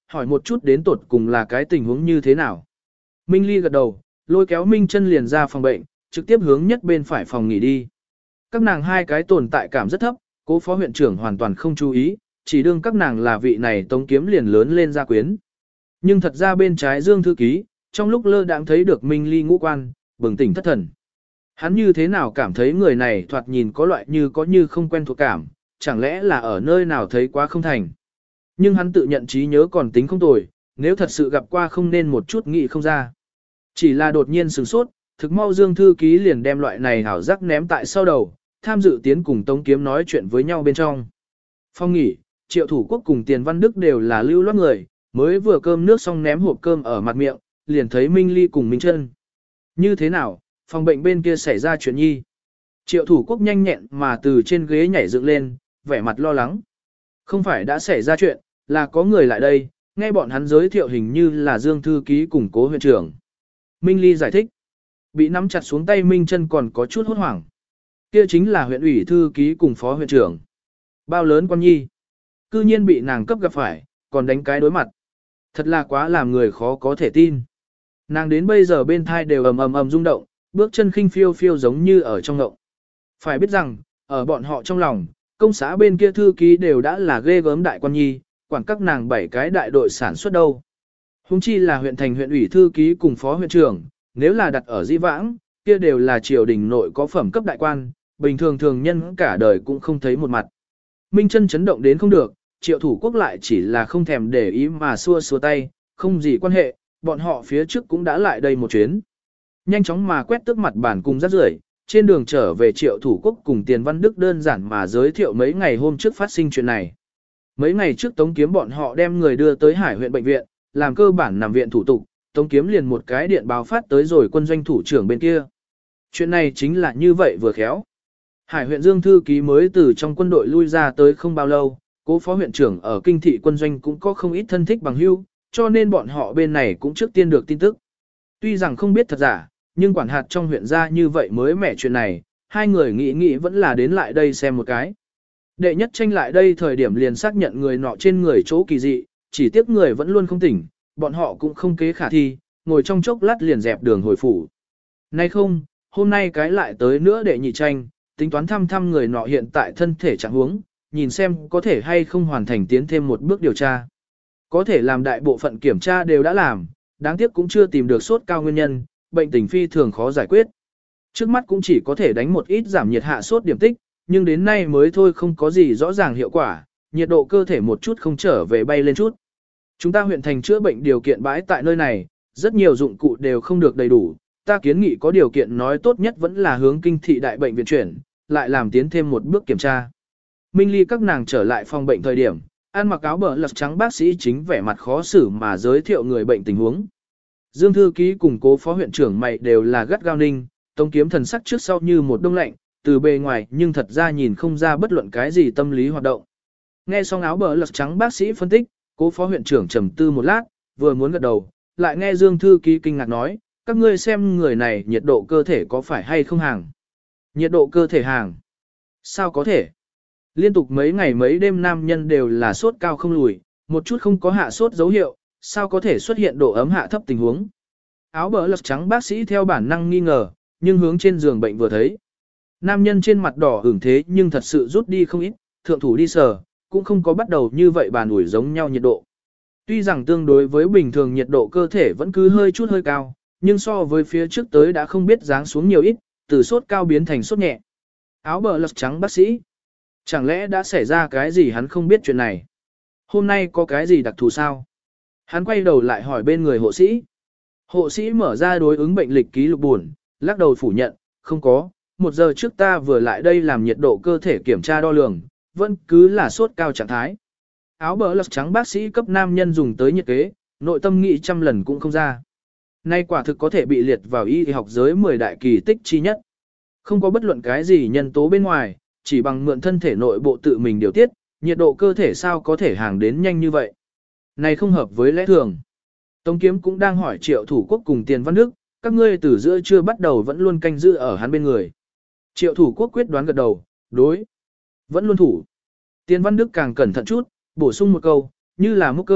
hỏi một chút đến tột cùng là cái tình huống như thế nào. Minh Ly gật đầu, lôi kéo Minh Chân liền ra phòng bệnh, trực tiếp hướng nhất bên phải phòng nghỉ đi. Các nàng hai cái tồn tại cảm rất thấp, Cố phó huyện trưởng hoàn toàn không chú ý, chỉ đương các nàng là vị này Tống Kiếm liền lớn lên gia quyến. Nhưng thật ra bên trái Dương thư ký, trong lúc lơ đãng thấy được Minh Ly ngũ quan, bừng tỉnh thất thần. Hắn như thế nào cảm thấy người này thoạt nhìn có loại như có như không quen thuộc cảm, chẳng lẽ là ở nơi nào thấy quá không thành. Nhưng hắn tự nhận trí nhớ còn tính không tồi, nếu thật sự gặp qua không nên một chút nghĩ không ra. Chỉ là đột nhiên sửng sốt, thực mau Dương thư ký liền đem loại này hảo giác ném tại sau đầu, tham dự tiến cùng Tống Kiếm nói chuyện với nhau bên trong. Phong nghỉ, Triệu Thủ Quốc cùng Tiền Văn Đức đều là lưu loát người, mới vừa cơm nước xong ném hộp cơm ở mặt miệng, liền thấy Minh Ly cùng Minh Chân. Như thế nào, phòng bệnh bên kia xảy ra chuyện nhi? Triệu Thủ Quốc nhanh nhẹn mà từ trên ghế nhảy dựng lên, vẻ mặt lo lắng. Không phải đã xảy ra chuyện, là có người lại đây, nghe bọn hắn giới thiệu hình như là Dương thư ký cùng Cố huyện trưởng. Minh Ly giải thích. Bị nắm chặt xuống tay Minh Chân còn có chút hốt hoảng. Kia chính là huyện ủy thư ký cùng phó huyện trưởng. Bao lớn quan nhi. Cư nhiên bị nàng cấp gặp phải, còn đánh cái đối mặt. Thật là quá làm người khó có thể tin. Nàng đến bây giờ bên thai đều ầm ầm ầm rung động, bước chân khinh phiêu phiêu giống như ở trong ngộng. Phải biết rằng, ở bọn họ trong lòng, công xã bên kia thư ký đều đã là ghê gớm đại quan nhi, quản các nàng bảy cái đại đội sản xuất đâu. Hùng chi là huyện thành huyện ủy thư ký cùng phó huyện trưởng, nếu là đặt ở Dĩ Vãng, kia đều là triều đình nội có phẩm cấp đại quan, bình thường thường nhân cả đời cũng không thấy một mặt. Minh Chân chấn động đến không được, Triệu Thủ Quốc lại chỉ là không thèm để ý mà xua xua tay, không gì quan hệ, bọn họ phía trước cũng đã lại đây một chuyến. Nhanh chóng mà quét tước mặt bản cùng rác rưởi, trên đường trở về Triệu Thủ Quốc cùng Tiền Văn Đức đơn giản mà giới thiệu mấy ngày hôm trước phát sinh chuyện này. Mấy ngày trước Tống Kiếm bọn họ đem người đưa tới Hải huyện bệnh viện, làm cơ bản nằm viện thủ tục, Tống Kiếm liền một cái điện báo phát tới rồi quân doanh thủ trưởng bên kia. Chuyện này chính là như vậy vừa khéo. Hải huyện Dương thư ký mới từ trong quân đội lui ra tới không bao lâu, Cố phó huyện trưởng ở kinh thị quân doanh cũng có không ít thân thích bằng hữu, cho nên bọn họ bên này cũng trước tiên được tin tức. Tuy rằng không biết thật giả, nhưng quản hạt trong huyện ra như vậy mới mẻ chuyện này, hai người nghĩ nghĩ vẫn là đến lại đây xem một cái. Đệ nhất tranh lại đây thời điểm liền xác nhận người nọ trên người chỗ kỳ dị, chỉ tiếc người vẫn luôn không tỉnh, bọn họ cũng không kế khả thi, ngồi trong chốc lát liền dẹp đường hồi phủ. Nay không, hôm nay cái lại tới nữa đệ nhị tranh, tính toán thăm thăm người nọ hiện tại thân thể trạng huống, nhìn xem có thể hay không hoàn thành tiến thêm một bước điều tra. Có thể làm đại bộ phận kiểm tra đều đã làm, đáng tiếc cũng chưa tìm được sốt cao nguyên nhân, bệnh tình phi thường khó giải quyết. Trước mắt cũng chỉ có thể đánh một ít giảm nhiệt hạ sốt điểm tích, nhưng đến nay mới thôi không có gì rõ ràng hiệu quả, nhiệt độ cơ thể một chút không trở về bay lên chút. Chúng ta huyện thành chữa bệnh điều kiện bãi tại nơi này, rất nhiều dụng cụ đều không được đầy đủ, ta kiến nghị có điều kiện nói tốt nhất vẫn là hướng kinh thị đại bệnh viện chuyển, lại làm tiến thêm một bước kiểm tra. Minh Ly các nàng trở lại phòng bệnh thời điểm, ăn mặc áo bờ lật trắng bác sĩ chính vẻ mặt khó xử mà giới thiệu người bệnh tình huống. Dương thư ký cùng Cố phó huyện trưởng mày đều là gắt gao ninh, Tống Kiếm thần sắc trước sau như một đông lạnh, từ bề ngoài nhưng thật ra nhìn không ra bất luận cái gì tâm lý hoạt động. Nghe xong áo bờ lật trắng bác sĩ phân tích, Cố phó huyện trưởng trầm tư một lát, vừa muốn gật đầu, lại nghe Dương thư ký kinh ngạc nói, các ngươi xem người này nhiệt độ cơ thể có phải hay không hàng. Nhiệt độ cơ thể hàng. Sao có thể? Liên tục mấy ngày mấy đêm nam nhân đều là sốt cao không lùi, một chút không có hạ sốt dấu hiệu, sao có thể xuất hiện độ ấm hạ thấp tình huống. Áo bờ lật trắng bác sĩ theo bản năng nghi ngờ, nhưng hướng trên giường bệnh vừa thấy. Nam nhân trên mặt đỏ ửng thế nhưng thật sự rút đi không ít, thượng thủ đi sờ, cũng không có bắt đầu như vậy bàn ủi giống nhau nhiệt độ. Tuy rằng tương đối với bình thường nhiệt độ cơ thể vẫn cứ hơi chút hơi cao, nhưng so với phía trước tới đã không biết dáng xuống nhiều ít, từ sốt cao biến thành sốt nhẹ. Áo bờ lật trắng bác sĩ. Chẳng lẽ đã xảy ra cái gì hắn không biết chuyện này? Hôm nay có cái gì đặc thù sao? Hắn quay đầu lại hỏi bên người hộ sĩ. Hộ sĩ mở ra đối ứng bệnh lịch ký lục buồn, lắc đầu phủ nhận, không có. Một giờ trước ta vừa lại đây làm nhiệt độ cơ thể kiểm tra đo lường, vẫn cứ là sốt cao trạng thái. Áo bờ lật trắng bác sĩ cấp nam nhân dùng tới nhiệt kế, nội tâm nghĩ trăm lần cũng không ra. Nay quả thực có thể bị liệt vào y học giới mười đại kỳ tích chi nhất. Không có bất luận cái gì nhân tố bên ngoài, chỉ bằng mượn thân thể nội bộ tự mình điều tiết, nhiệt độ cơ thể sao có thể hàng đến nhanh như vậy. Này không hợp với lẽ thường. Tống Kiếm cũng đang hỏi Triệu Thủ Quốc cùng Tiền Văn Đức, các ngươi từ giữa trưa bắt đầu vẫn luôn canh giữ ở hắn bên người. Triệu Thủ Quốc quyết đoán gật đầu, đối. Vẫn luôn thủ. Tiền Văn Đức càng cẩn thận chút, bổ sung một câu, như là múc cơm,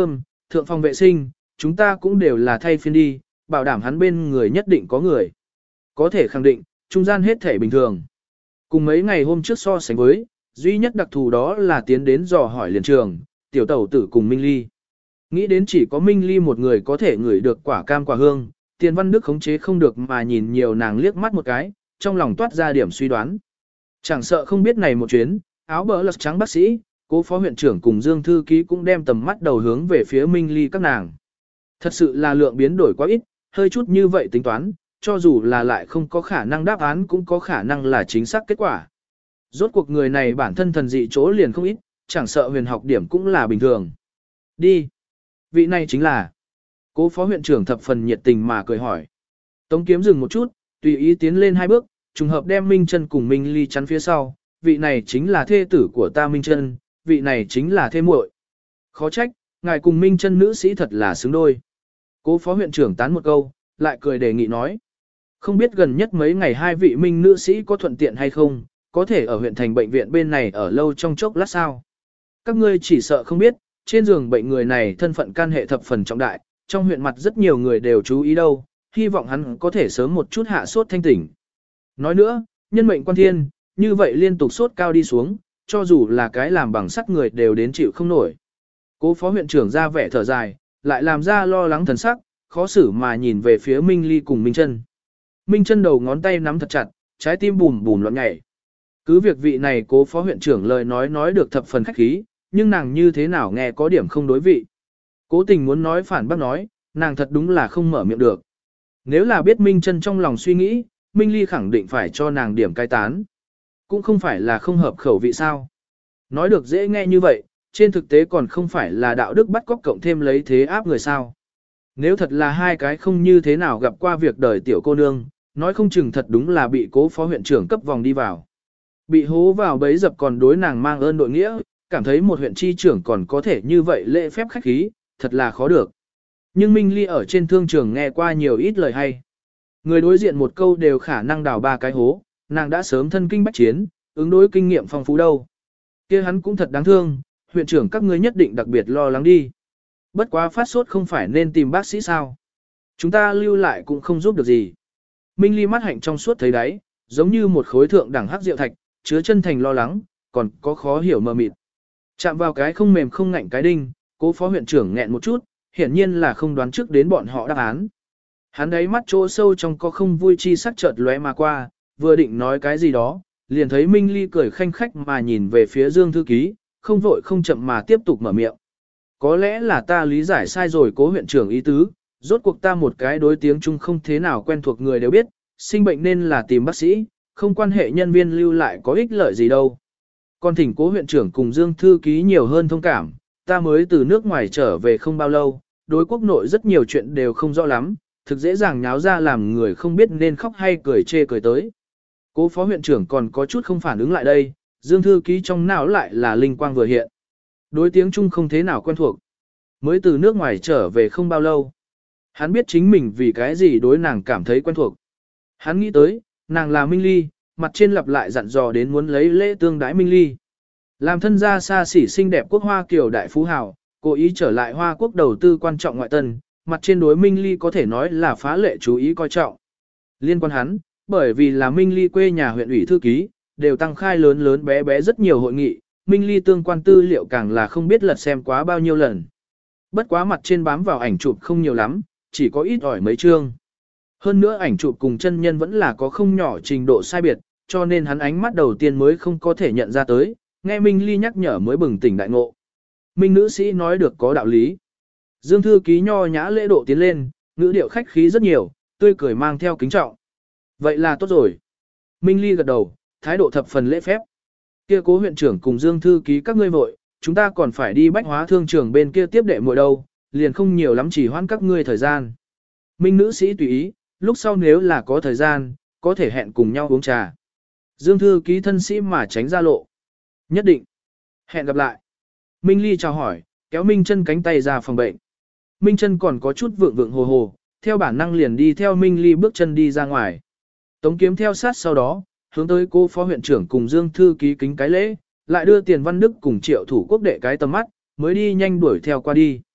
thượng phòng vệ sinh, chúng ta cũng đều là thay phiên đi, bảo đảm hắn bên người nhất định có người. Có thể khẳng định, trung gian hết thể bình thường. Cùng mấy ngày hôm trước so sánh với, duy nhất đặc thù đó là tiến đến dò hỏi liền trường, tiểu tẩu tử cùng Minh Ly. Nghĩ đến chỉ có Minh Ly một người có thể ngửi được quả cam quả hương, Tiền Văn Đức khống chế không được mà nhìn nhiều nàng liếc mắt một cái, trong lòng toát ra điểm suy đoán. Chẳng sợ không biết này một chuyến, áo bờ lật trắng bác sĩ, cố phó huyện trưởng cùng Dương Thư Ký cũng đem tầm mắt đầu hướng về phía Minh Ly các nàng. Thật sự là lượng biến đổi quá ít, hơi chút như vậy tính toán, cho dù là lại không có khả năng đáp án cũng có khả năng là chính xác kết quả. Rốt cuộc người này bản thân thần dị chỗ liền không ít, chẳng sợ huyền học điểm cũng là bình thường. Đi. Vị này chính là. Cố phó huyện trưởng thập phần nhiệt tình mà cười hỏi. Tống Kiếm dừng một chút, tùy ý tiến lên hai bước, trùng hợp đem Minh Chân cùng Minh Ly chắn phía sau. Vị này chính là thê tử của ta Minh Chân, vị này chính là thê muội. Khó trách, ngài cùng Minh Chân nữ sĩ thật là xứng đôi. Cố phó huyện trưởng tán một câu, lại cười đề nghị nói. Không biết gần nhất mấy ngày hai vị Minh nữ sĩ có thuận tiện hay không, có thể ở huyện thành bệnh viện bên này ở lâu trong chốc lát sao. Các ngươi chỉ sợ không biết, trên giường bệnh người này thân phận can hệ thập phần trọng đại, trong huyện mặt rất nhiều người đều chú ý đâu, hy vọng hắn có thể sớm một chút hạ sốt thanh tỉnh. Nói nữa, nhân mệnh quan thiên, như vậy liên tục sốt cao đi xuống, cho dù là cái làm bằng sắt người đều đến chịu không nổi. Cố phó huyện trưởng ra vẻ thở dài, lại làm ra lo lắng thần sắc, khó xử mà nhìn về phía Minh Ly cùng Minh Chân. Minh Chân đầu ngón tay nắm thật chặt, trái tim bùm bùm loạn nhảy. Cứ việc vị này cố phó huyện trưởng lời nói nói được thập phần khách khí, nhưng nàng như thế nào nghe có điểm không đối vị. Cố tình muốn nói phản bác nói, nàng thật đúng là không mở miệng được. Nếu là biết Minh Chân trong lòng suy nghĩ, Minh Ly khẳng định phải cho nàng điểm cai tán. Cũng không phải là không hợp khẩu vị sao. Nói được dễ nghe như vậy, trên thực tế còn không phải là đạo đức bắt cóc cộng thêm lấy thế áp người sao. Nếu thật là hai cái không như thế nào gặp qua việc đời tiểu cô nương, nói không chừng thật đúng là bị cố phó huyện trưởng cấp vòng đi vào. Bị hố vào bấy dập còn đối nàng mang ơn đội nghĩa, cảm thấy một huyện chi trưởng còn có thể như vậy lễ phép khách khí, thật là khó được. Nhưng Minh Ly ở trên thương trường nghe qua nhiều ít lời hay. Người đối diện một câu đều khả năng đào ba cái hố, nàng đã sớm thân kinh bách chiến, ứng đối kinh nghiệm phong phú đâu. Kia hắn cũng thật đáng thương, huyện trưởng các ngươi nhất định đặc biệt lo lắng đi. Bất quá phát sốt không phải nên tìm bác sĩ sao. Chúng ta lưu lại cũng không giúp được gì. Minh Ly mắt hạnh trong suốt thấy đáy, giống như một khối thượng đẳng hắc rượu thạch, chứa chân thành lo lắng, còn có khó hiểu mờ mịt. Chạm vào cái không mềm không ngạnh cái đinh, cố phó huyện trưởng nghẹn một chút, hiển nhiên là không đoán trước đến bọn họ đáp án. Hắn đấy mắt chỗ sâu trong có không vui chi sắc chợt lóe mà qua, vừa định nói cái gì đó, liền thấy Minh Ly cười khanh khách mà nhìn về phía Dương Thư Ký, không vội không chậm mà tiếp tục mở miệng. Có lẽ là ta lý giải sai rồi cố huyện trưởng ý tứ, rốt cuộc ta một cái đối tiếng Trung không thế nào quen thuộc người đều biết, sinh bệnh nên là tìm bác sĩ, không quan hệ nhân viên lưu lại có ích lợi gì đâu. Còn thỉnh cố huyện trưởng cùng Dương Thư Ký nhiều hơn thông cảm, ta mới từ nước ngoài trở về không bao lâu, đối quốc nội rất nhiều chuyện đều không rõ lắm, thực dễ dàng nháo ra làm người không biết nên khóc hay cười chê cười tới. Cố phó huyện trưởng còn có chút không phản ứng lại đây, Dương Thư Ký trong não lại là linh quang vừa hiện. Đối tiếng Trung không thế nào quen thuộc. Mới từ nước ngoài trở về không bao lâu. Hắn biết chính mình vì cái gì đối nàng cảm thấy quen thuộc. Hắn nghĩ tới, nàng là Minh Ly, mặt trên lặp lại dặn dò đến muốn lấy lễ tương đái Minh Ly. Làm thân gia xa xỉ xinh đẹp quốc hoa kiều đại phú hào, cố ý trở lại Hoa Quốc đầu tư quan trọng ngoại tân, mặt trên đối Minh Ly có thể nói là phá lệ chú ý coi trọng. Liên quan hắn, bởi vì là Minh Ly quê nhà huyện ủy thư ký, đều tăng khai lớn lớn bé bé rất nhiều hội nghị, Minh Ly tương quan tư liệu càng là không biết lật xem quá bao nhiêu lần. Bất quá mặt trên bám vào ảnh chụp không nhiều lắm, chỉ có ít ỏi mấy chương. Hơn nữa ảnh chụp cùng chân nhân vẫn là có không nhỏ trình độ sai biệt, cho nên hắn ánh mắt đầu tiên mới không có thể nhận ra tới, nghe Minh Ly nhắc nhở mới bừng tỉnh đại ngộ. Minh nữ sĩ nói được có đạo lý. Dương Thư Ký nho nhã lễ độ tiến lên, ngữ điệu khách khí rất nhiều, tươi cười mang theo kính trọng. Vậy là tốt rồi. Minh Ly gật đầu, thái độ thập phần lễ phép. Kia cố huyện trưởng cùng Dương Thư Ký các ngươi vội, chúng ta còn phải đi bách hóa thương trường bên kia tiếp đệ muội đâu, liền không nhiều lắm chỉ hoãn các ngươi thời gian. Minh nữ sĩ tùy ý, lúc sau nếu là có thời gian, có thể hẹn cùng nhau uống trà. Dương Thư Ký thân sĩ mà tránh ra lộ. Nhất định. Hẹn gặp lại. Minh Ly chào hỏi, kéo Minh Chân cánh tay ra phòng bệnh. Minh Chân còn có chút vượng vượng hồ hồ, theo bản năng liền đi theo Minh Ly bước chân đi ra ngoài. Tống Kiếm theo sát sau đó, hướng tới cô phó huyện trưởng cùng Dương Thư Ký kính cái lễ, lại đưa Tiền Văn Đức cùng Triệu Thủ Quốc đệ cái tầm mắt, mới đi nhanh đuổi theo qua đi.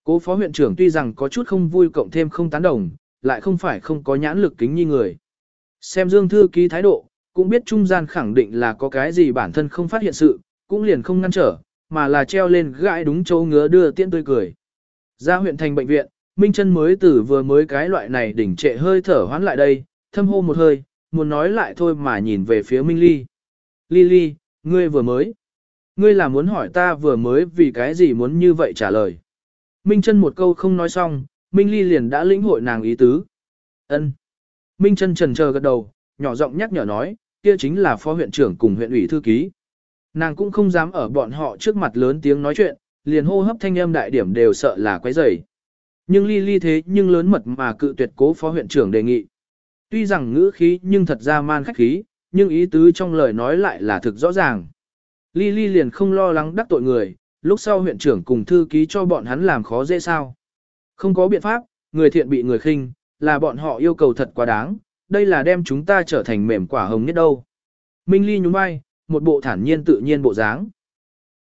Cố phó huyện trưởng tuy rằng có chút không vui cộng thêm không tán đồng, lại không phải không có nhãn lực kính nhi người. Xem Dương thư ký thái độ, cũng biết trung gian khẳng định là có cái gì bản thân không phát hiện sự, cũng liền không ngăn trở, mà là treo lên gãi đúng chỗ ngứa đưa tiễn tươi cười. Ra huyện thành bệnh viện, Minh Chân mới từ vừa mới cái loại này đỉnh trệ hơi thở hoán lại đây, thâm hô một hơi, muốn nói lại thôi mà nhìn về phía Minh Ly. Ly Ly, ngươi vừa mới. Ngươi là muốn hỏi ta vừa mới vì cái gì muốn như vậy trả lời. Minh Chân một câu không nói xong, Minh Ly liền đã lĩnh hội nàng ý tứ. Ân. Minh Chân chần chờ gật đầu, nhỏ giọng nhắc nhở nói, kia chính là phó huyện trưởng cùng huyện ủy thư ký. Nàng cũng không dám ở bọn họ trước mặt lớn tiếng nói chuyện, liền hô hấp thanh âm đại điểm đều sợ là quấy rầy. Nhưng Ly Ly thế nhưng lớn mật mà cự tuyệt cố phó huyện trưởng đề nghị. Tuy rằng ngữ khí nhưng thật ra man khách khí, nhưng ý tứ trong lời nói lại là thực rõ ràng. Ly Ly liền không lo lắng đắc tội người, lúc sau huyện trưởng cùng thư ký cho bọn hắn làm khó dễ sao. Không có biện pháp, người thiện bị người khinh, là bọn họ yêu cầu thật quá đáng, đây là đem chúng ta trở thành mềm quả hồng nhất đâu. Minh Ly nhún vai, một bộ thản nhiên tự nhiên bộ dáng.